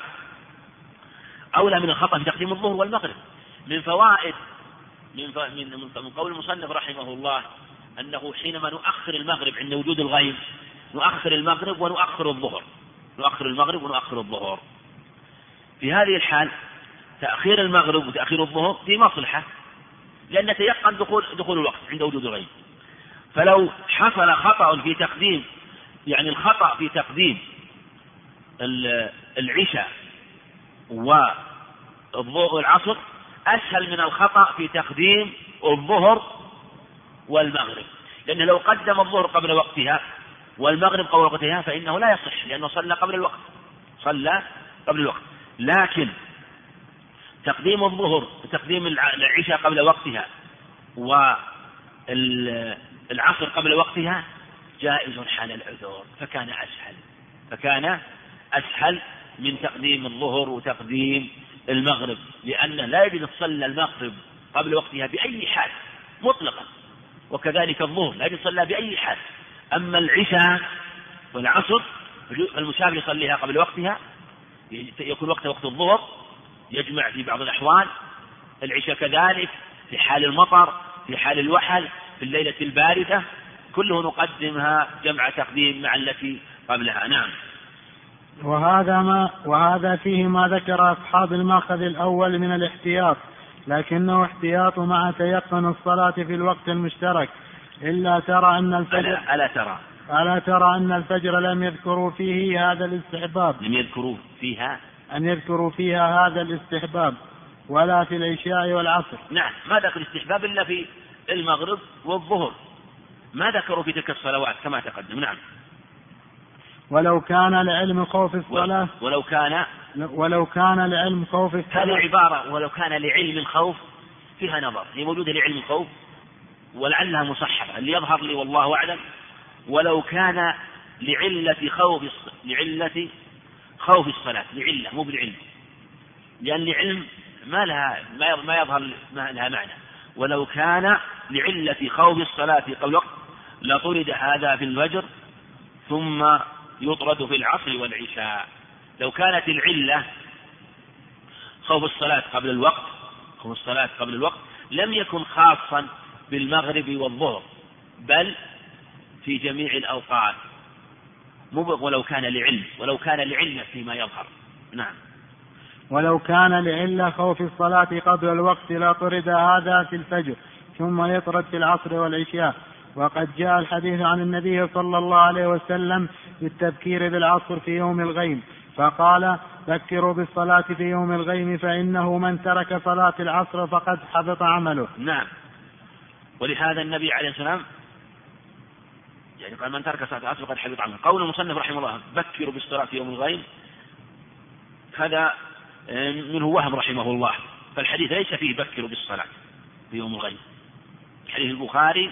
Speaker 1: أولى من الخطأ في تقديم الظهر والمغرب. من فوائد من, من, من قول المصنف رحمه الله أنه حينما نؤخر المغرب عند وجود الغيم نؤخر المغرب ونؤخر الظهر نؤخر المغرب ونؤخر الظهر. في هذه الحال تأخير المغرب وتأخير الظهر في مصلحة، لأن تيقن دخول, دخول الوقت عند وجود الغيم. فلو حصل خطأ في تقديم يعني الخطأ في تقديم العشاء والعصر أسهل من الخطأ في تقديم الظهر والمغرب، لأنه لو قدم الظهر قبل وقتها والمغرب قبل وقتها فإنه لا يصح لأنه صلى قبل الوقت صلى قبل الوقت. لكن تقديم الظهر وتقديم العشاء قبل وقتها العصر قبل وقتها جائز حال العذر، فكان أسهل فكان أسهل من تقديم الظهر وتقديم المغرب، لأنه لا يجوز تصلى المغرب قبل وقتها بأي حال مطلقا، وكذلك الظهر لا يجوز تصلى بأي حال. أما العشاء والعصر المسافر يصليها قبل وقتها، يكون وقتها وقت الظهر، يجمع في بعض الأحوال. العشاء كذلك في حال المطر، في حال الوحل، في الليلة الباردة، كله نقدمها جمع تقديم مع التي قبلها. نعم.
Speaker 2: وهذا ما وهذا فيه ما ذكر أصحاب المأخذ الأول من الاحتياط، لكنه احتياط مع تيقن الصلاة في الوقت المشترك. إلا ترى أن الفجر
Speaker 1: ألا, ألا ترى
Speaker 2: ألا ترى أن الفجر لم يذكروا فيه هذا الاستحباب
Speaker 1: لم يذكروا فيها
Speaker 2: أن يذكروا فيها هذا الاستحباب ولا في العشاء والعصر.
Speaker 1: نعم، ما ذكر الاستحباب إلا في المغرب والظهر، ما ذكروا في تلك الصلوات كما تقدم. نعم.
Speaker 2: ولو كان لعلم خوف الصلاة
Speaker 1: ولو كان
Speaker 2: ولو كان لعلم خوف الصلاة
Speaker 1: هذه عبارة ولو كان لعلم الخوف فيها نظر، هي موجودة لعلم الخوف ولعلها مصححة، اللي يظهر لي والله أعلم ولو كان لعلة خوف لعلة خوف الصلاة، لعلة مو بالعلم، لأن العلم ما لها ما يظهر ما لها معنى. ولو كان لعلة خوف الصلاة قبل وقت لطرد هذا في الفجر ثم يطرد في العصر والعشاء. لو كانت العلة خوف الصلاة قبل الوقت خوف الصلاة قبل الوقت لم يكن خاصا بالمغرب والظهر، بل في جميع الأوقات، ولو كان لعلم ولو كان لعلة فيما يظهر. نعم.
Speaker 2: ولو كان لعلة خوف الصلاة قبل الوقت لا طرد هذا في الفجر ثم يطرد في العصر والعشاء. وقد جاء الحديث عن النبي صلى الله عليه وسلم بالتبكير بالعصر في يوم الغيم، فقال: بكروا بالصلاة في يوم الغيم فإنه من ترك صلاة العصر فقد حبط عمله.
Speaker 1: نعم. ولهذا النبي عليه السلام يعني قال: من ترك صلاة العصر فقد حبط عمله. قول المصنف رحمه الله: بكروا بالصلاة في يوم الغيم، هذا منه وهم رحمه الله، فالحديث ليس فيه بكروا بالصلاة في يوم الغيم. حديث البخاري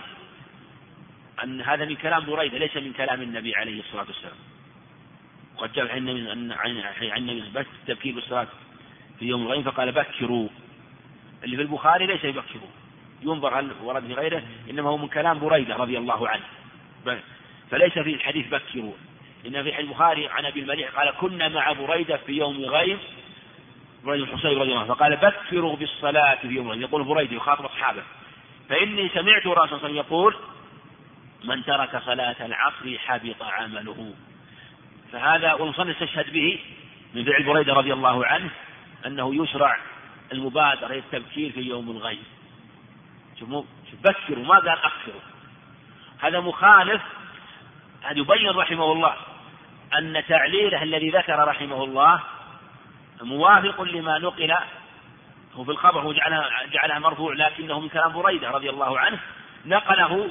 Speaker 1: أن هذا من كلام بريدة ليس من كلام النبي عليه الصلاة والسلام. وقد جاء عن النبي بس التبكير بالصلاة في يوم الغيم فقال: بكروا. اللي في البخاري ليس يبكروا، ينظر هل ورد في غيره، إنما هو من كلام بريدة رضي الله عنه، فليس في الحديث بكروا. إن في البخاري عن أبي المليح قال: كنا مع بريدة في يوم الغيم، بريدة الحصيب رضي الله عنه، فقال: بكروا بالصلاة في يوم الغيم. يقول بريدة يخاطب أصحابه: فإني سمعت رسول الله يقول: من ترك صلاة العصر حبط عمله. فهذا والمصنف استشهد به من فعل بريدة رضي الله عنه أنه يشرع المبادرة التبكير في يوم الغيم. شوفوا بكروا ما قال أكثروا، هذا مخالف. هذا يبين رحمه الله أن تعليله الذي ذكر رحمه الله موافق لما نقل هو في الخبر، وجعلها جعلها مرفوع، لكنه من كلام بريدة رضي الله عنه نقله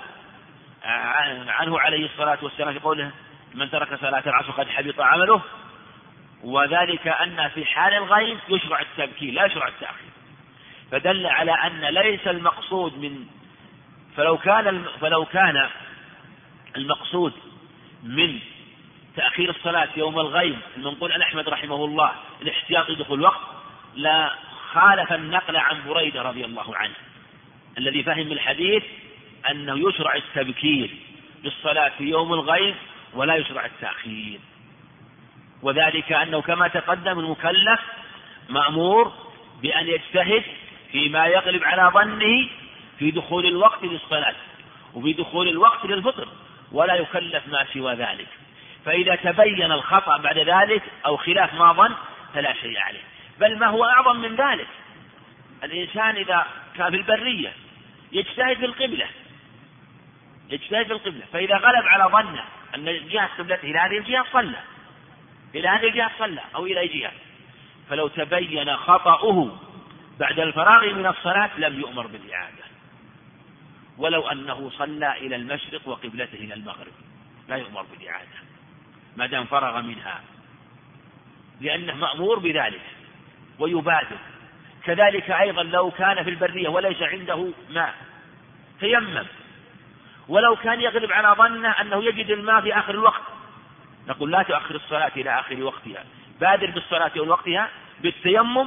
Speaker 1: عنه عليه الصلاة والسلام في قوله: من ترك صلاة العصر قد حبط عمله. وذلك أن في حال الغيم يشرع التبكير لا يشرع التأخير، فدل على أن ليس المقصود من فلو كان فلو كان المقصود من تأخير الصلاة يوم الغيم المنقول عن أحمد رحمه الله الاحتياط لدخول الوقت، لا خالف النقل عن بريدة رضي الله عنه الذي فهم الحديث أنه يشرع التبكير بالصلاة في يوم الغيم ولا يشرع التأخير. وذلك أنه كما تقدم المكلف مأمور بأن يجتهد فيما يغلب على ظنه في دخول الوقت للصلاة وفي دخول الوقت للفطر، ولا يكلف ما سوى ذلك. فإذا تبين الخطأ بعد ذلك أو خلاف ما ظن فلا شيء عليه، بل ما هو أعظم من ذلك، الإنسان إذا كان في البرية يجتهد في القبلة يجتهد في القبلة فإذا غلب على ظنه أن جهة قبلته إلى هذه الجهة صلى إلى هذه الجهة صلى أو إلى جهة، فلو تبين خطأه بعد الفراغ من الصلاة لم يؤمر بالإعادة، ولو أنه صلى إلى المشرق وقبلته إلى المغرب لا يؤمر بالإعادة ما دام فرغ منها، لأنه مأمور بذلك ويبادر. كذلك أيضا لو كان في البرية وليس عنده ماء تيمم ولو كان يغلب على ظنه أنه يجد الماء في آخر الوقت نقول لا تؤخر الصلاة إلى آخر وقتها، بادر بالصلاة أول وقتها بالتيمم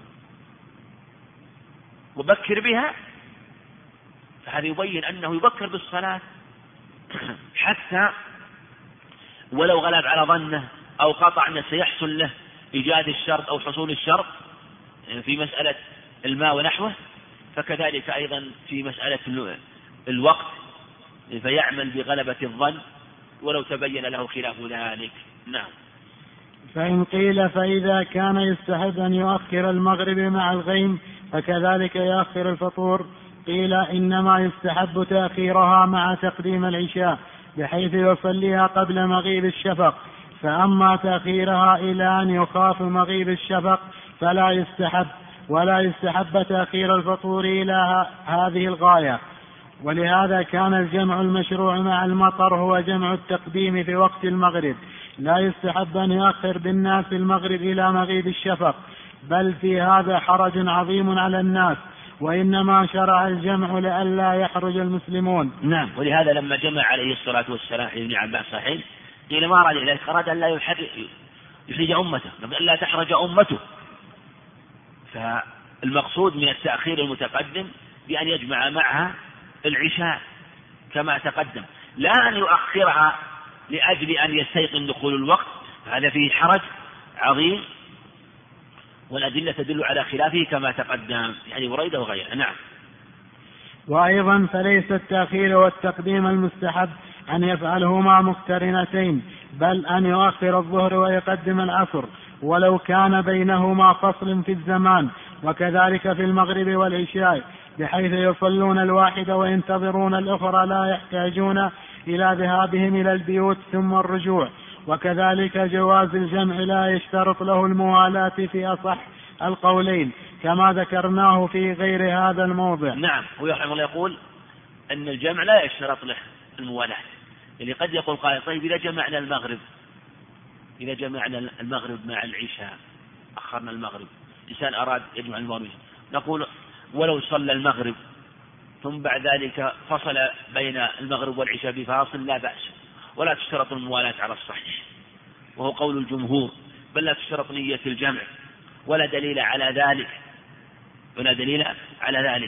Speaker 1: وبكر بها. فهذا يبين أنه يبكر بالصلاة حتى ولو غلب على ظنه أو قطع أنه سيحصل له إيجاد الشرط أو حصول الشرط في مسألة الماء ونحوه، فكذلك أيضا في مسألة الوقت فيعمل بغلبة الظن ولو تبين له خلاف ذلك. نعم.
Speaker 2: فإن قيل فإذا كان يستحب أن يؤخر المغرب مع الغيم فكذلك يؤخر الفطور، قيل إنما يستحب تأخيرها مع تقديم العشاء بحيث يصليها قبل مغيب الشفق، فأما تأخيرها إلى أن يخاف مغيب الشفق فلا يستحب، ولا يستحب تأخير الفطور إلى هذه الغاية. ولهذا كان الجمع المشروع مع المطر هو جمع التقديم في وقت المغرب، لا يستحب أن يؤخر بالناس المغرب إلى مغيب الشفق، بل في هذا حرج عظيم على الناس، وإنما شرع الجمع لئلا يحرج المسلمون.
Speaker 1: نعم. ولهذا لما جمع عليه الصلاة والسلام ابن عباس صحيح قيل ما أراد ذلك، أراد أن لا يحرج أمته، أن لا تحرج أمته. فالمقصود من التأخير المتقدم بأن يجمع معها العشاء كما تقدم، لا أن يؤخرها لأجل أن يستيقن دخول الوقت، هذا فيه حرج عظيم، والأدلة تدل على خلافه كما تقدم، يعني بريدة وغيره. نعم.
Speaker 2: وأيضا فليس التأخير والتقديم المستحب أن يفعلهما مقترنتين، بل أن يؤخر الظهر ويقدم العصر ولو كان بينهما فصل في الزمان، وكذلك في المغرب والعشاء، بحيث يصلون الواحدة وينتظرون الأخرى لا يحتاجون إلى ذهابهم إلى البيوت ثم الرجوع. وكذلك جواز الجمع لا يشترط له الموالاة في أصح القولين كما ذكرناه في غير هذا الموضع.
Speaker 1: نعم. ويحرم الله يقول أن الجمع لا يشترط له الموالاة، يعني قد يقول قائل طيب إذا جمعنا المغرب إذا جمعنا المغرب مع العشاء أخرنا المغرب، إنسان أراد يجمع المغرب، نقول ولو صلى المغرب ثم بعد ذلك فصل بين المغرب والعشاء بفاصل لا بأس، ولا تشترط الموالاة على الصحيح، وهو قول الجمهور، بل لا تشترط نية الجمع، ولا دليل على ذلك ولا دليل على ذلك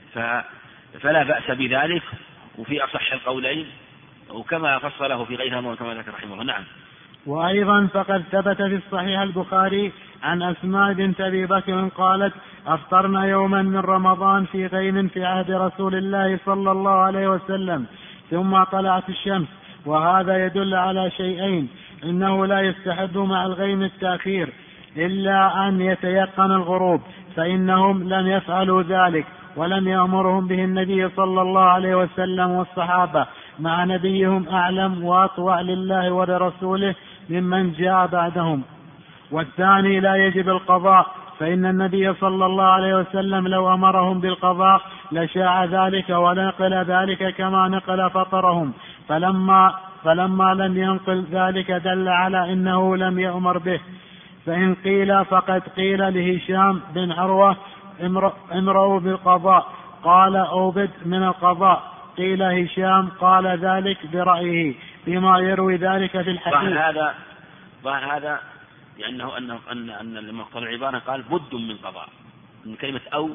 Speaker 1: فلا بأس بذلك، وفي أصح القولين وكما فصله في غيرها كما ذكر رحمه الله. نعم.
Speaker 2: وأيضا فقد ثبت في الصحيح البخاري عن أسماء بنت أبي بكر قالت أفطرنا يوما من رمضان في غيم في عهد رسول الله صلى الله عليه وسلم ثم طلعت الشمس، وهذا يدل على شيئين: إنه لا يستحب مع الغيم التأخير إلا أن يتيقن الغروب، فإنهم لم يفعلوا ذلك ولم يأمرهم به النبي صلى الله عليه وسلم والصحابة، مع نبيهم أعلم وأطوع لله ولرسوله ممن جاء بعدهم. والثاني لا يجب القضاء، فإن النبي صلى الله عليه وسلم لو أمرهم بالقضاء لشاع ذلك ونقل ذلك كما نقل فطرهم، فلما, فلما لم ينقل ذلك دل على إنه لم يأمر به. فإن قيل فقد قيل لهشام بن عروة امروا بالقضاء، قال أوبد من القضاء، قيل هشام قال ذلك برأيه بما يروي ذلك في الحديث.
Speaker 1: هذا هذا لأنه أنه أن أن المقتضى العبارة قال بد من قضاء، من كلمة أو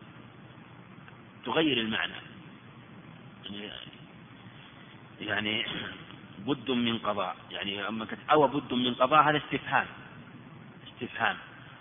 Speaker 1: تغير المعنى، يعني بد من قضاء، يعني أما أو بد من قضاء هذا استفهام استفهام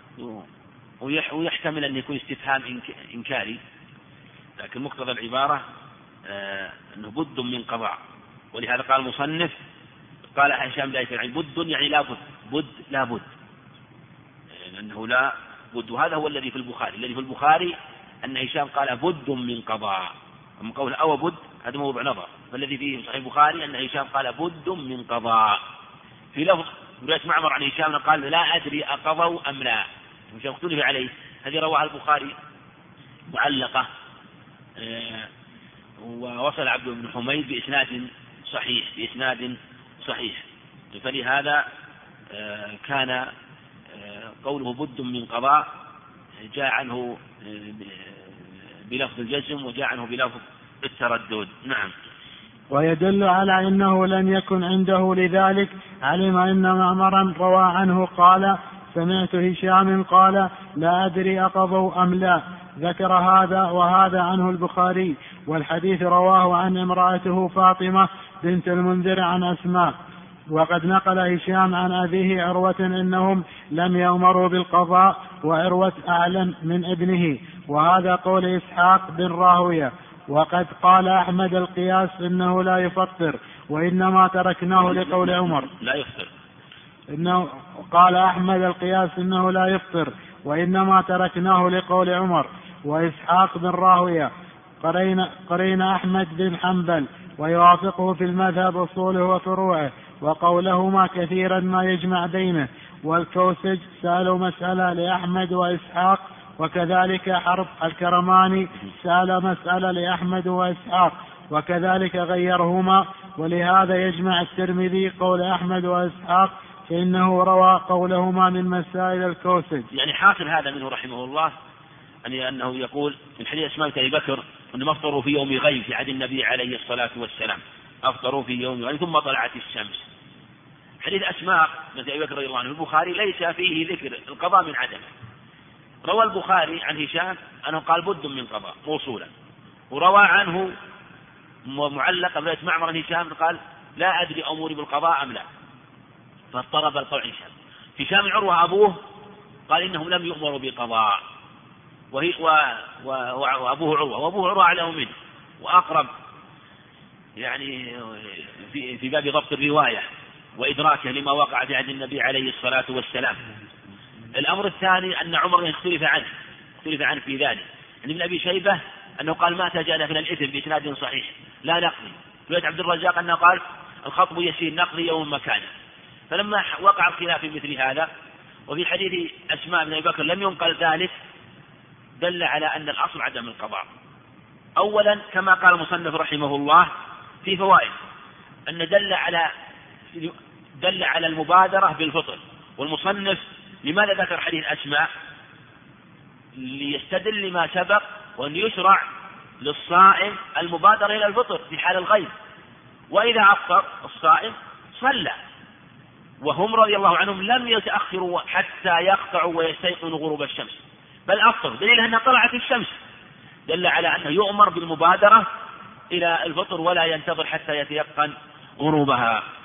Speaker 1: ويحتمل أن يكون استفهام إنكاري، لكن مقتضى العبارة آه أنه بد من قضاء. ولهذا قال المصنف قال هشام ذلك يعني بد يعني لا بد بد لا بد لأنه لا بد، وهذا هو الذي في البخاري الذي في البخاري أن هشام قال بد من قضاء، أما قول أو بد هذا موضوع نظر، فالذي فيه صحيح البخاري أن هشام قال بد من قضاء. في لفظ رواية معمر عن هشام قال لا أدري أقضوا أم لا، مش اختلف عليه، هذه رواها البخاري معلقة آه ووصل عبد بن حميد بإسناد صحيح بإسناد صحيح فلهذا آه كان آه قوله بد من قضاء جاء عنه آه بلفظ الجزم وجاء عنه بلفظ التردد. نعم.
Speaker 2: ويدل على أنه لم يكن عنده لذلك علم أن معمرا روى عنه قال سمعت هشام قال لا أدري أقضوا أم لا. ذكر هذا وهذا عنه البخاري، والحديث رواه عن امرأته فاطمة بنت المنذر عن أسماء. وقد نقل هشام عن أبيه عروة إنهم لم يأمروا بالقضاء، وعروة أعلم من ابنه، وهذا قول إسحاق بن راهوية. وقد قال أحمد القياس إنه لا يفطر وإنما تركناه لقول عمر.
Speaker 1: لا يفطر
Speaker 2: إنه قال أحمد القياس إنه لا يفطر وإنما تركناه لقول عمر وإسحاق بن راهوية. قرين, قرين أحمد بن حنبل ويوافقه في المذهب أصوله وفروعه، وقولهما كثيرا ما يجمع بينه. والكوسج سألوا مسألة لأحمد وإسحاق، وكذلك حرب الكرماني سأل مسألة لأحمد وإسحاق، وكذلك غيرهما. ولهذا يجمع الترمذي قول أحمد وإسحاق، فإنه روى قولهما من مسائل الكوسج.
Speaker 1: يعني حاصل هذا منه رحمه الله أنه يقول من حديث أسماء بنت أبي بكر أنهم أفطروا في يوم غيب في عهد النبي عليه الصلاة والسلام، أفطروا في يوم غيب ثم طلعت الشمس. حديث أسماء بنت أبي بكر رضي الله عنه البخاري ليس فيه ذكر القضاء من عدمه. روى البخاري عن هشام أنه قال بد من قضاء موصولا، وروى عنه معلق بيت معمر هشام قال لا أدري أموري بالقضاء أم لا، فاضطرب القول عن هشام. هشام عروة أبوه قال إنهم لم يؤمروا بقضاء، وهي و و وأبوه عروة، وأبوه عروة أعلم منه وأقرب يعني في, في باب ضبط الرواية وإدراكه لما وقع في عهد النبي عليه الصلاة والسلام. الأمر الثاني أن عمر اختلف عنه اختلف عنه في ذلك. عن ابن أبي شيبة أنه قال ما تجانا في الإثم بإسناد صحيح لا نقضي. رواية عبد الرزاق أنه قال الخطب يسير نقضي يوم مكانه. فلما وقع الخلاف في مثل هذا، وفي حديث أسماء بن أبي بكر لم ينقل ذلك، دل على أن الأصل عدم القضاء. أولا كما قال المصنف رحمه الله في فوائد أن دل على دل على المبادرة بالفطر. والمصنف لماذا ذكر حديث أسماء؟ ليستدل لما سبق، وأن يشرع للصائم المبادرة إلى الفطر في حال الغيب. وإذا أفطر الصائم صلى، وهم رضي الله عنهم لم يتأخروا حتى يقطعوا ويستيقنوا غروب الشمس، بل أفطروا، دليل أنها طلعت الشمس، دل على أنه يؤمر بالمبادرة إلى الفطر ولا ينتظر حتى يتيقن غروبها.